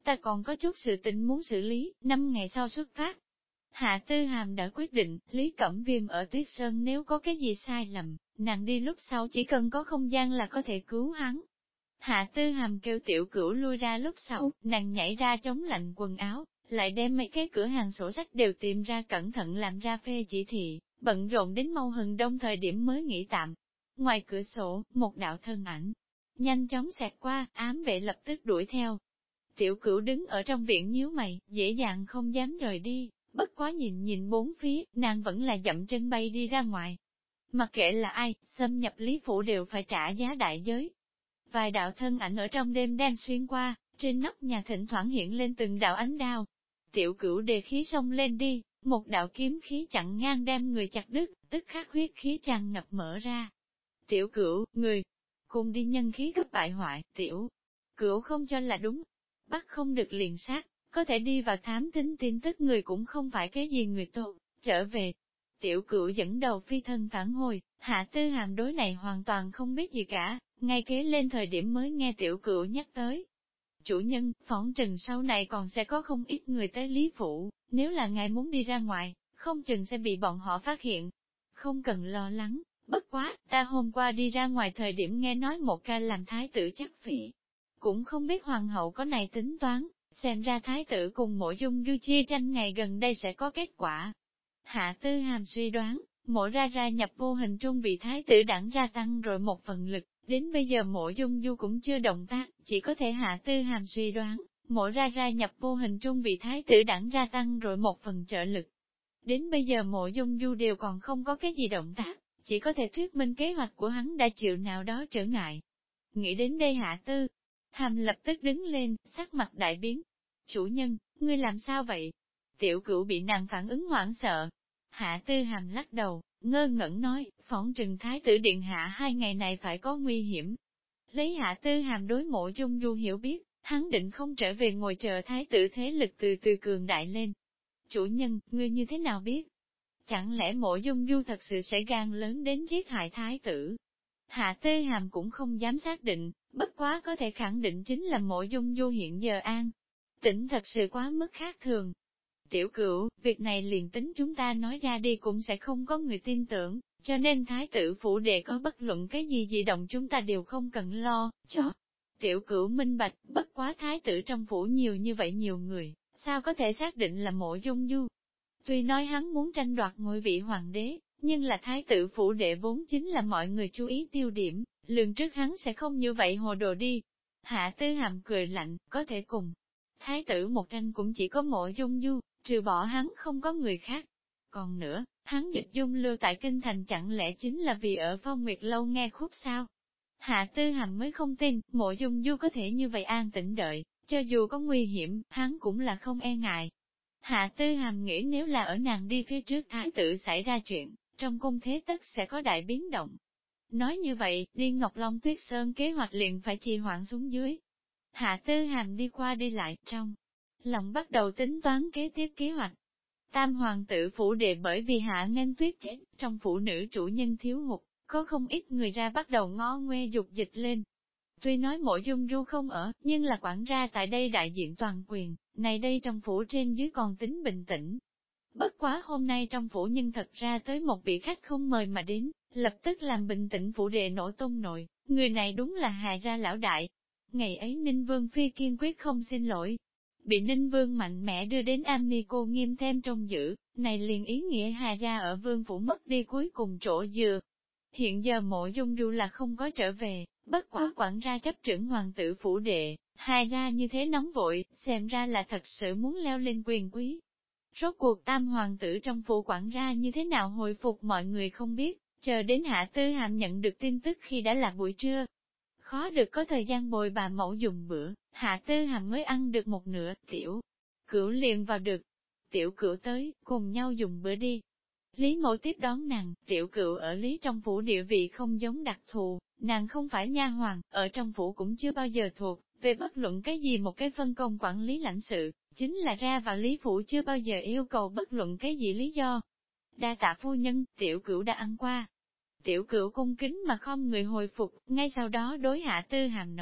ta còn có chút sự tình muốn xử lý, 5 ngày sau xuất phát. Hạ Tư Hàm đã quyết định, Lý Cẩm Viêm ở Tuyết Sơn nếu có cái gì sai lầm, nàng đi lúc sau chỉ cần có không gian là có thể cứu hắn. Hạ Tư Hàm kêu Tiểu Cửu lui ra lúc sau, nàng nhảy ra chống lạnh quần áo, lại đem mấy cái cửa hàng sổ sách đều tìm ra cẩn thận làm ra phê chỉ thị, bận rộn đến mau hừng đông thời điểm mới nghỉ tạm. Ngoài cửa sổ, một đạo thân ảnh, nhanh chóng xẹt qua, ám vệ lập tức đuổi theo. Tiểu Cửu đứng ở trong viện nhíu mày, dễ dàng không dám rời đi, bất quá nhìn nhìn bốn phía, nàng vẫn là dậm chân bay đi ra ngoài. Mặc kệ là ai, xâm nhập Lý Phủ đều phải trả giá đại giới. Vài đạo thân ảnh ở trong đêm đen xuyên qua, trên nóc nhà thỉnh thoảng hiện lên từng đạo ánh đao. Tiểu Cửu đề khí xông lên đi, một đạo kiếm khí chặn ngang đem người chặt đứt, tức khắc huyết khí tràn ngập mở ra. Tiểu Cửu, người, cùng đi nhân khí cấp bại hoại, Tiểu Cửu không cho là đúng, bắt không được liền sát, có thể đi vào thám tính tin tức người cũng không phải cái gì người tốt, trở về. Tiểu Cửu dẫn đầu phi thân phản hồi, Hạ Tư Hàm đối này hoàn toàn không biết gì cả, ngay kế lên thời điểm mới nghe Tiểu Cửu nhắc tới. Chủ nhân, phỏng trừng sau này còn sẽ có không ít người tới Lý Phủ, nếu là ngài muốn đi ra ngoài, không chừng sẽ bị bọn họ phát hiện. Không cần lo lắng, bất quá, ta hôm qua đi ra ngoài thời điểm nghe nói một ca làm thái tử chắc phỉ. Cũng không biết hoàng hậu có này tính toán, xem ra thái tử cùng Mộ Dung Du chia tranh ngày gần đây sẽ có kết quả. Hạ Tư Hàm suy đoán, Mộ Ra Ra nhập vô hình trung bị thái tử đảng ra tăng rồi một phần lực, đến bây giờ Mộ Dung Du cũng chưa động tác, chỉ có thể Hạ Tư Hàm suy đoán, Mộ Ra Ra nhập vô hình trung bị thái tử đảng ra tăng rồi một phần trợ lực. Đến bây giờ Mộ Dung Du đều còn không có cái gì động tác, chỉ có thể thuyết minh kế hoạch của hắn đã chịu nào đó trở ngại. Nghĩ đến đây Hạ Tư Hàm lập tức đứng lên, sắc mặt đại biến. Chủ nhân, ngươi làm sao vậy? Tiểu Cửu bị nàng phản ứng hoảng sợ. Hạ Tư Hàm lắc đầu, ngơ ngẩn nói, phỏng trừng thái tử điện hạ 2 ngày này phải có nguy hiểm. Lấy Hạ Tư Hàm đối Mộ Dung Du hiểu biết, hắn định không trở về ngồi chờ thái tử thế lực từ từ cường đại lên. Chủ nhân, ngươi như thế nào biết? Chẳng lẽ Mộ Dung Du thật sự sẽ gan lớn đến giết hại thái tử? Hạ Tư Hàm cũng không dám xác định, bất quá có thể khẳng định chính là Mộ Dung Du hiện giờ an. Tỉnh thật sự quá mức khác thường. Tiểu Cửu, việc này liền tính chúng ta nói ra đi cũng sẽ không có người tin tưởng, cho nên thái tử phủ đệ có bất luận cái gì dị động chúng ta đều không cần lo, cho. Tiểu Cửu minh bạch, bất quá thái tử trong phủ nhiều như vậy nhiều người, sao có thể xác định là Mộ Dung Du? Tuy nói hắn muốn tranh đoạt ngôi vị hoàng đế, nhưng là thái tử phủ đệ vốn chính là mọi người chú ý tiêu điểm, lường trước hắn sẽ không như vậy hồ đồ đi. Hạ Tư Hàm cười lạnh, có thể cùng. Thái tử một tranh cũng chỉ có Mộ Dung Du, trừ bỏ hắn không có người khác. Còn nữa, hắn dịch dung lưu tại kinh thành chẳng lẽ chính là vì ở Phong Nguyệt Lâu nghe khúc sao? Hạ Tư Hàm mới không tin, Mộ Dung Du có thể như vậy an tĩnh đợi, cho dù có nguy hiểm, hắn cũng là không e ngại. Hạ Tư Hàm nghĩ nếu là ở nàng đi phía trước thái tử xảy ra chuyện, trong cung thế tất sẽ có đại biến động. Nói như vậy, đi Ngọc Long Tuyết Sơn kế hoạch liền phải trì hoãn xuống dưới. Hạ Tư Hàm đi qua đi lại trong lòng bắt đầu tính toán kế tiếp kế hoạch. Tam hoàng tử phủ đệ bởi vì Hạ Nghênh Tuyết chết, trong phủ nữ chủ nhân thiếu hụt, có không ít người ra bắt đầu ngó ngoe dục dịch lên. Tuy nói Mộ Dung Du không ở, nhưng là quản gia tại đây đại diện toàn quyền, này đây trong phủ trên dưới còn tính bình tĩnh. Bất quá hôm nay trong phủ nhưng thật ra tới một vị khách không mời mà đến, lập tức làm bình tĩnh phủ đệ nổ tung nội, người này đúng là Hà gia lão đại. Ngày ấy Ninh Vương Phi kiên quyết không xin lỗi, bị Ninh Vương mạnh mẽ đưa đến Am Ni Cô nghiêm thêm trông giữ, này liền ý nghĩa Hà gia ở Vương phủ mất đi cuối cùng chỗ dựa. Hiện giờ Mộ Dung Du là không có trở về, bất quá quản gia chấp trưởng hoàng tử phủ đệ, Hà gia như thế nóng vội, xem ra là thật sự muốn leo lên quyền quý. Rốt cuộc tam hoàng tử trong phủ quản gia như thế nào hồi phục mọi người không biết, chờ đến Hạ Tư Hàm nhận được tin tức khi đã là buổi trưa. Khó được có thời gian bồi bà mẫu dùng bữa, Hạ Tư Hàm mới ăn được một nửa, Tiểu Cửu liền vào được. Tiểu Cửu tới, cùng nhau dùng bữa đi. Lý Mẫu tiếp đón nàng, Tiểu Cửu ở Lý trong phủ địa vị không giống đặc thù, nàng không phải nha hoàn, ở trong phủ cũng chưa bao giờ thuộc, về bất luận cái gì một cái phân công quản lý lãnh sự, chính là ra vào Lý phủ chưa bao giờ yêu cầu bất luận cái gì lý do. Đa tạ phu nhân, Tiểu Cửu đã ăn qua. Tiểu Cửu cung kính mà không người hồi phục, ngay sau đó đối Hạ Tư Hàm nói,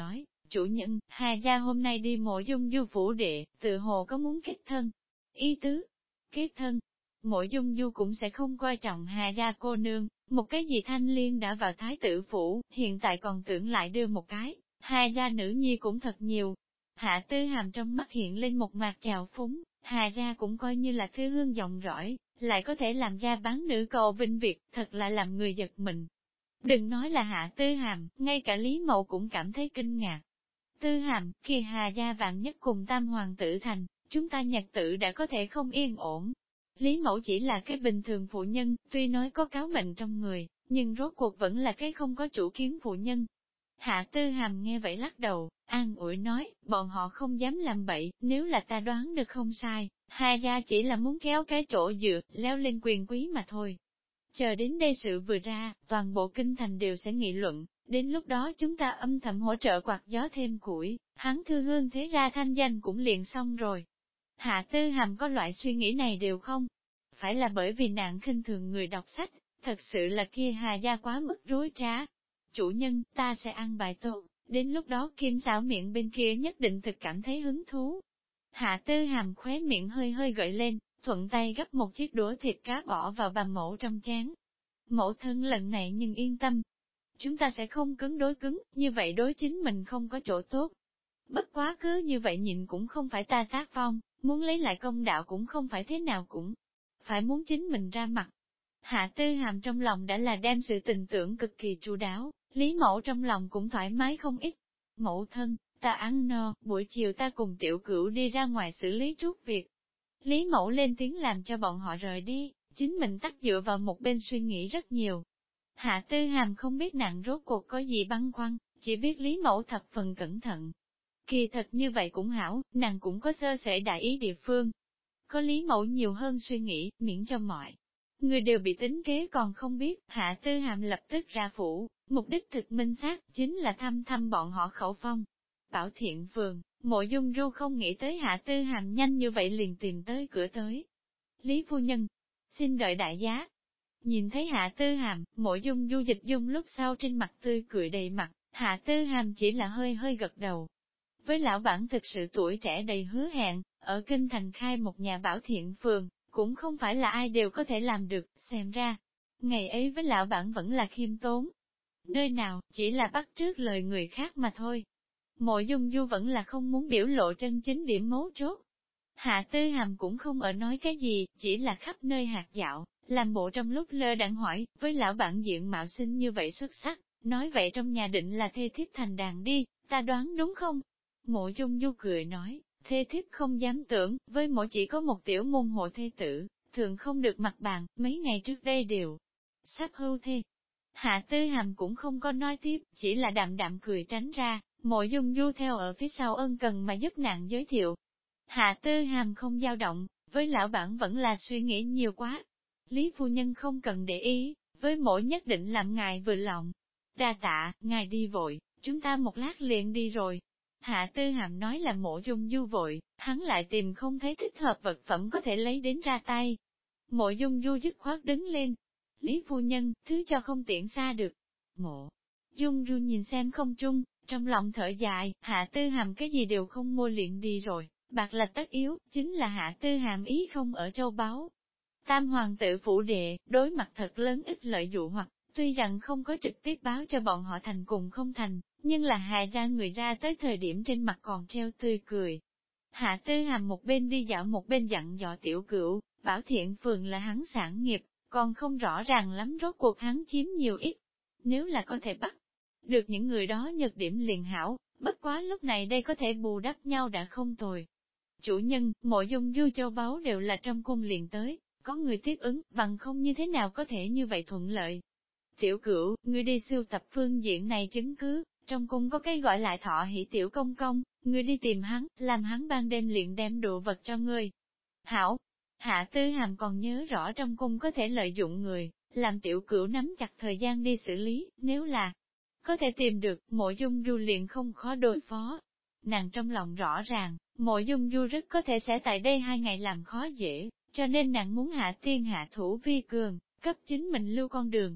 Chủ nhân, Hà gia hôm nay đi Mộ Dung Du phủ đệ, tự hồ có muốn kết thân. Ý tứ, kết thân. Mộ Dung Du cũng sẽ không coi trọng Hà gia cô nương, một cái gì thanh liên đã vào thái tử phủ, hiện tại còn tưởng lại đưa một cái, Hà gia nữ nhi cũng thật nhiều. Hạ Tư Hàm trong mắt hiện lên một mạt trào phúng, Hà gia cũng coi như là thư hương dòng dõi, lại có thể làm ra bán nữ cầu vinh việc, thật là làm người giật mình. Đừng nói là Hạ Tư Hàm, ngay cả Lý Mậu cũng cảm thấy kinh ngạc. Tư Hàm, khi Hà gia vạn nhất cùng tam hoàng tử thành, chúng ta nhật tử đã có thể không yên ổn. Lý Mẫu chỉ là cái bình thường phụ nhân, tuy nói có cáo mệnh trong người, nhưng rốt cuộc vẫn là cái không có chủ kiến phụ nhân. Hạ Tư Hàm nghe vậy lắc đầu, an ủi nói, bọn họ không dám làm bậy, nếu là ta đoán được không sai, Hà gia chỉ là muốn kéo cái chỗ dựa, leo lên quyền quý mà thôi. Chờ đến đây sự vừa ra, toàn bộ kinh thành đều sẽ nghị luận, đến lúc đó chúng ta âm thầm hỗ trợ quạt gió thêm củi, hắn thư hương thế ra thanh danh cũng liền xong rồi. Hạ Tư Hàm có loại suy nghĩ này đều không? Phải là bởi vì nạn khinh thường người đọc sách, thật sự là kia Hà gia quá mức rối trá. Chủ nhân, ta sẽ ăn bài tốt, đến lúc đó Kim xảo miệng bên kia nhất định thực cảm thấy hứng thú. Hạ Tư Hàm khóe miệng hơi hơi gợi lên, thuận tay gấp một chiếc đũa thịt cá bỏ vào bà mẫu trong chén. Mẫu thân lần này nhưng yên tâm, chúng ta sẽ không cứng đối cứng, như vậy đối chính mình không có chỗ tốt. Bất quá cứ như vậy nhịn cũng không phải ta tác phong, muốn lấy lại công đạo cũng không phải thế nào cũng phải muốn chính mình ra mặt. Hạ Tư Hàm trong lòng đã là đem sự tình tưởng cực kỳ chu đáo, Lý Mẫu trong lòng cũng thoải mái không ít. Mẫu thân, ta ăn no, buổi chiều ta cùng tiểu cửu đi ra ngoài xử lý chút việc. Lý Mẫu lên tiếng làm cho bọn họ rời đi, chính mình tắt dựa vào một bên suy nghĩ rất nhiều. Hạ Tư Hàm không biết nàng rốt cuộc có gì băn khoăn, chỉ biết Lý Mẫu thập phần cẩn thận. Kỳ thật như vậy cũng hảo, nàng cũng có sơ sẩy đại ý địa phương. Có Lý Mẫu nhiều hơn suy nghĩ, miễn cho mọi người đều bị tính kế còn không biết, Hạ Tư Hàm lập tức ra phủ, mục đích thực minh xác, chính là thăm thăm bọn họ khẩu phong. Bảo Thiện Phường, Mộ Dung Du không nghĩ tới Hạ Tư Hàm nhanh như vậy liền tìm tới cửa tới. Lý phu nhân, xin đợi đại giá. Nhìn thấy Hạ Tư Hàm, Mộ Dung Du dịch dung lúc sau trên mặt tươi cười đầy mặt, Hạ Tư Hàm chỉ là hơi hơi gật đầu. Với lão bản thực sự tuổi trẻ đầy hứa hẹn, ở kinh thành khai một nhà Bảo Thiện Phường, cũng không phải là ai đều có thể làm được, xem ra. Ngày ấy với lão bản vẫn là khiêm tốn. Nơi nào, chỉ là bắt trước lời người khác mà thôi. Mộ Dung Du vẫn là không muốn biểu lộ chân chính điểm mấu chốt. Hạ Tư Hàm cũng không ở nói cái gì, chỉ là khắp nơi hạt dạo, làm bộ trong lúc lơ đãng hỏi, với lão bản diện mạo xinh như vậy xuất sắc, nói vậy trong nhà định là thê thiếp thành đàn đi, ta đoán đúng không? Mộ Dung Du cười nói, thê thiếp không dám tưởng, với mỗi chỉ có một tiểu môn hộ thê tử, thường không được mặt bàn, mấy ngày trước đây đều sắp hưu thê. Hạ Tư Hàm cũng không có nói tiếp, chỉ là đạm đạm cười tránh ra, Mộ Dung Du theo ở phía sau ân cần mà giúp nàng giới thiệu. Hạ Tư Hàm không dao động, với lão bản vẫn là suy nghĩ nhiều quá. Lý phu nhân không cần để ý, với mỗi nhất định làm ngài vừa lòng. Đa tạ, ngài đi vội, chúng ta một lát liền đi rồi. Hạ Tư Hàm nói là Mộ Dung Du vội, hắn lại tìm không thấy thích hợp vật phẩm có thể lấy đến ra tay. Mộ Dung Du dứt khoát đứng lên. Lý phu nhân, thứ cho không tiện xa được. Mộ Dung Du nhìn xem không trung, trong lòng thở dài, Hạ Tư Hàm cái gì đều không mua liền đi rồi, bạc là tất yếu, chính là Hạ Tư Hàm ý không ở châu báu. Tam hoàng tử phủ đệ, đối mặt thật lớn ít lợi dụ hoặc, tuy rằng không có trực tiếp báo cho bọn họ thành cùng không thành, nhưng là Hạ ra người ra tới thời điểm trên mặt còn treo tươi cười. Hạ Tư Hàm một bên đi dạo một bên dặn dò tiểu cửu, Bảo Thiện Phường là hắn sản nghiệp, còn không rõ ràng lắm rốt cuộc hắn chiếm nhiều ít. Nếu là có thể bắt được những người đó nhược điểm liền hảo, bất quá lúc này đây có thể bù đắp nhau đã không tồi. Chủ nhân, Mộ Dung Du châu báu đều là trong cung liền tới, có người tiếp ứng, bằng không như thế nào có thể như vậy thuận lợi. Tiểu Cửu, ngươi đi sưu tập phương diện này chứng cứ, trong cung có cái gọi lại Thọ Hỷ tiểu công công, ngươi đi tìm hắn, làm hắn ban đêm liền đem đồ vật cho ngươi. Hảo, Hạ Tư Hàm còn nhớ rõ trong cung có thể lợi dụng người, làm Tiểu Cửu nắm chặt thời gian đi xử lý, nếu là có thể tìm được, Mộ Dung Du liền không khó đối phó. Nàng trong lòng rõ ràng, Mộ Dung Du rất có thể sẽ tại đây 2 ngày làm khó dễ, cho nên nàng muốn hạ tiên hạ thủ vi cường, cấp chính mình lưu con đường.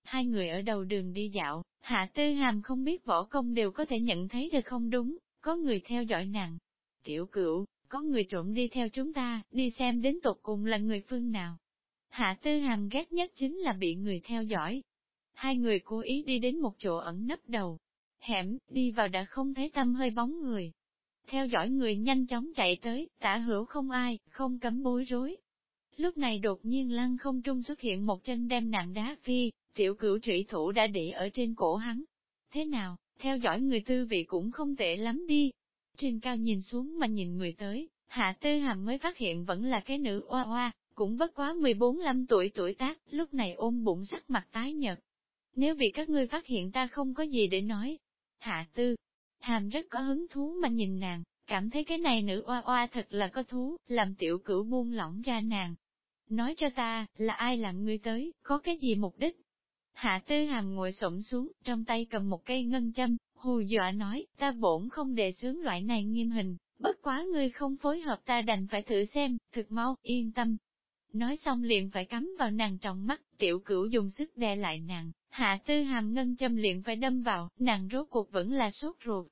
Hai người ở đầu đường đi dạo, Hạ Tư Hàm không biết võ công đều có thể nhận thấy được không đúng, có người theo dõi nàng. Tiểu Cửu, có người trộm đi theo chúng ta, đi xem đến tột cùng là người phương nào. Hạ Tư Hàm ghét nhất chính là bị người theo dõi. Hai người cố ý đi đến một chỗ ẩn nấp đầu hẻm, đi vào đã không thấy tăm hơi bóng người. Theo dõi người nhanh chóng chạy tới, tả hữu không ai, không cấm bối rối. Lúc này đột nhiên lăng không trung xuất hiện một chân đem nặng đá phi, Tiểu Cửu trụy thủ đã để ở trên cổ hắn. Thế nào, theo dõi người tư vị cũng không tệ lắm đi. Trên cao nhìn xuống mà nhìn người tới, Hạ Tư Hàm mới phát hiện vẫn là cái nữ oa oa, cũng bất quá 14-15 tuổi tác, lúc này ôm bụng sắc mặt tái nhợt. Nếu bị các ngươi phát hiện ta không có gì để nói. Hạ Tư Hàm rất có hứng thú mà nhìn nàng, cảm thấy cái này nữ oa oa thật là có thú, làm Tiểu Cửu buông lỏng ra nàng. Nói cho ta, là ai làm ngươi tới, có cái gì mục đích? Hạ Tư Hàm ngồi xổm xuống, trong tay cầm một cây ngân châm, hù dọa nói, ta bổn không đề xướng loại này nghiêm hình, bất quá ngươi không phối hợp ta đành phải thử xem, thực mau, yên tâm. Nói xong liền phải cắm vào nàng trong mắt, Tiểu Cửu dùng sức đè lại nàng, Hạ Tư Hàm ngân châm liền phải đâm vào, nàng rốt cuộc vẫn là sốt ruột.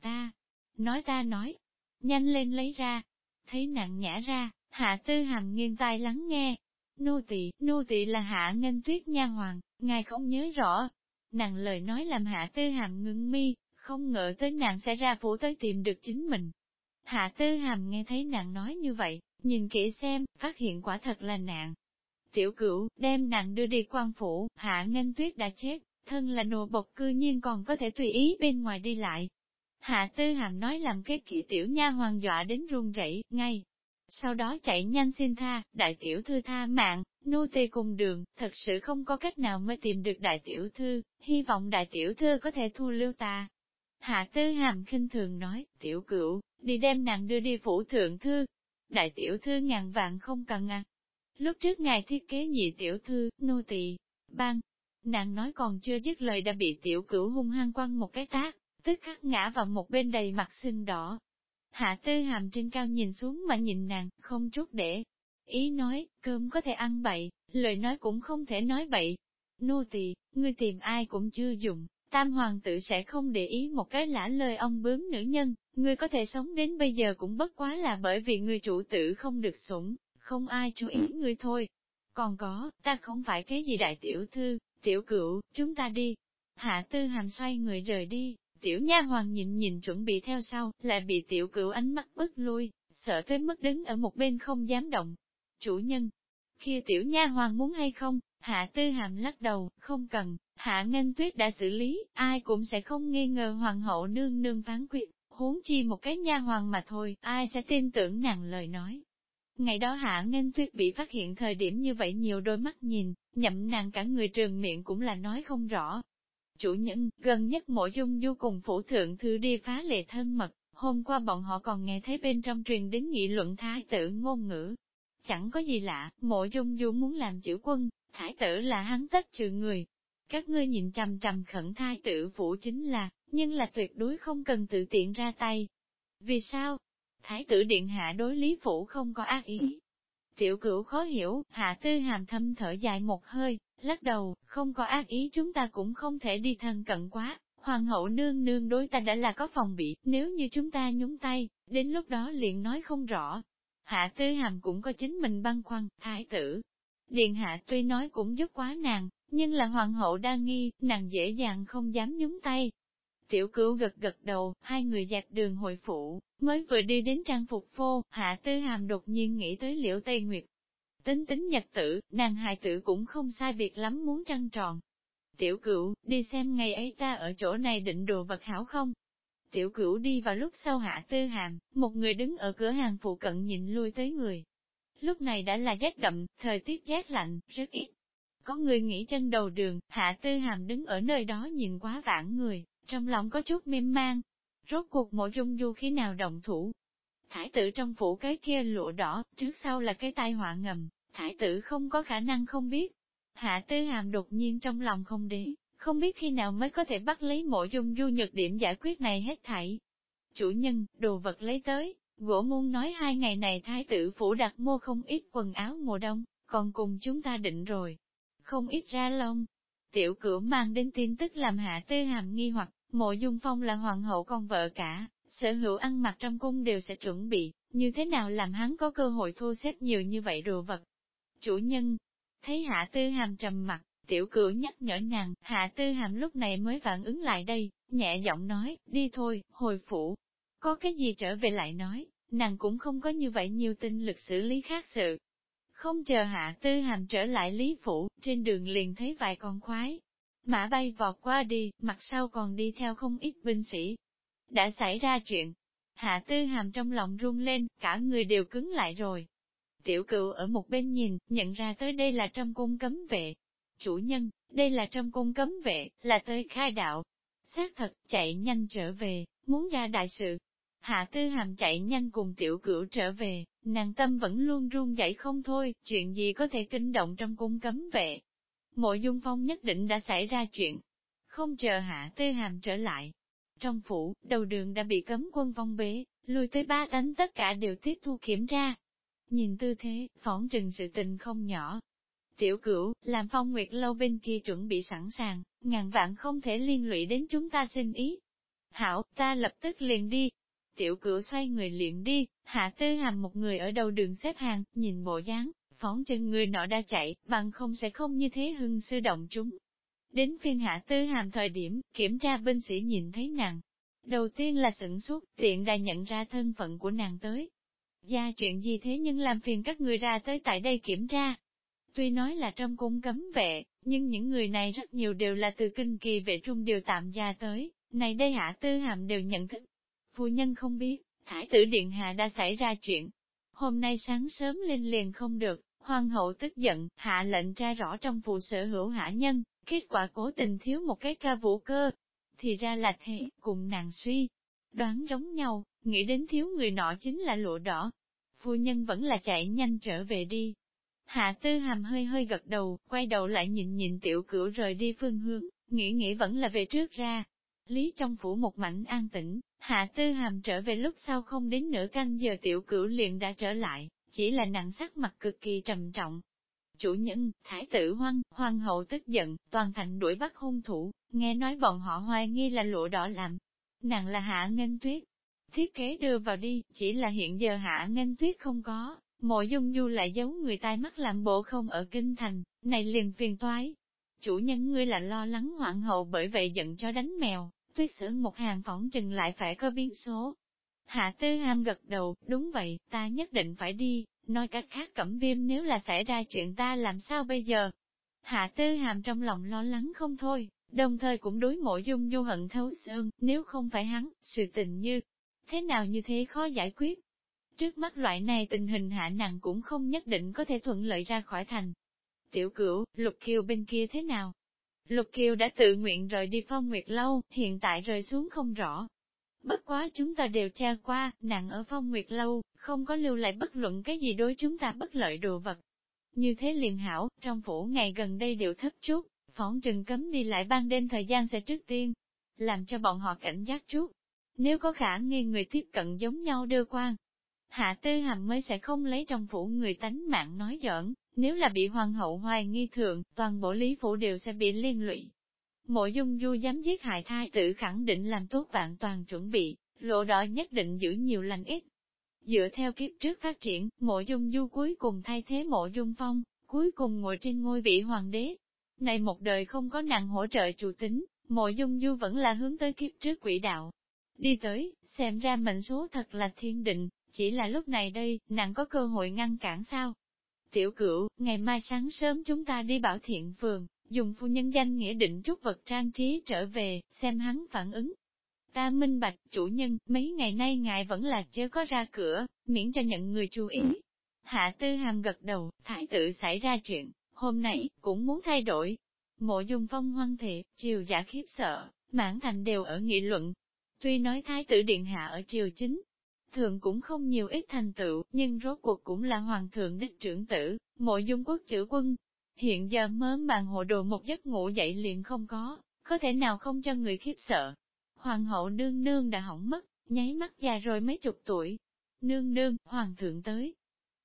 Ta nói, nhanh lên lấy ra. Thấy nàng nhả ra, Hạ Tư Hàm nghiêng tai lắng nghe. Nô tỳ là Hạ Nghênh Tuyết nha hoàng, ngài không nhớ rõ. Nàng lời nói làm Hạ Tư Hàm ngưng mi, không ngờ tới nàng sẽ ra phủ tới tìm được chính mình. Hạ Tư Hàm nghe thấy nàng nói như vậy, nhìn kỹ xem, phát hiện quả thật là nàng. Tiểu Cửu đem nàng đưa đi quan phủ, Hạ Nghênh Tuyết đã chết, thân là nô bộc cư nhiên còn có thể tùy ý bên ngoài đi lại. Hạ Tư Hàm nói làm cái kỵ tiểu nha hoàng dọa đến run rẩy, ngay. Sau đó chạy nhanh xin tha, đại tiểu thư tha mạng, nô tỳ cùng đường, thật sự không có cách nào mới tìm được đại tiểu thư, hy vọng đại tiểu thư có thể thu lưu ta. Hạ Tư Hàm khinh thường nói, Tiểu Cửu, đi đem nàng đưa đi phủ thượng thư. Đại tiểu thư ngàn vạn không cần à. Lúc trước ngài thiết kế nhị tiểu thư, nô tỳ, ban. Nàng nói còn chưa dứt lời đã bị Tiểu Cửu hung hăng quăng một cái tát, tức khắc ngã vào một bên đầy mặt sưng đỏ. Hạ Tư Hàm trên cao nhìn xuống mà nhìn nàng, không chút để ý nói, cơm có thể ăn bậy, lời nói cũng không thể nói bậy. Nô tỳ, ngươi tìm ai cũng chưa dùng, tam hoàng tử sẽ không để ý một cái lả lời ông bướm nữ nhân, ngươi có thể sống đến bây giờ cũng bất quá là bởi vì người chủ tử không được sủng, không ai chú ý ngươi thôi. Còn có, ta không phải cái gì đại tiểu thư, Tiểu Cửu, chúng ta đi. Hạ Tư Hàm xoay người rời đi. Tiểu nha hoàng nhìn chuẩn bị theo sau, lại bị Tiểu Cửu ánh mắt bức lui, sợ tới mức đứng ở một bên không dám động. Chủ nhân, khi Tiểu nha hoàng muốn hay không, Hạ Tư Hàm lắc đầu, không cần, Hạ Nghênh Tuyết đã xử lý, ai cũng sẽ không nghi ngờ hoàng hậu nương nương phán quyết, huống chi một cái nha hoàng mà thôi, ai sẽ tin tưởng nàng lời nói. Ngày đó Hạ Nghênh Tuyết bị phát hiện thời điểm như vậy nhiều đôi mắt nhìn, nhậm nàng cả người trường miệng cũng là nói không rõ. Chủ nhân, gần nhất Mộ Dung Du cùng phủ thượng thư đi phá lệ thân mật, hôm qua bọn họ còn nghe thấy bên trong truyền đến nghị luận thái tử ngôn ngữ. Chẳng có gì lạ, Mộ Dung Du muốn làm chữ quân, thái tử là hắn tất trừ người. Các ngươi nhìn trầm trầm khẩn thái tử phủ chính là, nhưng là tuyệt đối không cần tự tiện ra tay. Vì sao? Thái tử điện hạ đối Lý Phủ không có ác ý. Tiểu Cửu khó hiểu, Hạ Tư Hàm thâm thở dài một hơi, lắc đầu, không có ác ý chúng ta cũng không thể đi thân cận quá, hoàng hậu nương nương đối ta đã là có phòng bị, nếu như chúng ta nhúng tay, đến lúc đó liền nói không rõ. Hạ Tư Hàm cũng có chính mình băn khoăn, thái tử. Điện hạ tuy nói cũng giúp quá nàng, nhưng là hoàng hậu đa nghi, nàng dễ dàng không dám nhúng tay. Tiểu Cửu gật gật đầu, hai người dạt đường hội phủ, mới vừa đi đến trang phục phô, Hạ Tư Hàm đột nhiên nghĩ tới Liễu Tây Nguyệt. Tính nhật tử, nàng hài tử cũng không sai biệt lắm muốn trăng tròn. Tiểu Cửu, đi xem ngày ấy ta ở chỗ này định đồ vật hảo không? Tiểu Cửu đi vào lúc sau Hạ Tư Hàm, một người đứng ở cửa hàng phụ cận nhìn lui tới người. Lúc này đã là rét đậm, thời tiết rét lạnh, rất ít. Có người nghỉ chân đầu đường, Hạ Tư Hàm đứng ở nơi đó nhìn quá vãng người, trong lòng có chút mềm mang. Rốt cuộc Mộ Dung Du khi nào động thủ? Thái tử trong phủ cái kia lụa đỏ, trước sau là cái tai họa ngầm, thái tử không có khả năng không biết. Hạ Tư Hàm đột nhiên trong lòng không để, không biết khi nào mới có thể bắt lấy Mộ Dung Du nhược điểm giải quyết này hết thảy. Chủ nhân, đồ vật lấy tới, gỗ muôn nói 2 ngày này thái tử phủ đặt mua không ít quần áo mùa đông, còn cùng chúng ta định rồi. Không ít ra lông. Tiểu Cửu mang đến tin tức làm Hạ Tư Hàm nghi hoặc, Mộ Dung Phong là hoàng hậu con vợ cả, sở hữu ăn mặc trong cung đều sẽ chuẩn bị, như thế nào làm hắn có cơ hội thu xếp nhiều như vậy đồ vật. Chủ nhân, thấy Hạ Tư Hàm trầm mặt, Tiểu Cửu nhắc nhở nàng, Hạ Tư Hàm lúc này mới phản ứng lại đây, nhẹ giọng nói, đi thôi, hồi phủ. Có cái gì trở về lại nói, nàng cũng không có như vậy nhiều tinh lực xử lý khác sự. Không chờ Hạ Tư Hàm trở lại Lý Phủ, trên đường liền thấy vài con khoái. Mã bay vọt qua đi, mặt sau còn đi theo không ít binh sĩ. Đã xảy ra chuyện. Hạ Tư Hàm trong lòng run lên, cả người đều cứng lại rồi. Tiểu Cửu ở một bên nhìn, nhận ra tới đây là trong cung cấm vệ. Chủ nhân, đây là trong cung cấm vệ, là tới khai đạo. Xác thật, chạy nhanh trở về, muốn ra đại sự. Hạ Tư Hàm chạy nhanh cùng Tiểu Cửu trở về, nàng tâm vẫn luôn run rẩy không thôi, chuyện gì có thể kinh động trong cung cấm vệ. Mộ Dung Phong nhất định đã xảy ra chuyện. Không chờ Hạ Tư Hàm trở lại. Trong phủ, đầu đường đã bị cấm quân phong bế, lùi tới 3 tánh tất cả đều tiếp thu kiểm tra. Nhìn tư thế, phỏng trừng sự tình không nhỏ. Tiểu Cửu, làm Phong Nguyệt lâu bên kia chuẩn bị sẵn sàng, ngàn vạn không thể liên lụy đến chúng ta xin ý. Hảo, ta lập tức liền đi. Tiểu Cửu xoay người liền đi, Hạ Tư Hàm một người ở đầu đường xếp hàng, nhìn bộ dáng, phỏng chừng người nọ đã chạy, bằng không sẽ không như thế hưng sư động chúng. Đến phiên Hạ Tư Hàm thời điểm, kiểm tra binh sĩ nhìn thấy nàng. Đầu tiên là sửng sốt, tiện đã nhận ra thân phận của nàng tới. Gia chuyện gì thế nhưng làm phiền các người ra tới tại đây kiểm tra. Tuy nói là trong cung cấm vệ, nhưng những người này rất nhiều đều là từ kinh kỳ vệ trung điều tạm gia tới, này đây Hạ Tư Hàm đều nhận thức. Phu nhân không biết, Thái tử Điện Hạ đã xảy ra chuyện. Hôm nay sáng sớm lên liền không được, hoàng hậu tức giận, hạ lệnh tra rõ trong phụ sở hữu hạ nhân, kết quả cố tình thiếu một cái ca vũ cơ. Thì ra là thế, cùng nàng suy. Đoán giống nhau, nghĩ đến thiếu người nọ chính là lụa đỏ. Phu nhân vẫn là chạy nhanh trở về đi. Hạ Tư Hàm hơi hơi gật đầu, quay đầu lại nhìn nhìn Tiểu Cửu rời đi phương hướng, nghĩ vẫn là về trước ra. Lý trong phủ một mảnh an tĩnh, Hạ Tư Hàm trở về lúc sau không đến nửa canh giờ Tiểu Cửu liền đã trở lại, chỉ là nặng sắc mặt cực kỳ trầm trọng. Chủ nhân, thái tử hoàng hậu tức giận, toàn thành đuổi bắt hung thủ, nghe nói bọn họ hoài nghi là lụa đỏ làm. Nàng là Hạ Nghênh Tuyết. Thiết kế đưa vào đi, chỉ là hiện giờ Hạ Nghênh Tuyết không có, Mộ Dung Du lại giấu người tai mắt làm bộ không ở kinh thành, này liền phiền toái. Chủ nhân ngươi là lo lắng hoàng hậu bởi vậy giận cho đánh mèo, Tuyết Sưởng một hàng phỏng chừng lại phải có biến số. Hạ Tư Hàm gật đầu, đúng vậy, ta nhất định phải đi, nói cách khác Cẩm Viêm nếu là xảy ra chuyện ta làm sao bây giờ. Hạ Tư Hàm trong lòng lo lắng không thôi, đồng thời cũng đối Mộ Dung Du hận thấu xương, nếu không phải hắn, sự tình như thế nào như thế khó giải quyết. Trước mắt loại này tình hình hạ nàng cũng không nhất định có thể thuận lợi ra khỏi thành. Tiểu Cửu, Lục Kiều bên kia thế nào? Lục Kiều đã tự nguyện rời đi Phong Nguyệt lâu, hiện tại rơi xuống không rõ. Bất quá chúng ta đều tra qua, nàng ở Phong Nguyệt lâu, không có lưu lại bất luận cái gì đối chúng ta bất lợi đồ vật. Như thế liền hảo, trong phủ ngày gần đây đều thấp chút, phỏng chừng cấm đi lại ban đêm thời gian sẽ trước tiên, làm cho bọn họ cảnh giác chút. Nếu có khả nghi người tiếp cận giống nhau đưa quan, Hạ Tư Hàm mới sẽ không lấy trong phủ người tánh mạng nói giỡn, nếu là bị hoàng hậu hoài nghi thượng, toàn bộ Lý phủ đều sẽ bị liên lụy. Mộ Dung Du dám giết hại thai tử khẳng định làm tốt vạn toàn chuẩn bị, lộ đỏ nhất định giữ nhiều lành ít. Dựa theo kiếp trước phát triển, Mộ Dung Du cuối cùng thay thế Mộ Dung Phong, cuối cùng ngồi trên ngôi vị hoàng đế. Này một đời không có nàng hỗ trợ chủ tính, Mộ Dung Du vẫn là hướng tới kiếp trước quỹ đạo. Đi tới, xem ra mệnh số thật là thiên định, chỉ là lúc này đây, nàng có cơ hội ngăn cản sao? Tiểu Cửu, ngày mai sáng sớm chúng ta đi Bảo Thiện Phường, dùng phu nhân danh nghĩa định chút vật trang trí trở về, xem hắn phản ứng. Ta minh bạch, chủ nhân, mấy ngày nay ngài vẫn là chưa có ra cửa, miễn cho nhận người chú ý. Hạ Tư Hàm gật đầu, thái tử xảy ra chuyện, hôm nay, cũng muốn thay đổi. Mộ Dung Phong hoan thệ, triều giả khiếp sợ, mãn thành đều ở nghị luận. Tuy nói thái tử điện hạ ở triều chính, thường cũng không nhiều ít thành tựu, nhưng rốt cuộc cũng là hoàng thượng đích trưởng tử, Mộ Dung quốc chữ quân. Hiện giờ mớ màng hồ đồ một giấc ngủ dậy liền không có thể nào không cho người khiếp sợ. Hoàng hậu nương nương đã hỏng mất, nháy mắt già rồi mấy chục tuổi. Nương nương, hoàng thượng tới.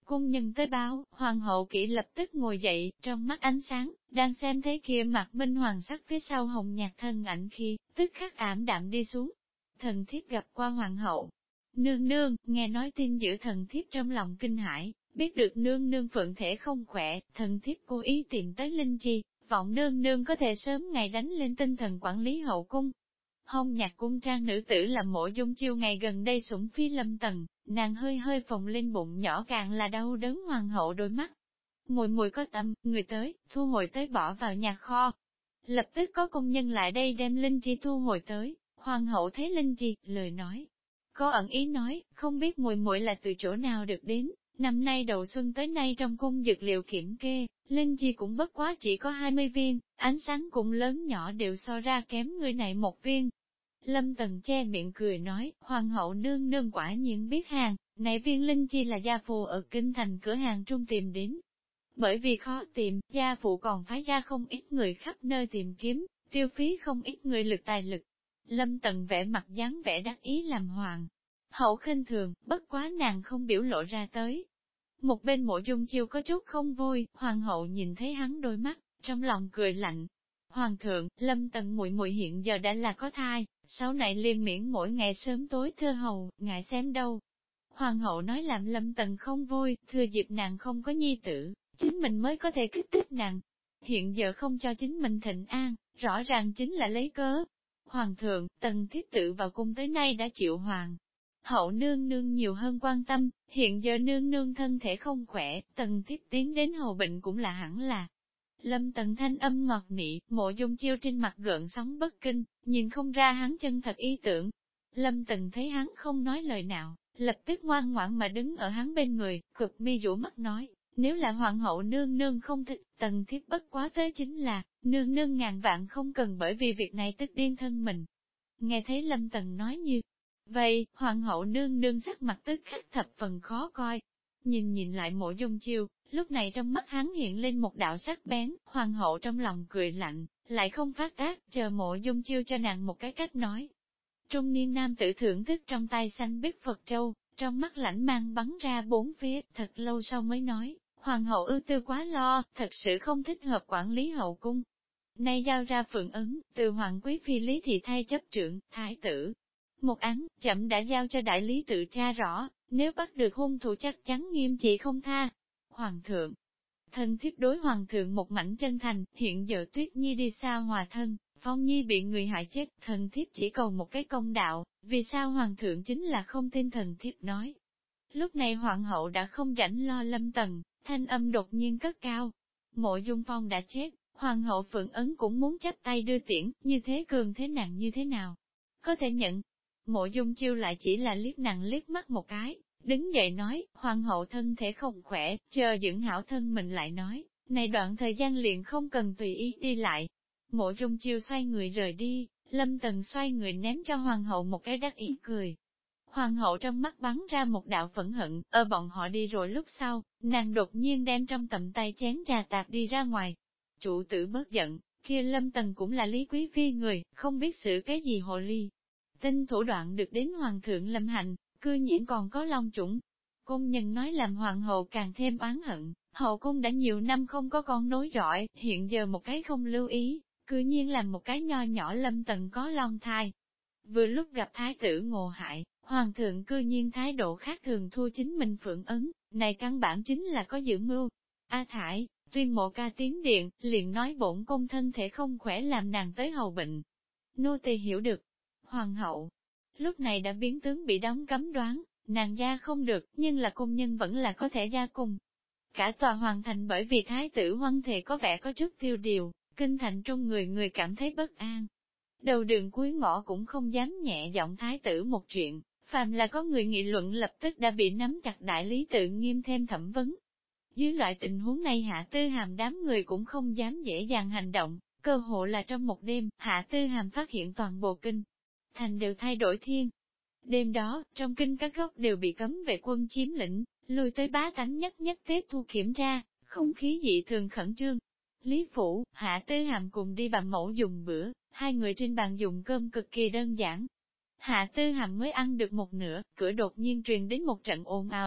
Cung nhân tới báo, hoàng hậu kỹ lập tức ngồi dậy, trong mắt ánh sáng, đang xem thấy kia mặt minh hoàng sắc phía sau hồng nhạt thân ảnh khi, tức khắc ảm đạm đi xuống. Thần thiếp gặp qua hoàng hậu. Nương nương, nghe nói tin giữ thần thiếp trong lòng kinh hãi, biết được nương nương phượng thể không khỏe, thần thiếp cố ý tìm tới Linh Chi, vọng nương nương có thể sớm ngày đánh lên tinh thần quản lý hậu cung. Hồng nhạc cung trang nữ tử là Mộ Dung Chiêu ngày gần đây sủng phi Lâm Tần, nàng hơi hơi phồng lên bụng nhỏ càng là đau đớn hoàng hậu đôi mắt. Mùi mùi có tâm, người tới, thu hồi tới bỏ vào nhà kho. Lập tức có công nhân lại đây đem Linh Chi thu hồi tới, hoàng hậu thấy Linh Chi, lời nói. Có ẩn ý nói, không biết mùi mùi là từ chỗ nào được đến, năm nay đầu xuân tới nay trong cung dược liệu kiểm kê, Linh Chi cũng bất quá chỉ có 20 viên, ánh sáng cũng lớn nhỏ đều so ra kém người này một viên. Lâm Tần che miệng cười nói, hoàng hậu nương nương quả nhiên biết hàng, này viên Linh Chi là gia phụ ở kinh thành cửa hàng trung tìm đến. Bởi vì khó tìm, gia phụ còn phái ra không ít người khắp nơi tìm kiếm, tiêu phí không ít người lực tài lực. Lâm Tần vẽ mặt dáng vẻ đắc ý làm hoàng. Hậu khinh thường, bất quá nàng không biểu lộ ra tới. Một bên Mộ Dung Chiêu có chút không vui, hoàng hậu nhìn thấy hắn đôi mắt, trong lòng cười lạnh. Hoàng thượng, Lâm Tần muội muội hiện giờ đã là có thai, sau này liền miễn mỗi ngày sớm tối thưa hầu, ngại xem đâu. Hoàng hậu nói làm Lâm Tần không vui, thừa dịp nàng không có nhi tử, chính mình mới có thể kích thích nàng. Hiện giờ không cho chính mình thịnh an, rõ ràng chính là lấy cớ. Hoàng thượng, Tần thiếp tự vào cung tới nay đã chịu hoàng. Hậu nương nương nhiều hơn quan tâm, hiện giờ nương nương thân thể không khỏe, Tần thiếp tiến đến hầu bệnh cũng là hẳn là. Lâm Tần thanh âm ngọt nị, Mộ Dung Chiêu trên mặt gợn sóng bất kinh, nhìn không ra hắn chân thật ý tưởng. Lâm Tần thấy hắn không nói lời nào, lập tức ngoan ngoãn mà đứng ở hắn bên người, cực mi rũ mắt nói, nếu là hoàng hậu nương nương không thích, Tần thiếp bất quá tới chính là, nương nương ngàn vạn không cần bởi vì việc này tức điên thân mình. Nghe thấy Lâm Tần nói như vậy, hoàng hậu nương nương sắc mặt tức khắc thập phần khó coi. Nhìn lại Mộ Dung Chiêu, lúc này trong mắt hắn hiện lên một đạo sắc bén, hoàng hậu trong lòng cười lạnh, lại không phát tác, chờ Mộ Dung Chiêu cho nàng một cái cách nói. Trung niên nam tử thưởng thức trong tay xanh biếc Phật Châu, trong mắt lãnh mang bắn ra bốn phía, thật lâu sau mới nói, hoàng hậu ưu tư quá lo, thật sự không thích hợp quản lý hậu cung. Nay giao ra phượng ấn, từ hoàng quý phi Lý Thị thay chấp trưởng, thái tử. Một án, chậm đã giao cho đại lý tự tra rõ, nếu bắt được hung thủ chắc chắn nghiêm trị không tha. Hoàng thượng, thân thiếp đối hoàng thượng một mảnh chân thành, hiện giờ Tuyết Nhi đi xa hòa thân, Phong Nhi bị người hại chết, thần thiếp chỉ cầu một cái công đạo, vì sao hoàng thượng chính là không tin thần thiếp nói. Lúc này hoàng hậu đã không rảnh lo Lâm Tần, thanh âm đột nhiên cất cao. Mộ Dung Phong đã chết, hoàng hậu Phượng Ấn cũng muốn chắp tay đưa tiễn, như thế cường thế nặng như thế nào? Có thể nhận. Mộ Dung Chiêu lại chỉ là liếc nàng liếc mắt một cái, đứng dậy nói, hoàng hậu thân thể không khỏe, chờ dưỡng hảo thân mình lại nói, này đoạn thời gian liền không cần tùy ý đi lại. Mộ Dung Chiêu xoay người rời đi, Lâm Tần xoay người ném cho hoàng hậu một cái đắc ý cười. Hoàng hậu trong mắt bắn ra một đạo phẫn hận, ở bọn họ đi rồi lúc sau, nàng đột nhiên đem trong tầm tay chén trà tạt đi ra ngoài. Chủ tử bớt giận, kia Lâm Tần cũng là Lý Quý Phi người, không biết xử cái gì hồ ly. Tinh thủ đoạn được đến hoàng thượng lâm hành, cư nhiên còn có long chủng. Cung nhân nói làm hoàng hậu càng thêm oán hận, hậu cung đã nhiều năm không có con nối rõi, hiện giờ một cái không lưu ý, cư nhiên làm một cái nho nhỏ Lâm Tần có long thai. Vừa lúc gặp thái tử ngộ hại, hoàng thượng cư nhiên thái độ khác thường thua chính mình Phượng Ấn, này căn bản chính là có dự mưu. A Thải, tuyên Mộ ca tiến điện, liền nói bổn cung thân thể không khỏe làm nàng tới hầu bệnh. Nô tỳ hiểu được. Hoàng hậu, lúc này đã biến tướng bị đóng cấm đoán, nàng ra không được, nhưng là cung nhân vẫn là có thể ra cùng. Cả tòa hoàng thành bởi vì thái tử hoan thể có vẻ có chút tiêu điều, kinh thành trong người cảm thấy bất an. Đầu đường cuối ngõ cũng không dám nhẹ giọng thái tử một chuyện, phàm là có người nghị luận lập tức đã bị nắm chặt đại lý tự nghiêm thêm thẩm vấn. Dưới loại tình huống này Hạ Tư Hàm đám người cũng không dám dễ dàng hành động, cơ hội là trong một đêm, Hạ Tư Hàm phát hiện toàn bộ kinh thành đều thay đổi thiên. Đêm đó, trong kinh các góc đều bị cấm vệ quân chiếm lĩnh, lùi tới bá tánh nhất nhất tiếp thu kiểm tra, không khí dị thường khẩn trương. Lý Phủ, Hạ Tư Hàm cùng đi bà mẫu dùng bữa, hai người trên bàn dùng cơm cực kỳ đơn giản. Hạ Tư Hàm mới ăn được một nửa, cửa đột nhiên truyền đến một trận ồn ào thanh,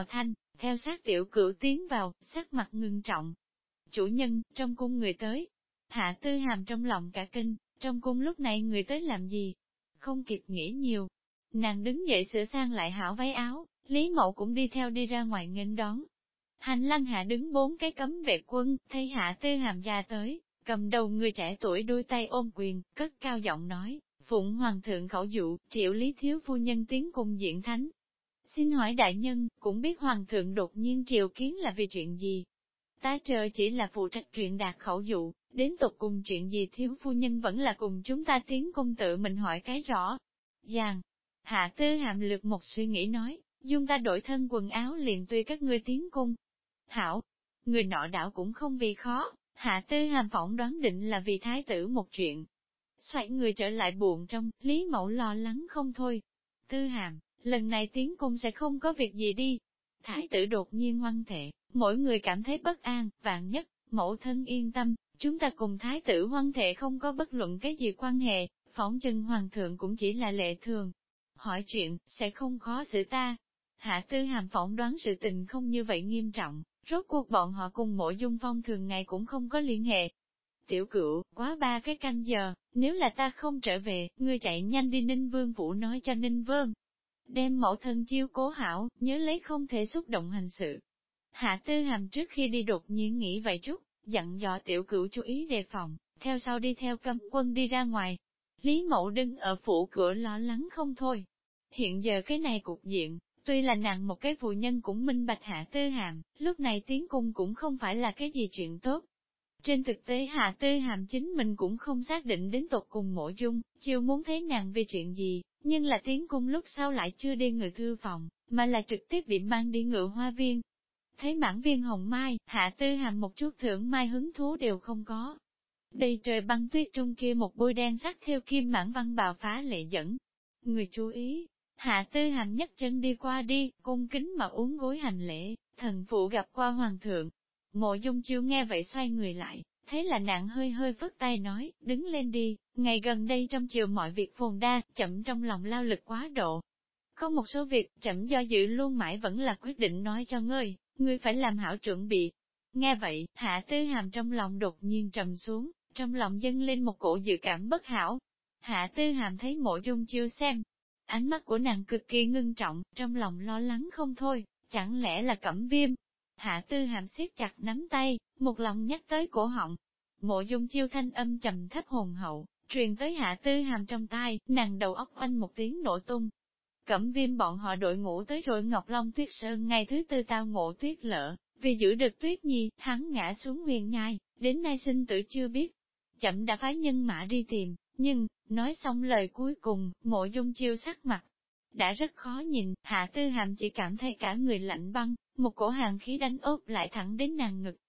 Theo sát tiểu cửu tiến vào, sắc mặt ngưng trọng. Chủ nhân, trong cung người tới. Hạ Tư Hàm trong lòng cả kinh, trong cung lúc này người tới làm gì? Không kịp nghĩ nhiều. Nàng đứng dậy sửa sang lại hảo váy áo, Lý Mậu cũng đi theo đi ra ngoài nghênh đón. Hành lang hạ đứng 4 cái cấm vệ quân, thấy Hạ Tư Hàm ra tới, cầm đầu người trẻ tuổi đôi tay ôm quyền, cất cao giọng nói, phụng hoàng thượng khẩu dụ, triệu Lý thiếu phu nhân tiến cùng diện thánh. Xin hỏi đại nhân, cũng biết hoàng thượng đột nhiên triều kiến là vì chuyện gì? Ta chờ chỉ là phụ trách chuyện đạt khẩu dụ, đến tục cùng chuyện gì thiếu phu nhân vẫn là cùng chúng ta tiến công tự mình hỏi cái rõ. Giàng, Hạ Tư Hàm lược một suy nghĩ nói, dung ta đổi thân quần áo liền tuy các ngươi tiến cung. Hảo, người nọ đảo cũng không vì khó, Hạ Tư Hàm phỏng đoán định là vì thái tử một chuyện. Xoay người trở lại buồn trong, Lý Mẫu lo lắng không thôi. Tư Hàm, lần này tiến cung sẽ không có việc gì đi. Thái tử đột nhiên ngoan thệ, mỗi người cảm thấy bất an, vạn nhất, mẫu thân yên tâm, chúng ta cùng thái tử hoan thệ không có bất luận cái gì quan hệ, phỏng chừng hoàng thượng cũng chỉ là lệ thường. Hỏi chuyện, sẽ không khó xử ta. Hạ Tư Hàm phỏng đoán sự tình không như vậy nghiêm trọng, rốt cuộc bọn họ cùng Mộ Dung Phong thường ngày cũng không có liên hệ. Tiểu Cửu, quá 3 cái canh giờ, nếu là ta không trở về, ngươi chạy nhanh đi Ninh Vương phủ nói cho Ninh Vương. Đem mẫu thân chiêu cố hảo, nhớ lấy không thể xúc động hành sự. Hạ Tư Hàm trước khi đi đột nhiên nghĩ vậy chút, dặn dò Tiểu Cửu chú ý đề phòng, theo sau đi theo cấm quân đi ra ngoài. Lý Mẫu đứng ở phủ cửa lo lắng không thôi. Hiện giờ cái này cục diện, tuy là nàng một cái phụ nhân cũng minh bạch Hạ Tư Hàm, lúc này tiến cung cũng không phải là cái gì chuyện tốt. Trên thực tế Hạ Tư Hàm chính mình cũng không xác định đến tột cùng Mộ Dung, chiều muốn thấy nàng vì chuyện gì, nhưng là tiến cung lúc sau lại chưa đi ngự thư phòng, mà là trực tiếp bị mang đi ngự hoa viên. Thấy mãn viên hồng mai, Hạ Tư Hàm một chút thưởng mai hứng thú đều không có. Đầy trời băng tuyết trung kia một bôi đen sắc theo kim mãn văn bào phá lệ dẫn. Người chú ý, Hạ Tư Hàm nhấc chân đi qua đi, cung kính mà uốn gối hành lễ, thần phụ gặp qua hoàng thượng. Mộ Dung Chiêu nghe vậy xoay người lại, thế là nàng hơi hơi vất tay nói, đứng lên đi, ngày gần đây trong chiều mọi việc phồn đa, chậm trong lòng lao lực quá độ. Có một số việc, chậm do dự luôn mãi vẫn là quyết định nói cho ngươi phải làm hảo chuẩn bị. Nghe vậy, Hạ Tư Hàm trong lòng đột nhiên trầm xuống, trong lòng dâng lên một cổ dự cảm bất hảo. Hạ Tư Hàm thấy Mộ Dung Chiêu xem, ánh mắt của nàng cực kỳ ngưng trọng, trong lòng lo lắng không thôi, chẳng lẽ là Cẩm Viêm. Hạ Tư Hàm siết chặt nắm tay, một lòng nhắc tới cổ họng. Mộ Dung Chiêu thanh âm trầm thấp hồn hậu, truyền tới Hạ Tư Hàm trong tai, nàng đầu óc oanh một tiếng nổ tung. Cẩm Viêm bọn họ đội ngũ tới rồi Ngọc Long Tuyết Sơn ngày thứ tư tao ngộ tuyết lở, vì giữ được Tuyết Nhi, hắn ngã xuống huyền nhai, đến nay sinh tử chưa biết. Chậm đã phái nhân mã đi tìm, nhưng, nói xong lời cuối cùng, Mộ Dung Chiêu sắc mặt đã rất khó nhìn, Hạ Tư Hàm chỉ cảm thấy cả người lạnh băng, một cổ hàn khí đánh ốp lại thẳng đến nàng ngực.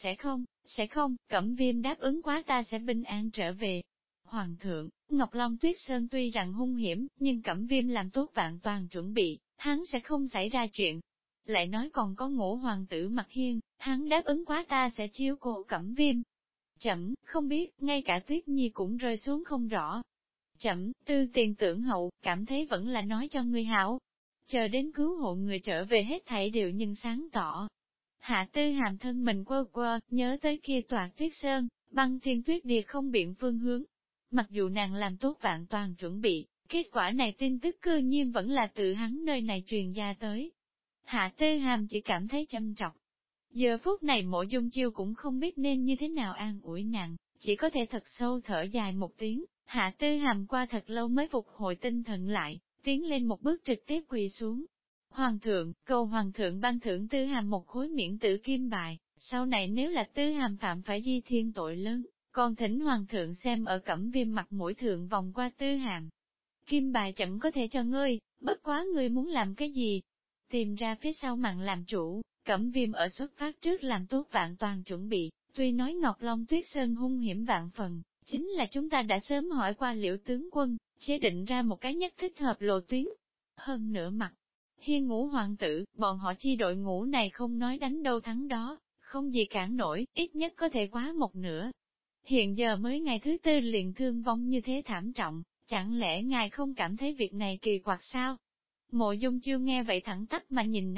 Sẽ không, Cẩm Viêm đáp ứng quá ta sẽ bình an trở về. Hoàng thượng, Ngọc Long Tuyết Sơn tuy rằng hung hiểm, nhưng Cẩm Viêm làm tốt vạn toàn chuẩn bị, hắn sẽ không xảy ra chuyện. Lại nói còn có Ngũ hoàng tử Mặc Hiên, hắn đáp ứng quá ta sẽ chiếu cố Cẩm Viêm. Chậm, không biết, ngay cả Tuyết Nhi cũng rơi xuống không rõ. Chậm, tư tiền tưởng hậu, cảm thấy vẫn là nói cho người hảo. Chờ đến cứu hộ người trở về hết thảy đều nhưng sáng tỏ. Hạ Tư Hàm thân mình quơ quơ, nhớ tới kia tòa tuyết sơn, băng thiên tuyết địa không biện phương hướng. Mặc dù nàng làm tốt vạn toàn chuẩn bị, kết quả này tin tức cư nhiên vẫn là từ hắn nơi này truyền ra tới. Hạ Tư Hàm chỉ cảm thấy châm trọc. Giờ phút này Mộ Dung Chiêu cũng không biết nên như thế nào an ủi nàng, chỉ có thể thật sâu thở dài một tiếng. Hạ Tư Hàm qua thật lâu mới phục hồi tinh thần lại, tiến lên một bước trực tiếp quỳ xuống. Hoàng thượng, cầu Hoàng thượng ban thưởng Tư Hàm một khối miễn tử kim bài, sau này nếu là Tư Hàm phạm phải di thiên tội lớn, còn thỉnh Hoàng thượng xem ở Cẩm Viêm mặt mũi thượng vòng qua Tư Hàm. Kim bài chẳng có thể cho ngươi, bất quá ngươi muốn làm cái gì? Tìm ra phía sau màn làm chủ, Cẩm Viêm ở xuất phát trước làm tốt vạn toàn chuẩn bị, tuy nói Ngọc Long Tuyết Sơn hung hiểm vạn phần, chính là chúng ta đã sớm hỏi qua Liễu tướng quân, chế định ra một cái nhất thích hợp lộ tuyến. Hơn nữa mặt, Hiên Ngũ hoàng tử, bọn họ chi đội ngũ này không nói đánh đâu thắng đó, không gì cản nổi, ít nhất có thể quá một nửa. Hiện giờ mới ngày thứ tư liền thương vong như thế thảm trọng, chẳng lẽ ngài không cảm thấy việc này kỳ quặc sao? Mộ Dung Chiêu nghe vậy thẳng tắp mà nhìn nàng,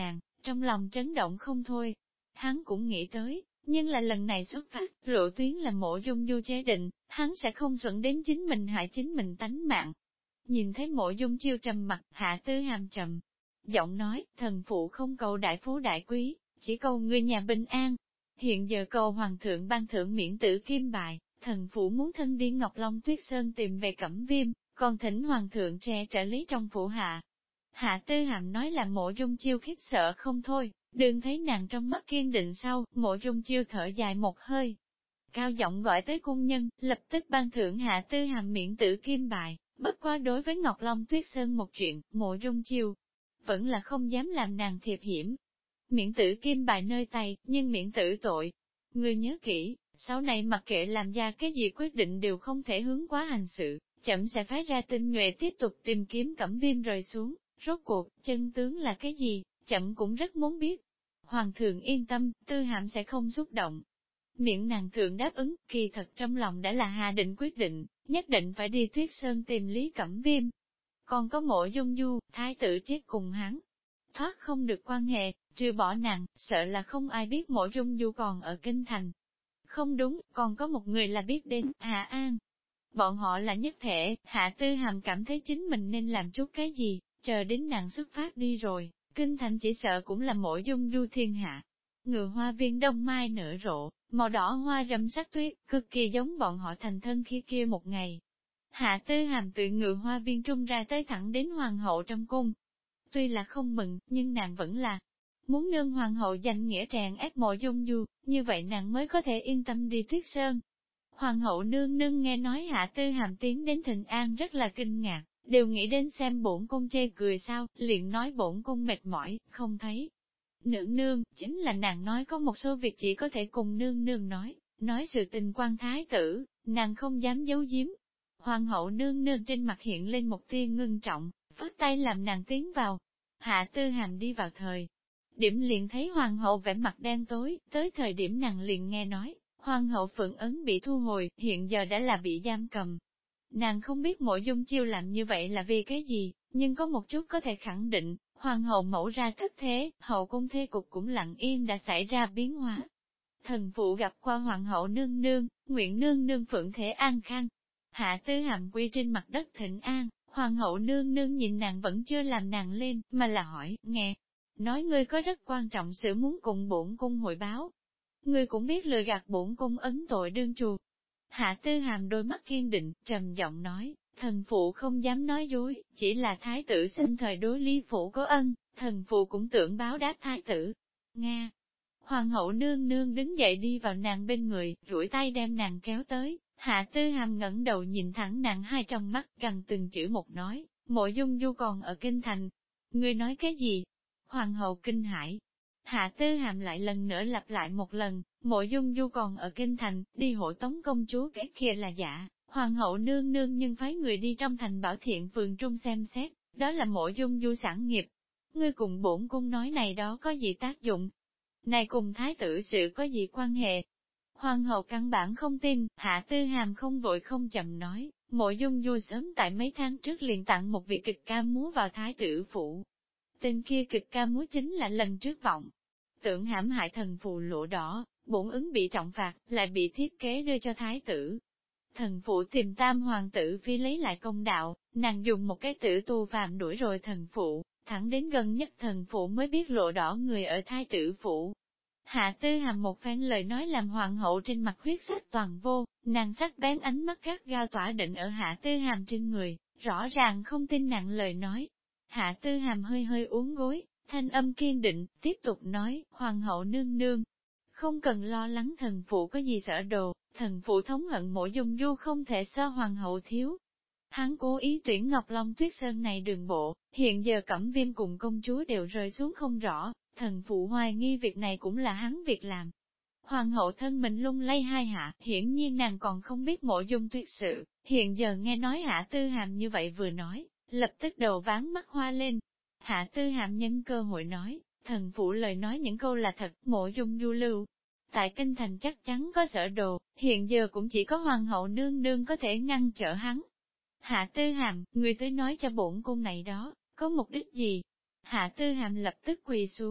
trong lòng chấn động không thôi. Hắn cũng nghĩ tới, nhưng là lần này xuất phát, lộ tuyến là Mộ Dung Du chế định, hắn sẽ không dẫn đến chính mình hại chính mình tánh mạng. Nhìn thấy Mộ Dung Chiêu trầm mặt, Hạ Tư Hàm trầm giọng nói, thần phụ không cầu đại phú đại quý, chỉ cầu người nhà bình an. Hiện giờ cầu hoàng thượng ban thưởng miễn tử kim bài, thần phụ muốn thân đi Ngọc Long Tuyết Sơn tìm về Cẩm Viêm, còn thỉnh hoàng thượng tre trợ lý trong phủ hạ. Hạ Tư Hàm nói là Mộ Dung Chiêu khiếp sợ không thôi, đừng thấy nàng trong mắt kiên định sau, Mộ Dung Chiêu thở dài một hơi. Cao giọng gọi tới cung nhân, lập tức ban thưởng Hạ Tư Hàm miễn tử kim bài, bất quá đối với Ngọc Long Tuyết Sơn một chuyện, Mộ Dung Chiêu vẫn là không dám làm nàng thiệp hiểm. Miễn tử kim bài nơi tay, nhưng miễn tử tội. Ngươi nhớ kỹ, sau này mặc kệ làm ra cái gì quyết định đều không thể hướng quá hành sự, chậm sẽ phái ra tinh nhuệ tiếp tục tìm kiếm Cẩm Viêm rơi xuống. Rốt cuộc, chân tướng là cái gì, chậm cũng rất muốn biết. Hoàng thượng yên tâm, Tư Hàm sẽ không xúc động. Miệng nàng thượng đáp ứng, kỳ thật trong lòng đã là hà định quyết định, nhất định phải đi Tuyết Sơn tìm Lý Cẩm Viêm. Còn có Mộ Dung Du, thái tử chết cùng hắn. Thoát không được quan hệ, trừ bỏ nàng, sợ là không ai biết Mộ Dung Du còn ở Kinh Thành. Không đúng, còn có một người là biết đến, Hạ An. Bọn họ là nhất thể, Hạ Tư Hàm cảm thấy chính mình nên làm chút cái gì, chờ đến nàng xuất phát đi rồi, Kinh Thành chỉ sợ cũng là Mộ Dung Du thiên hạ. Ngự hoa viên đông mai nở rộ, màu đỏ hoa râm sắc tuyết, cực kỳ giống bọn họ thành thân khi kia một ngày. Hạ Tư Hàm tự ngự hoa viên trung ra tới thẳng đến hoàng hậu trong cung. Tuy là không mừng, nhưng nàng vẫn là muốn nương hoàng hậu danh nghĩa tràn ép Mộ Dung Du, như vậy nàng mới có thể yên tâm đi Tuyết Sơn. Hoàng hậu nương nương nghe nói Hạ Tư Hàm tiến đến Thịnh An rất là kinh ngạc, đều nghĩ đến xem bổn cung chê cười sao, liền nói bổn cung mệt mỏi, không thấy. Nương nương, chính là nàng nói có một số việc chỉ có thể cùng nương nương nói sự tình quan thái tử, nàng không dám giấu giếm. Hoàng hậu nương nương trên mặt hiện lên một tia ngưng trọng, phất tay làm nàng tiến vào. Hạ Tư Hàm đi vào thời điểm liền thấy hoàng hậu vẻ mặt đen tối, tới thời điểm nàng liền nghe nói, hoàng hậu phượng ấn bị thu hồi, hiện giờ đã là bị giam cầm. Nàng không biết Mộ Dung Chiêu làm như vậy là vì cái gì, nhưng có một chút có thể khẳng định, hoàng hậu mẫu ra thất thế, hậu cung thê cục cũng lặng yên đã xảy ra biến hóa. Thần phụ gặp qua hoàng hậu nương nương, nguyện nương nương phượng thể an khang. Hạ Tư Hàm quy trên mặt đất thịnh an, hoàng hậu nương nương nhìn nàng vẫn chưa làm nàng lên, mà là hỏi, nghe, nói ngươi có rất quan trọng sự muốn cùng bổn cung hội báo. Ngươi cũng biết lừa gạt bổn cung ấn tội đương trù. Hạ Tư Hàm đôi mắt kiên định, trầm giọng nói, thần phụ không dám nói dối, chỉ là thái tử sinh thời đối Lý Phủ có ân, thần phụ cũng tưởng báo đáp thái tử. Nga. Hoàng hậu nương nương đứng dậy đi vào nàng bên người, duỗi tay đem nàng kéo tới. Hạ Tư Hàm ngẩng đầu nhìn thẳng nàng hai trong mắt, gần từng chữ một nói, Mộ Dung Du còn ở Kinh Thành. Ngươi nói cái gì? Hoàng hậu kinh hãi. Hạ Tư Hàm lại lần nữa lặp lại một lần, Mộ Dung Du còn ở Kinh Thành, đi hộ tống công chúa cái kia là giả. Hoàng hậu nương nương nhưng phái người đi trong thành Bảo Thiện phường trung xem xét, đó là Mộ Dung Du sản nghiệp. Ngươi cùng bổn cung nói này đó có gì tác dụng? Này cùng thái tử sự có gì quan hệ? Hoàng hậu căn bản không tin, Hạ Tư Hàm không vội không chậm nói, Mộ Dung Du sớm tại mấy tháng trước liền tặng một vị kịch ca múa vào thái tử phủ. Tên kia kịch ca múa chính là lần trước vọng. Tưởng hãm hại thần phù lụa đỏ, bổn ứng bị trọng phạt, lại bị thiết kế đưa cho thái tử. Thần phụ tìm tam hoàng tử phi lấy lại công đạo, nàng dùng một cái tử tu phạm đuổi rồi thần phụ, thẳng đến gần nhất thần phụ mới biết lộ đỏ người ở thái tử phủ. Hạ Tư Hàm một phen lời nói làm hoàng hậu trên mặt huyết sắc toàn vô, nàng sắc bén ánh mắt gắt gao tỏa định ở Hạ Tư Hàm trên người, rõ ràng không tin nặng lời nói. Hạ Tư Hàm hơi hơi uốn gối, thanh âm kiên định, tiếp tục nói, hoàng hậu nương nương. Không cần lo lắng thần phụ có gì sợ đồ, thần phụ thống hận Mộ Dung Du không thể so hoàng hậu thiếu. Hắn cố ý tuyển Ngọc Long Tuyết Sơn này đường bộ, hiện giờ Cẩm Viêm cùng công chúa đều rơi xuống không rõ, thần phụ hoài nghi việc này cũng là hắn việc làm. Hoàng hậu thân mình lung lay hai hạ, hiển nhiên nàng còn không biết Mộ Dung Tuyết sự, hiện giờ nghe nói Hạ Tư Hàm như vậy vừa nói, lập tức đầu ván mắt hoa lên. Hạ Tư Hàm nhân cơ hội nói, thần phụ lời nói những câu là thật, Mộ Dung Du lưu. Tại Kinh Thành chắc chắn có sở đồ, hiện giờ cũng chỉ có hoàng hậu nương nương có thể ngăn trở hắn. Hạ Tư Hàm, người tới nói cho bổn cung này đó, có mục đích gì? Hạ Tư Hàm lập tức quỳ xuống,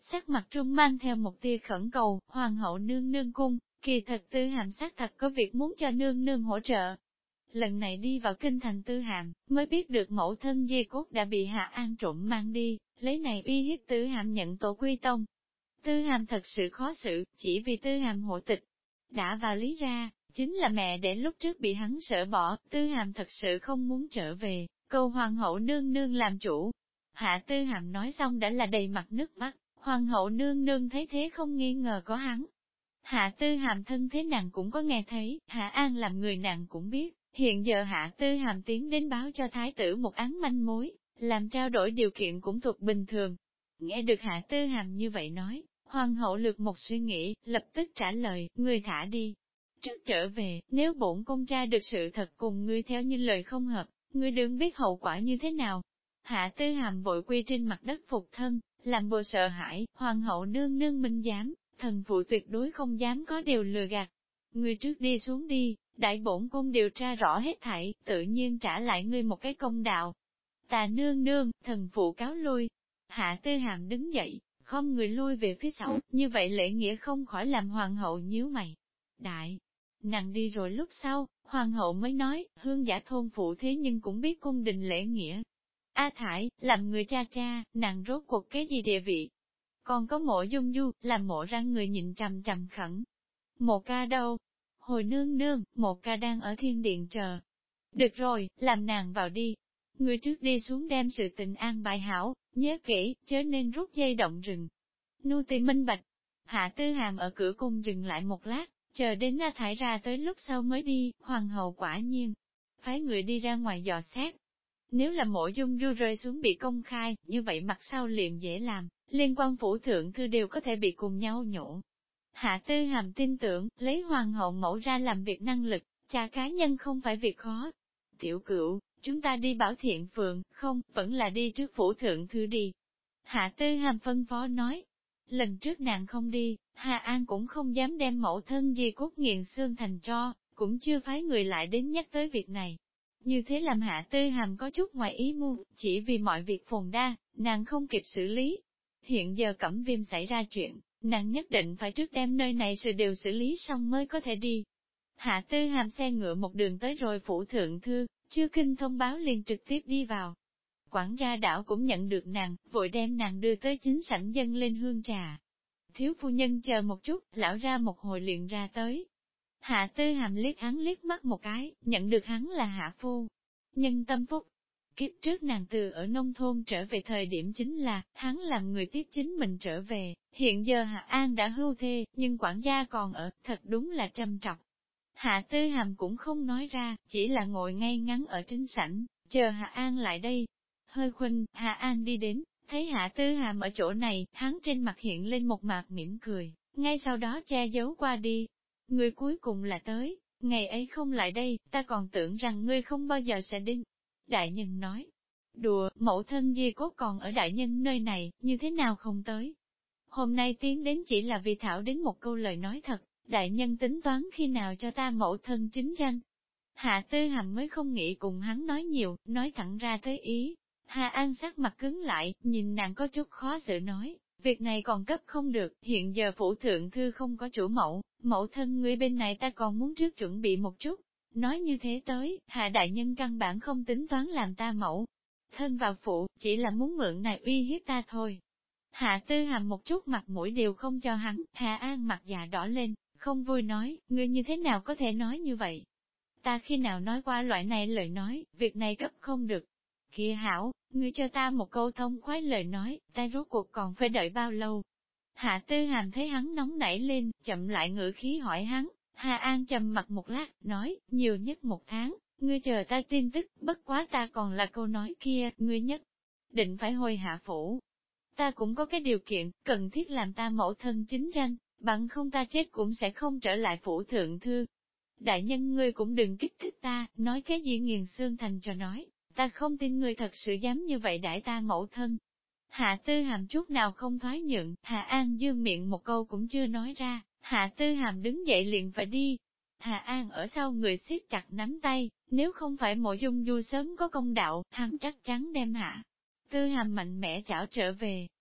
sắc mặt trung mang theo một tia khẩn cầu, hoàng hậu nương nương cung, kỳ thật Tư Hàm xác thật có việc muốn cho nương nương hỗ trợ. Lần này đi vào kinh thành Tư Hàm, mới biết được mẫu thân di cốt đã bị Hạ An trộm mang đi, lấy này uy hiếp Tư Hàm nhận tổ quy tông. Tư Hàm thật sự khó xử, chỉ vì Tư Hàm hộ tịch đã vào lý ra, chính là mẹ để lúc trước bị hắn sợ bỏ, Tư Hàm thật sự không muốn trở về, cầu hoàng hậu nương nương làm chủ. Hạ Tư Hàm nói xong đã là đầy mặt nước mắt, hoàng hậu nương nương thấy thế không nghi ngờ có hắn. Hạ Tư Hàm thân thế nàng cũng có nghe thấy, Hạ An làm người nàng cũng biết, hiện giờ Hạ Tư Hàm tiến đến báo cho thái tử một án manh mối, làm trao đổi điều kiện cũng thuộc bình thường. Nghe được Hạ Tư Hàm như vậy nói, hoàng hậu lược một suy nghĩ, lập tức trả lời, ngươi thả đi. Trước trở về, nếu bổn công tra được sự thật cùng ngươi theo như lời không hợp, ngươi đừng biết hậu quả như thế nào. Hạ Tư Hàm vội quy trên mặt đất phục thân, làm bộ sợ hãi, hoàng hậu nương nương minh dám, thần phụ tuyệt đối không dám có điều lừa gạt. Ngươi trước đi xuống đi, đại bổn cung điều tra rõ hết thảy, tự nhiên trả lại ngươi một cái công đạo. Tà nương nương, thần phụ cáo lui. Hạ Tư Hàm đứng dậy, không người lui về phía sau, như vậy lễ nghĩa không khỏi làm hoàng hậu nhíu mày. Đại, nàng đi rồi lúc sau, hoàng hậu mới nói, hương giả thôn phụ thế nhưng cũng biết cung đình lễ nghĩa. A Thải, làm người cha cha, nàng rốt cuộc cái gì địa vị? Còn có mộ dung du, làm mộ răng người nhìn trầm trầm khẩn. Một ca đâu? Hồi nương nương, một ca đang ở thiên điện chờ. Được rồi, làm nàng vào đi. Người trước đi xuống đem sự tình an bài hảo, nhớ kỹ, chớ nên rút dây động rừng. Nô tỳ minh bạch. Hạ Tư Hàm ở cửa cung dừng lại một lát, chờ đến A Thải ra tới lúc sau mới đi, hoàng hậu quả nhiên. Phái người đi ra ngoài dò xét. Nếu là mộ dung du rơi xuống bị công khai, như vậy mặt sau liền dễ làm, liên quan phủ thượng thư đều có thể bị cùng nhau nhổ. Hạ Tư Hàm tin tưởng, lấy hoàng hậu mẫu ra làm việc năng lực, cha cá nhân không phải việc khó. Tiểu Cửu, chúng ta đi Bảo Thiện Phượng, không, vẫn là đi trước phủ thượng thư đi. Hạ Tư Hàm phân phó nói, lần trước nàng không đi, Hà An cũng không dám đem mẫu thân di cốt nghiền xương thành tro, cũng chưa phái người lại đến nhắc tới việc này. Như thế làm Hạ Tư Hàm có chút ngoài ý muốn, chỉ vì mọi việc phồn đa, nàng không kịp xử lý. Hiện giờ Cẩm Viêm xảy ra chuyện, nàng nhất định phải trước đem nơi này sự đều xử lý xong mới có thể đi. Hạ Tư Hàm xe ngựa một đường tới rồi phủ thượng thư, chưa kinh thông báo liền trực tiếp đi vào. Quản gia đảo cũng nhận được nàng, vội đem nàng đưa tới chính sảnh dâng lên hương trà. Thiếu phu nhân chờ một chút, lão ra một hồi liền ra tới. Hạ Tư Hàm liếc hắn liếc mắt một cái, nhận được hắn là hạ phu. Nhân tâm phúc. Kiếp trước nàng từ ở nông thôn trở về thời điểm chính là, hắn làm người tiếp chính mình trở về, hiện giờ Hạ An đã hưu thê, nhưng quản gia còn ở, thật đúng là trầm trọc. Hạ Tư Hàm cũng không nói ra, chỉ là ngồi ngay ngắn ở trên sảnh, chờ Hạ An lại đây. Hơi khuynh, Hạ An đi đến, thấy Hạ Tư Hàm ở chỗ này, hắn trên mặt hiện lên một mạt mỉm cười, ngay sau đó che giấu qua đi. Người cuối cùng là tới, ngày ấy không lại đây, ta còn tưởng rằng ngươi không bao giờ sẽ đến. Đại nhân nói, đùa, mẫu thân di cốt còn ở đại nhân nơi này, như thế nào không tới. Hôm nay tiến đến chỉ là vì thảo đến một câu lời nói thật, đại nhân tính toán khi nào cho ta mẫu thân chính danh. Hạ Tư Hàm mới không nghĩ cùng hắn nói nhiều, nói thẳng ra tới ý. Hà An sắc mặt cứng lại, nhìn nàng có chút khó xử nói, việc này còn cấp không được, hiện giờ phủ thượng thư không có chủ mẫu, mẫu thân ngươi bên này ta còn muốn trước chuẩn bị một chút. Nói như thế tới, Hạ đại nhân căn bản không tính toán làm ta mẫu. Thân vào phụ, chỉ là muốn mượn này uy hiếp ta thôi. Hạ Tư Hàm một chút mặt mũi đều không cho hắn, Hà An mặt già đỏ lên, không vui nói, ngươi như thế nào có thể nói như vậy? Ta khi nào nói qua loại này lời nói, việc này cấp không được. Kia hảo, ngươi cho ta một câu thông khoái lời nói, ta rốt cuộc còn phải đợi bao lâu? Hạ Tư Hàm thấy hắn nóng nảy lên, chậm lại ngữ khí hỏi hắn, Hà An trầm mặt một lát, nói, nhiều nhất 1 tháng, ngươi chờ ta tin tức, bất quá ta còn là câu nói kia, ngươi nhất định phải hồi hạ phủ. Ta cũng có cái điều kiện, cần thiết làm ta mẫu thân chính danh, bằng không ta chết cũng sẽ không trở lại phủ thượng thư. Đại nhân ngươi cũng đừng kích thích ta, nói cái gì nghiền xương thành cho nói, ta không tin ngươi thật sự dám như vậy đãi ta mẫu thân. Hạ Tư Hàm chút nào không thoái nhượng, Hạ An dương miệng một câu cũng chưa nói ra, Hạ Tư Hàm đứng dậy liền phải đi. Hạ An ở sau người siết chặt nắm tay, nếu không phải Mộ Dung Du sớm có công đạo, hắn chắc chắn đem Hạ Tư Hàm mạnh mẽ chảo trở về.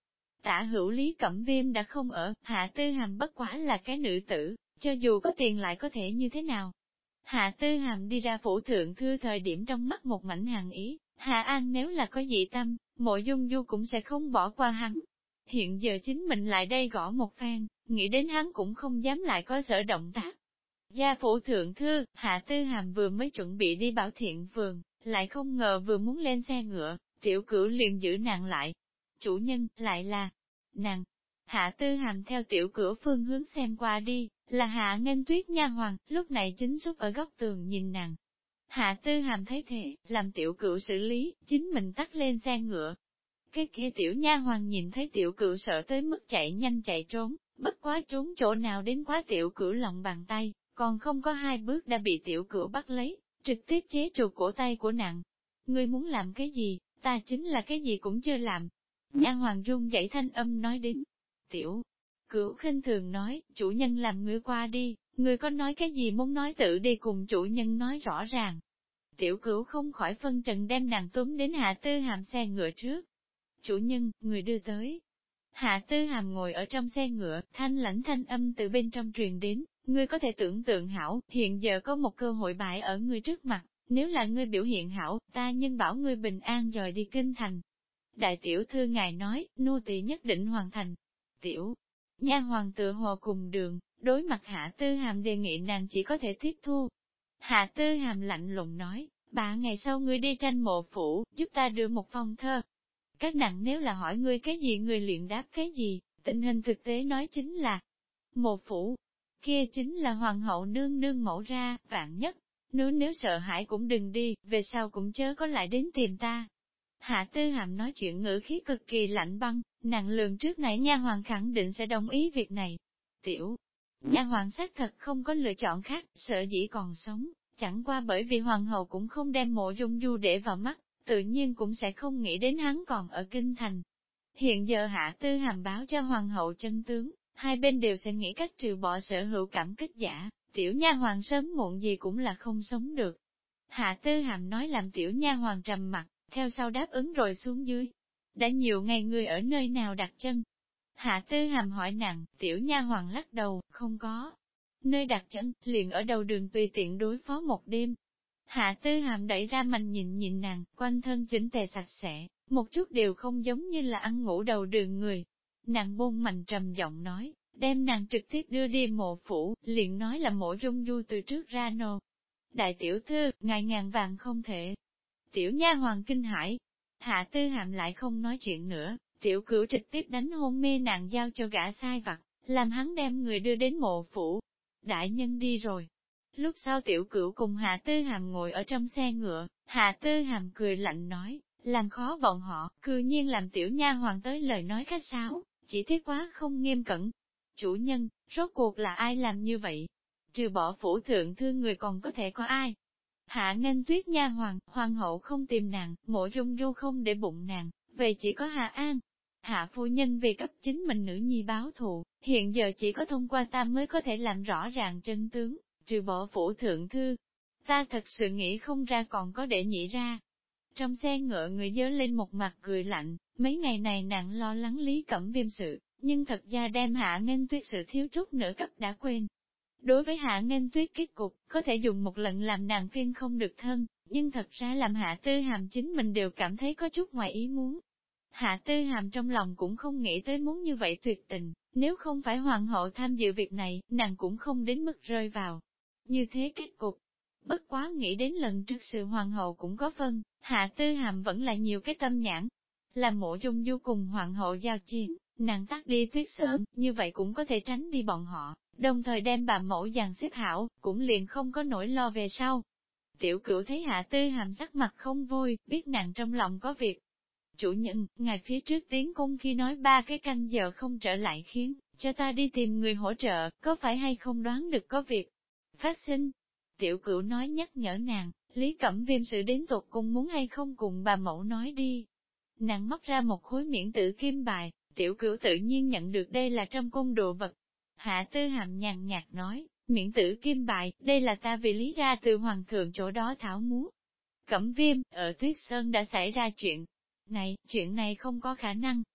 Tả hữu Lý Cẩm Viêm đã không ở, Hạ Tư Hàm bất quá là cái nữ tử, cho dù có tiền lại có thể như thế nào. Hạ Tư Hàm đi ra phủ thượng thư thời điểm trong mắt một mảnh hàn ý, Hạ An nếu là có dị tâm, Mộ Dung Du cũng sẽ không bỏ qua hắn. Hiện giờ chính mình lại đây gõ một phen, nghĩ đến hắn cũng không dám lại có sở động tác. Gia phủ thượng thư, Hạ Tư Hàm vừa mới chuẩn bị đi Bảo Thiện Phường, lại không ngờ vừa muốn lên xe ngựa, Tiểu Cửu liền giữ nàng lại. Chủ nhân, lại là nàng. Hạ Tư Hàm theo Tiểu Cửu phương hướng xem qua đi, là Hạ Nghênh Tuyết nha hoàn, lúc này chính xuất ở góc tường nhìn nàng. Hạ Tư Hàm thấy thế, làm Tiểu Cửu xử lý, chính mình tắt lên xe ngựa. Cái kia tiểu nha hoàn nhìn thấy Tiểu Cửu sợ tới mức chạy nhanh chạy trốn, bất quá trốn chỗ nào đến quá Tiểu Cửu lòng bàn tay, còn không có 2 bước đã bị Tiểu Cửu bắt lấy, trực tiếp chế trụ cổ tay của nàng. Ngươi muốn làm cái gì, ta chính là cái gì cũng chưa làm. Nha hoàng run dậy thanh âm nói đến. Tiểu Cửu khinh thường nói, chủ nhân làm ngươi qua đi, ngươi có nói cái gì muốn nói tự đi cùng chủ nhân nói rõ ràng. Tiểu Cửu không khỏi phân trần đem nàng túm đến Hạ Tư Hàm xe ngựa trước. Chủ nhân, người đưa tới. Hạ Tư Hàm ngồi ở trong xe ngựa, thanh lãnh thanh âm từ bên trong truyền đến, ngươi có thể tưởng tượng hảo, hiện giờ có một cơ hội bại ở ngươi trước mặt, nếu là ngươi biểu hiện hảo, ta nhân bảo ngươi bình an rời đi kinh thành. Đại tiểu thư ngài nói, nô tỳ nhất định hoàn thành. Tiểu nha hoàng tựa hồ cùng đường, đối mặt Hạ Tư Hàm đề nghị nàng chỉ có thể tiếp thu. Hạ Tư Hàm lạnh lùng nói, 3 ngày sau ngươi đi tranh mộ phủ, giúp ta đưa một phong thơ. Các nàng nếu là hỏi ngươi cái gì ngươi liền đáp cái gì, tình hình thực tế nói chính là mộ phủ, kia chính là hoàng hậu nương nương mẫu ra, vạn nhất, nếu sợ hãi cũng đừng đi, về sau cũng chớ có lại đến tìm ta. Hạ Tư Hàm nói chuyện ngữ khí cực kỳ lạnh băng, nàng lường trước nãy nha hoàng khẳng định sẽ đồng ý việc này. Tiểu nha hoàng xác thật không có lựa chọn khác, sợ dĩ còn sống, chẳng qua bởi vì hoàng hậu cũng không đem Mộ Dung Du để vào mắt, tự nhiên cũng sẽ không nghĩ đến hắn còn ở kinh thành. Hiện giờ Hạ Tư Hàm báo cho hoàng hậu chân tướng, hai bên đều sẽ nghĩ cách trừ bỏ sở hữu cảm kích giả, tiểu nha hoàng sớm muộn gì cũng là không sống được. Hạ Tư Hàm nói làm tiểu nha hoàng trầm mặt, theo sau đáp ứng rồi xuống dưới. Đã nhiều ngày người ở nơi nào đặt chân? Hạ Tư Hàm hỏi nàng, tiểu nha hoàng lắc đầu, không có. Nơi đặt chân, liền ở đầu đường tùy tiện đối phó một đêm. Hạ Tư Hàm đẩy ra mành nhìn nàng, quanh thân chỉnh tề sạch sẽ, một chút đều không giống như là ăn ngủ đầu đường người. Nàng bôn mạnh trầm giọng nói, đem nàng trực tiếp đưa đi mộ phủ, liền nói là Mộ Dung Du từ trước ra nô. Đại tiểu thư, ngài ngàn vàng không thể. Tiểu nha hoàng kinh hãi. Hạ Tư Hàm lại không nói chuyện nữa, tiểu cửu trực tiếp đánh hôn mê nàng giao cho gã sai vặt, làm hắn đem người đưa đến mộ phủ. Đại nhân đi rồi. Lúc sau tiểu cửu cùng Hạ Tư Hàm ngồi ở trong xe ngựa, Hạ Tư Hàm cười lạnh nói, làm khó bọn họ, cư nhiên làm tiểu nha hoàng tới lời nói khách sáo, chỉ thế quá không nghiêm cẩn. Chủ nhân, rốt cuộc là ai làm như vậy? Trừ bỏ phủ thượng thư người còn có thể có ai? Hạ Nghênh Tuyết nha hoàng, hoàng hậu không tìm nàng, Mộ Dung Du không để bụng nàng, vậy chỉ có Hạ An. Hạ phu nhân vì cấp chính mình nữ nhi báo thù, hiện giờ chỉ có thông qua ta mới có thể làm rõ ràng chân tướng, trừ bỏ phủ thượng thư. Ta thật sự nghĩ không ra còn có để nhị ra. Trong xe ngựa người dớ lên một mặt cười lạnh, mấy ngày này nàng lo lắng Lý Cẩm Viêm sự, nhưng thật ra đem Hạ Nghênh Tuyết sự thiếu chút nữa cấp đã quên. Đối với Hạ Nghênh Tuyết kết cục, có thể dùng một lần làm nàng phiên không được thân, nhưng thật ra làm Hạ Tư Hàm chính mình đều cảm thấy có chút ngoài ý muốn. Hạ Tư Hàm trong lòng cũng không nghĩ tới muốn như vậy tuyệt tình, nếu không phải hoàng hậu tham dự việc này, nàng cũng không đến mức rơi vào như thế kết cục. Bất quá nghĩ đến lần trước sự hoàng hậu cũng có phân, Hạ Tư Hàm vẫn là nhiều cái tâm nhãn. Làm Mộ Dung Du cùng hoàng hậu giao chiến, nàng tắt đi Tuyết Sơn, như vậy cũng có thể tránh đi bọn họ, đồng thời đem bà mẫu dàn xếp hảo, cũng liền không có nỗi lo về sau. Tiểu Cửu thấy Hạ Tư Hàm sắc mặt không vui, biết nàng trong lòng có việc. Chủ nhân, ngài phía trước tiến cung khi nói 3 cái canh giờ không trở lại khiến, cho ta đi tìm người hỗ trợ, có phải hay không đoán được có việc phát sinh? Tiểu Cửu nói nhắc nhở nàng, Lý Cẩm Viêm sự đến tột cùng muốn hay không cùng bà mẫu nói đi. Nàng móc ra một khối miễn tử kim bài, Tiểu Cửu tự nhiên nhận được đây là trong cung đồ vật. Hạ Tư Hàm nhàn nhạt nói, miễn tử kim bài, đây là ta vì lý ra từ hoàng thượng chỗ đó thảo múa. Cẩm Viêm, ở Tuyết Sơn đã xảy ra chuyện. Này, chuyện này không có khả năng.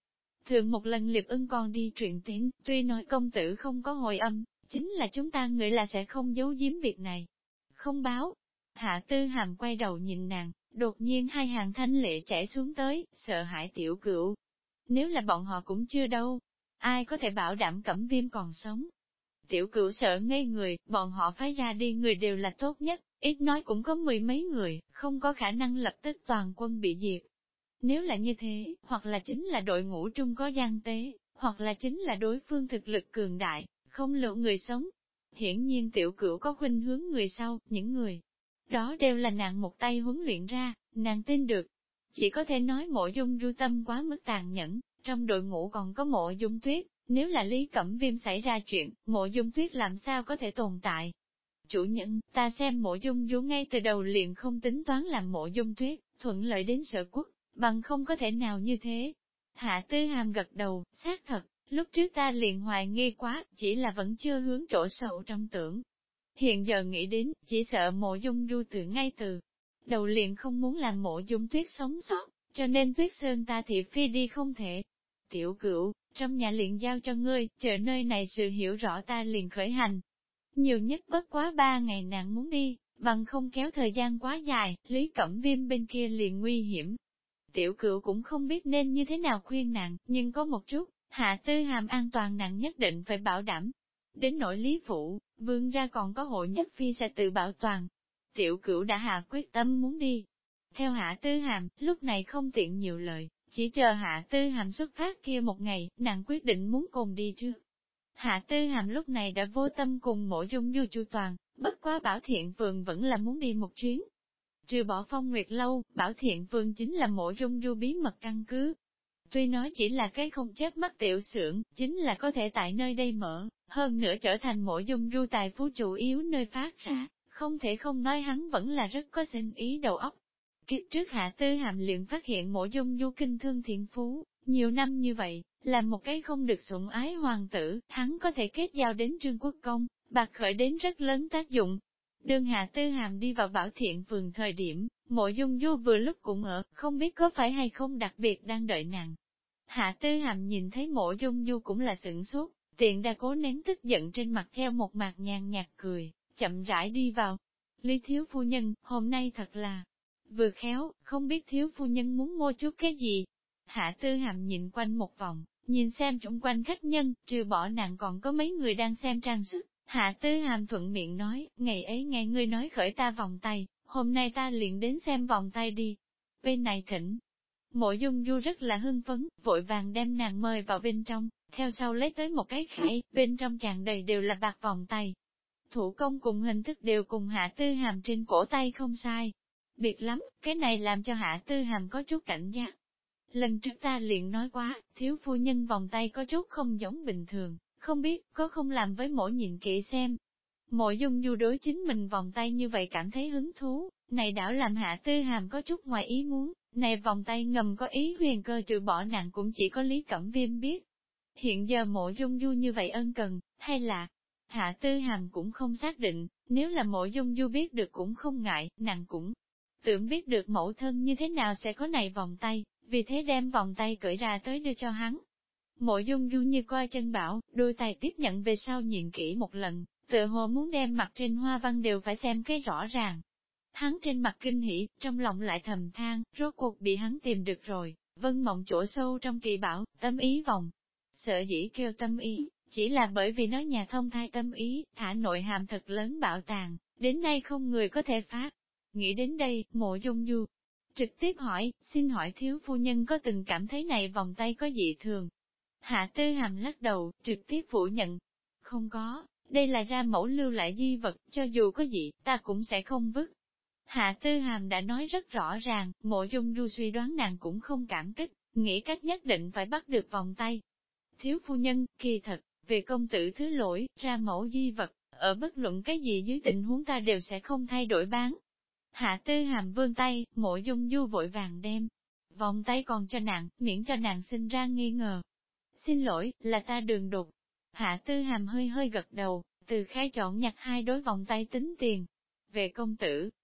Thường một lần Liệp Ưng còn đi truyền tín, tuy nói công tử không có hồi âm, chính là chúng ta nghĩ là sẽ không giấu giếm việc này. Không báo. Hạ Tư Hàm quay đầu nhìn nàng, đột nhiên hai hàng thanh lệ chảy xuống tới, sợ hãi Tiểu Cửu. Nếu là bọn họ cũng chưa đâu, ai có thể bảo đảm Cẩm Viêm còn sống. Tiểu Cửu sợ ngây người, bọn họ phái ra đi người đều là tốt nhất, ít nói cũng có mười mấy người, không có khả năng lập tức toàn quân bị diệt. Nếu là như thế, hoặc là chính là đội ngũ trung có gian tế, hoặc là chính là đối phương thực lực cường đại, không lộ người sống. Hiển nhiên Tiểu Cửu có khuynh hướng người sau, những người đó đều là nàng một tay huấn luyện ra, nàng tin được. Chỉ có thể nói Mộ Dung Du tâm quá mức tàn nhẫn, trong đội ngũ còn có Mộ Dung Tuyết, nếu là Lý Cẩm Viêm xảy ra chuyện, Mộ Dung Tuyết làm sao có thể tồn tại. Chủ nhân, ta xem Mộ Dung Du ngay từ đầu liền không tính toán làm Mộ Dung Tuyết, thuận lợi đến Sở Quốc, bằng không có thể nào như thế. Hạ Tư Hàm gật đầu, xác thật, lúc trước ta liền hoài nghi quá, chỉ là vẫn chưa hướng chỗ sâu trong tưởng. Hiện giờ nghĩ đến, chỉ sợ Mộ Dung Du ngay từ đầu liền không muốn làm Mộ Dung Tuyết sống sót, cho nên Tuyết Sơn ta thị phi đi không thể. Tiểu Cửu, trong nhà liền giao cho ngươi, chờ nơi này sự hiểu rõ ta liền khởi hành. Nhiều nhất bất quá 3 ngày nàng muốn đi, bằng không kéo thời gian quá dài, Lý Cẩm Viêm bên kia liền nguy hiểm. Tiểu Cửu cũng không biết nên như thế nào khuyên nàng, nhưng có một chút, Hạ Tư Hàm an toàn nàng nhất định phải bảo đảm. Đến nỗi Lý Phụ, vương ra còn có hội nhất phi sẽ tự bảo toàn. Tiểu Cửu đã hạ quyết tâm muốn đi. Theo Hạ Tư Hàm, lúc này không tiện nhiều lời, chỉ chờ Hạ Tư Hàm xuất phát kia một ngày, nàng quyết định muốn cùng đi trước. Hạ Tư Hàm lúc này đã vô tâm cùng Mộ Dung Du chu toàn, bất quá Bảo Thiện Vườn vẫn là muốn đi một chuyến. Trừ bỏ Phong Nguyệt Lâu, Bảo Thiện Vườn chính là Mộ Dung Du bí mật căn cứ. Tuy nói chỉ là cái không chớp mắt tiểu xưởng, chính là có thể tại nơi đây mở, hơn nữa trở thành Mộ Dung Du tài phú chủ yếu nơi phát ra, không thể không nói hắn vẫn là rất có sinh ý đầu óc. Kiếp trước Hạ Tư Hàm liền phát hiện Mộ Dung Du kinh thương thiện phú, nhiều năm như vậy, là một cái không được sủng ái hoàng tử, hắn có thể kết giao đến Trương Quốc Công, bạc khởi đến rất lớn tác dụng. Đương Hạ Tư Hàm đi vào Bảo Thiện Vườn thời điểm, Mộ Dung Du vừa lúc cũng ở, không biết có phải hay không đặc biệt đang đợi nàng. Hạ Tư Hàm nhìn thấy Mộ Dung Du cũng là sửng sốt, tiện đa cố nén tức giận trên mặt treo một mặt nhàn nhạt cười, chậm rãi đi vào. Lý thiếu phu nhân, hôm nay thật là vừa khéo, không biết thiếu phu nhân muốn mua chút cái gì. Hạ Tư Hàm nhìn quanh một vòng, nhìn xem chung quanh khách nhân, trừ bỏ nàng còn có mấy người đang xem trang sức. Hạ Tư Hàm thuận miệng nói, ngày ấy nghe ngươi nói khởi ta vòng tay, hôm nay ta liền đến xem vòng tay đi. Bên này thỉnh. Mộ Dung Du rất là hưng phấn, vội vàng đem nàng mời vào bên trong, theo sau lấy tới một cái khải, bên trong tràn đầy đều là bạc vòng tay. Thủ công cùng hình thức đều cùng Hạ Tư Hàm trên cổ tay không sai. Biệt lắm, cái này làm cho Hạ Tư Hàm có chút cảnh giác. Lần trước ta liền nói quá, thiếu phu nhân vòng tay có chút không giống bình thường, không biết có không làm với mỗi nhìn kỹ xem. Mộ Dung Du đối chính mình vòng tay như vậy cảm thấy hứng thú, này đảo làm Hạ Tư Hàm có chút ngoài ý muốn, này vòng tay ngầm có ý huyền cơ trừ bỏ nàng cũng chỉ có Lý Cẩm Viêm biết. Hiện giờ Mộ Dung Du như vậy ân cần, hay là Hạ Tư Hàm cũng không xác định, nếu là Mộ Dung Du biết được cũng không ngại, nàng cũng tưởng biết được mẫu thân như thế nào sẽ có này vòng tay, vì thế đem vòng tay cởi ra tới đưa cho hắn. Mộ Dung Du như coi chân bảo, đôi tay tiếp nhận về sau nhìn kỹ một lần, tựa hồ muốn đem mặt trên hoa văn đều phải xem cái rõ ràng. Hắn trên mặt kinh hỉ, trong lòng lại thầm than, rốt cuộc bị hắn tìm được rồi, vân mộng chỗ sâu trong kỳ bảo, tâm ý vòng. Sợ dĩ kêu tâm ý, chỉ là bởi vì nó nhà thông thai tâm ý, thả nội hàm thật lớn bảo tàng, đến nay không người có thể phá. Nghĩ đến đây, Mộ Dung Du trực tiếp hỏi, xin hỏi thiếu phu nhân có từng cảm thấy này vòng tay có dị thường? Hạ Tư Hàm lắc đầu, trực tiếp phủ nhận. Không có, đây là ra mẫu lưu lại di vật, cho dù có gì, ta cũng sẽ không vứt. Hạ Tư Hàm đã nói rất rõ ràng, Mộ Dung Du suy đoán nàng cũng không cảm kích, nghĩ cách nhất định phải bắt được vòng tay. Thiếu phu nhân, kỳ thật, về công tử thứ lỗi, ra mẫu di vật, ở bất luận cái gì dưới tình huống ta đều sẽ không thay đổi bán. Hạ Tư Hàm vươn tay, Mộ Dung Du vội vàng đem vòng tay còn cho nàng, miễn cho nàng sinh ra nghi ngờ. Xin lỗi, là ta đường đột. Hạ Tư Hàm hơi hơi gật đầu, từ khai chọn nhặt hai đối vòng tay tính tiền. Về công tử,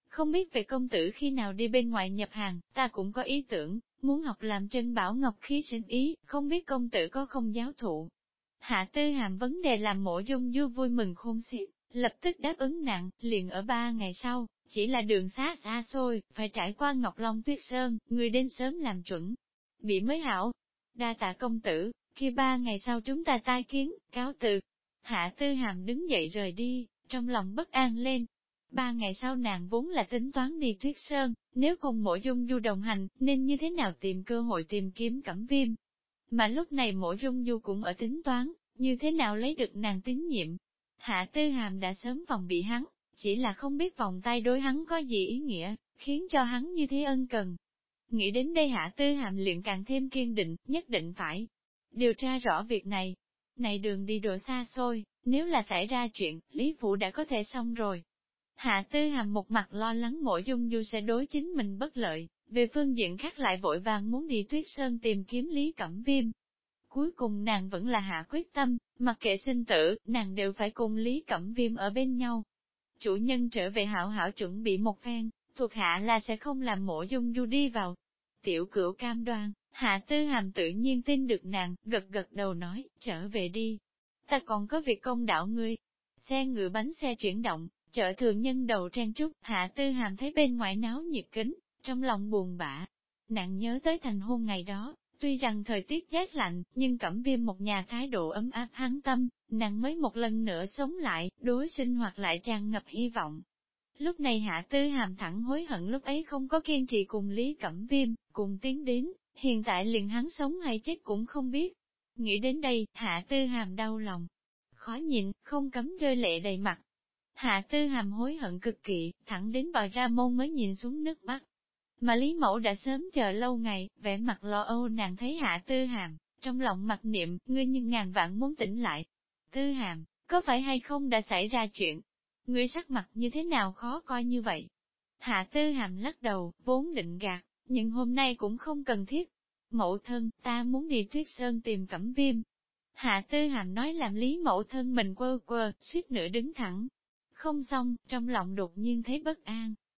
không biết về công tử khi nào đi bên ngoài nhập hàng, ta cũng có ý tưởng, muốn học làm Trân Bảo Ngọc khí sinh ý, không biết công tử có không giáo thụ. Hạ Tư Hàm vấn đề làm Mộ Dung Du vui mừng khôn xiết, lập tức đáp ứng nặng, liền ở 3 ngày sau, chỉ là đường xa xa xôi, phải trải qua Ngọc Long Tuyết Sơn, người đến sớm làm chuẩn, bị mới hảo. Đa tạ công tử, khi 3 ngày sau chúng ta tai kiến, cáo từ. Hạ Tư Hàm đứng dậy rời đi, trong lòng bất an lên. 3 ngày sau nàng vốn là tính toán đi Tuyết Sơn, nếu cùng Mộ Dung Du đồng hành, nên như thế nào tìm cơ hội tìm kiếm Cẩm Viêm. Mà lúc này Mộ Dung Du cũng ở tính toán, như thế nào lấy được nàng tín nhiệm. Hạ Tư Hàm đã sớm phòng bị hắn, chỉ là không biết vòng tay đối hắn có gì ý nghĩa, khiến cho hắn như thế ân cần. Nghĩ đến đây Hạ Tư Hàm liền càng thêm kiên định, nhất định phải điều tra rõ việc này. Này đường đi độ xa xôi, nếu là xảy ra chuyện, Lý Phụ đã có thể xong rồi. Hạ Tư Hàm một mặt lo lắng Mộ Dung Du sẽ đối chính mình bất lợi, về phương diện khác lại vội vàng muốn đi Tuyết Sơn tìm kiếm Lý Cẩm Viêm. Cuối cùng nàng vẫn là hạ quyết tâm, mặc kệ sinh tử, nàng đều phải cùng Lý Cẩm Viêm ở bên nhau. Chủ nhân trở về hảo hảo chuẩn bị một phen, thuộc hạ là sẽ không làm Mộ Dung Du đi vào. Tiểu Cửu cam đoan, Hạ Tư Hàm tự nhiên tin được nàng, gật gật đầu nói, trở về đi. Ta còn có việc công đạo ngươi. Xe ngựa bánh xe chuyển động, chợ thường nhân đầu trang trúc, Hạ Tư Hàm thấy bên ngoài náo nhiệt kính, trong lòng buồn bã. Nàng nhớ tới thành hôn ngày đó, tuy rằng thời tiết rét lạnh, nhưng Cẩm Viêm một nhà thái độ ấm áp hắn tâm, nàng mới một lần nữa sống lại, đối sinh hoạt lại tràn ngập hy vọng. Lúc này Hạ Tư Hàm thẳng hối hận lúc ấy không có kiên trì cùng Lý Cẩm Viêm, cùng tiến đến, hiện tại liền hắn sống hay chết cũng không biết. Nghĩ đến đây, Hạ Tư Hàm đau lòng, khó nhịn, không cấm rơi lệ đầy mặt. Hạ Tư Hàm hối hận cực kỳ, thẳng đến vào ra môn mới nhìn xuống nước mắt. Mà Lý Mẫu đã sớm chờ lâu ngày, vẻ mặt lo âu nàng thấy Hạ Tư Hàm, trong lòng mặc niệm, ngươi nhưng ngàn vạn muốn tỉnh lại. Tư Hàm, có phải hay không đã xảy ra chuyện? Ngươi sắc mặt như thế nào khó coi như vậy? Hạ Tư Hàm lắc đầu, vốn định gạt, nhưng hôm nay cũng không cần thiết. Mẫu thân, ta muốn đi Tuyết Sơn tìm Cẩm Viêm. Hạ Tư Hàm nói làm Lý Mẫu thân mình quơ quơ, suýt nữa đứng thẳng. Không xong, trong lòng đột nhiên thấy bất an,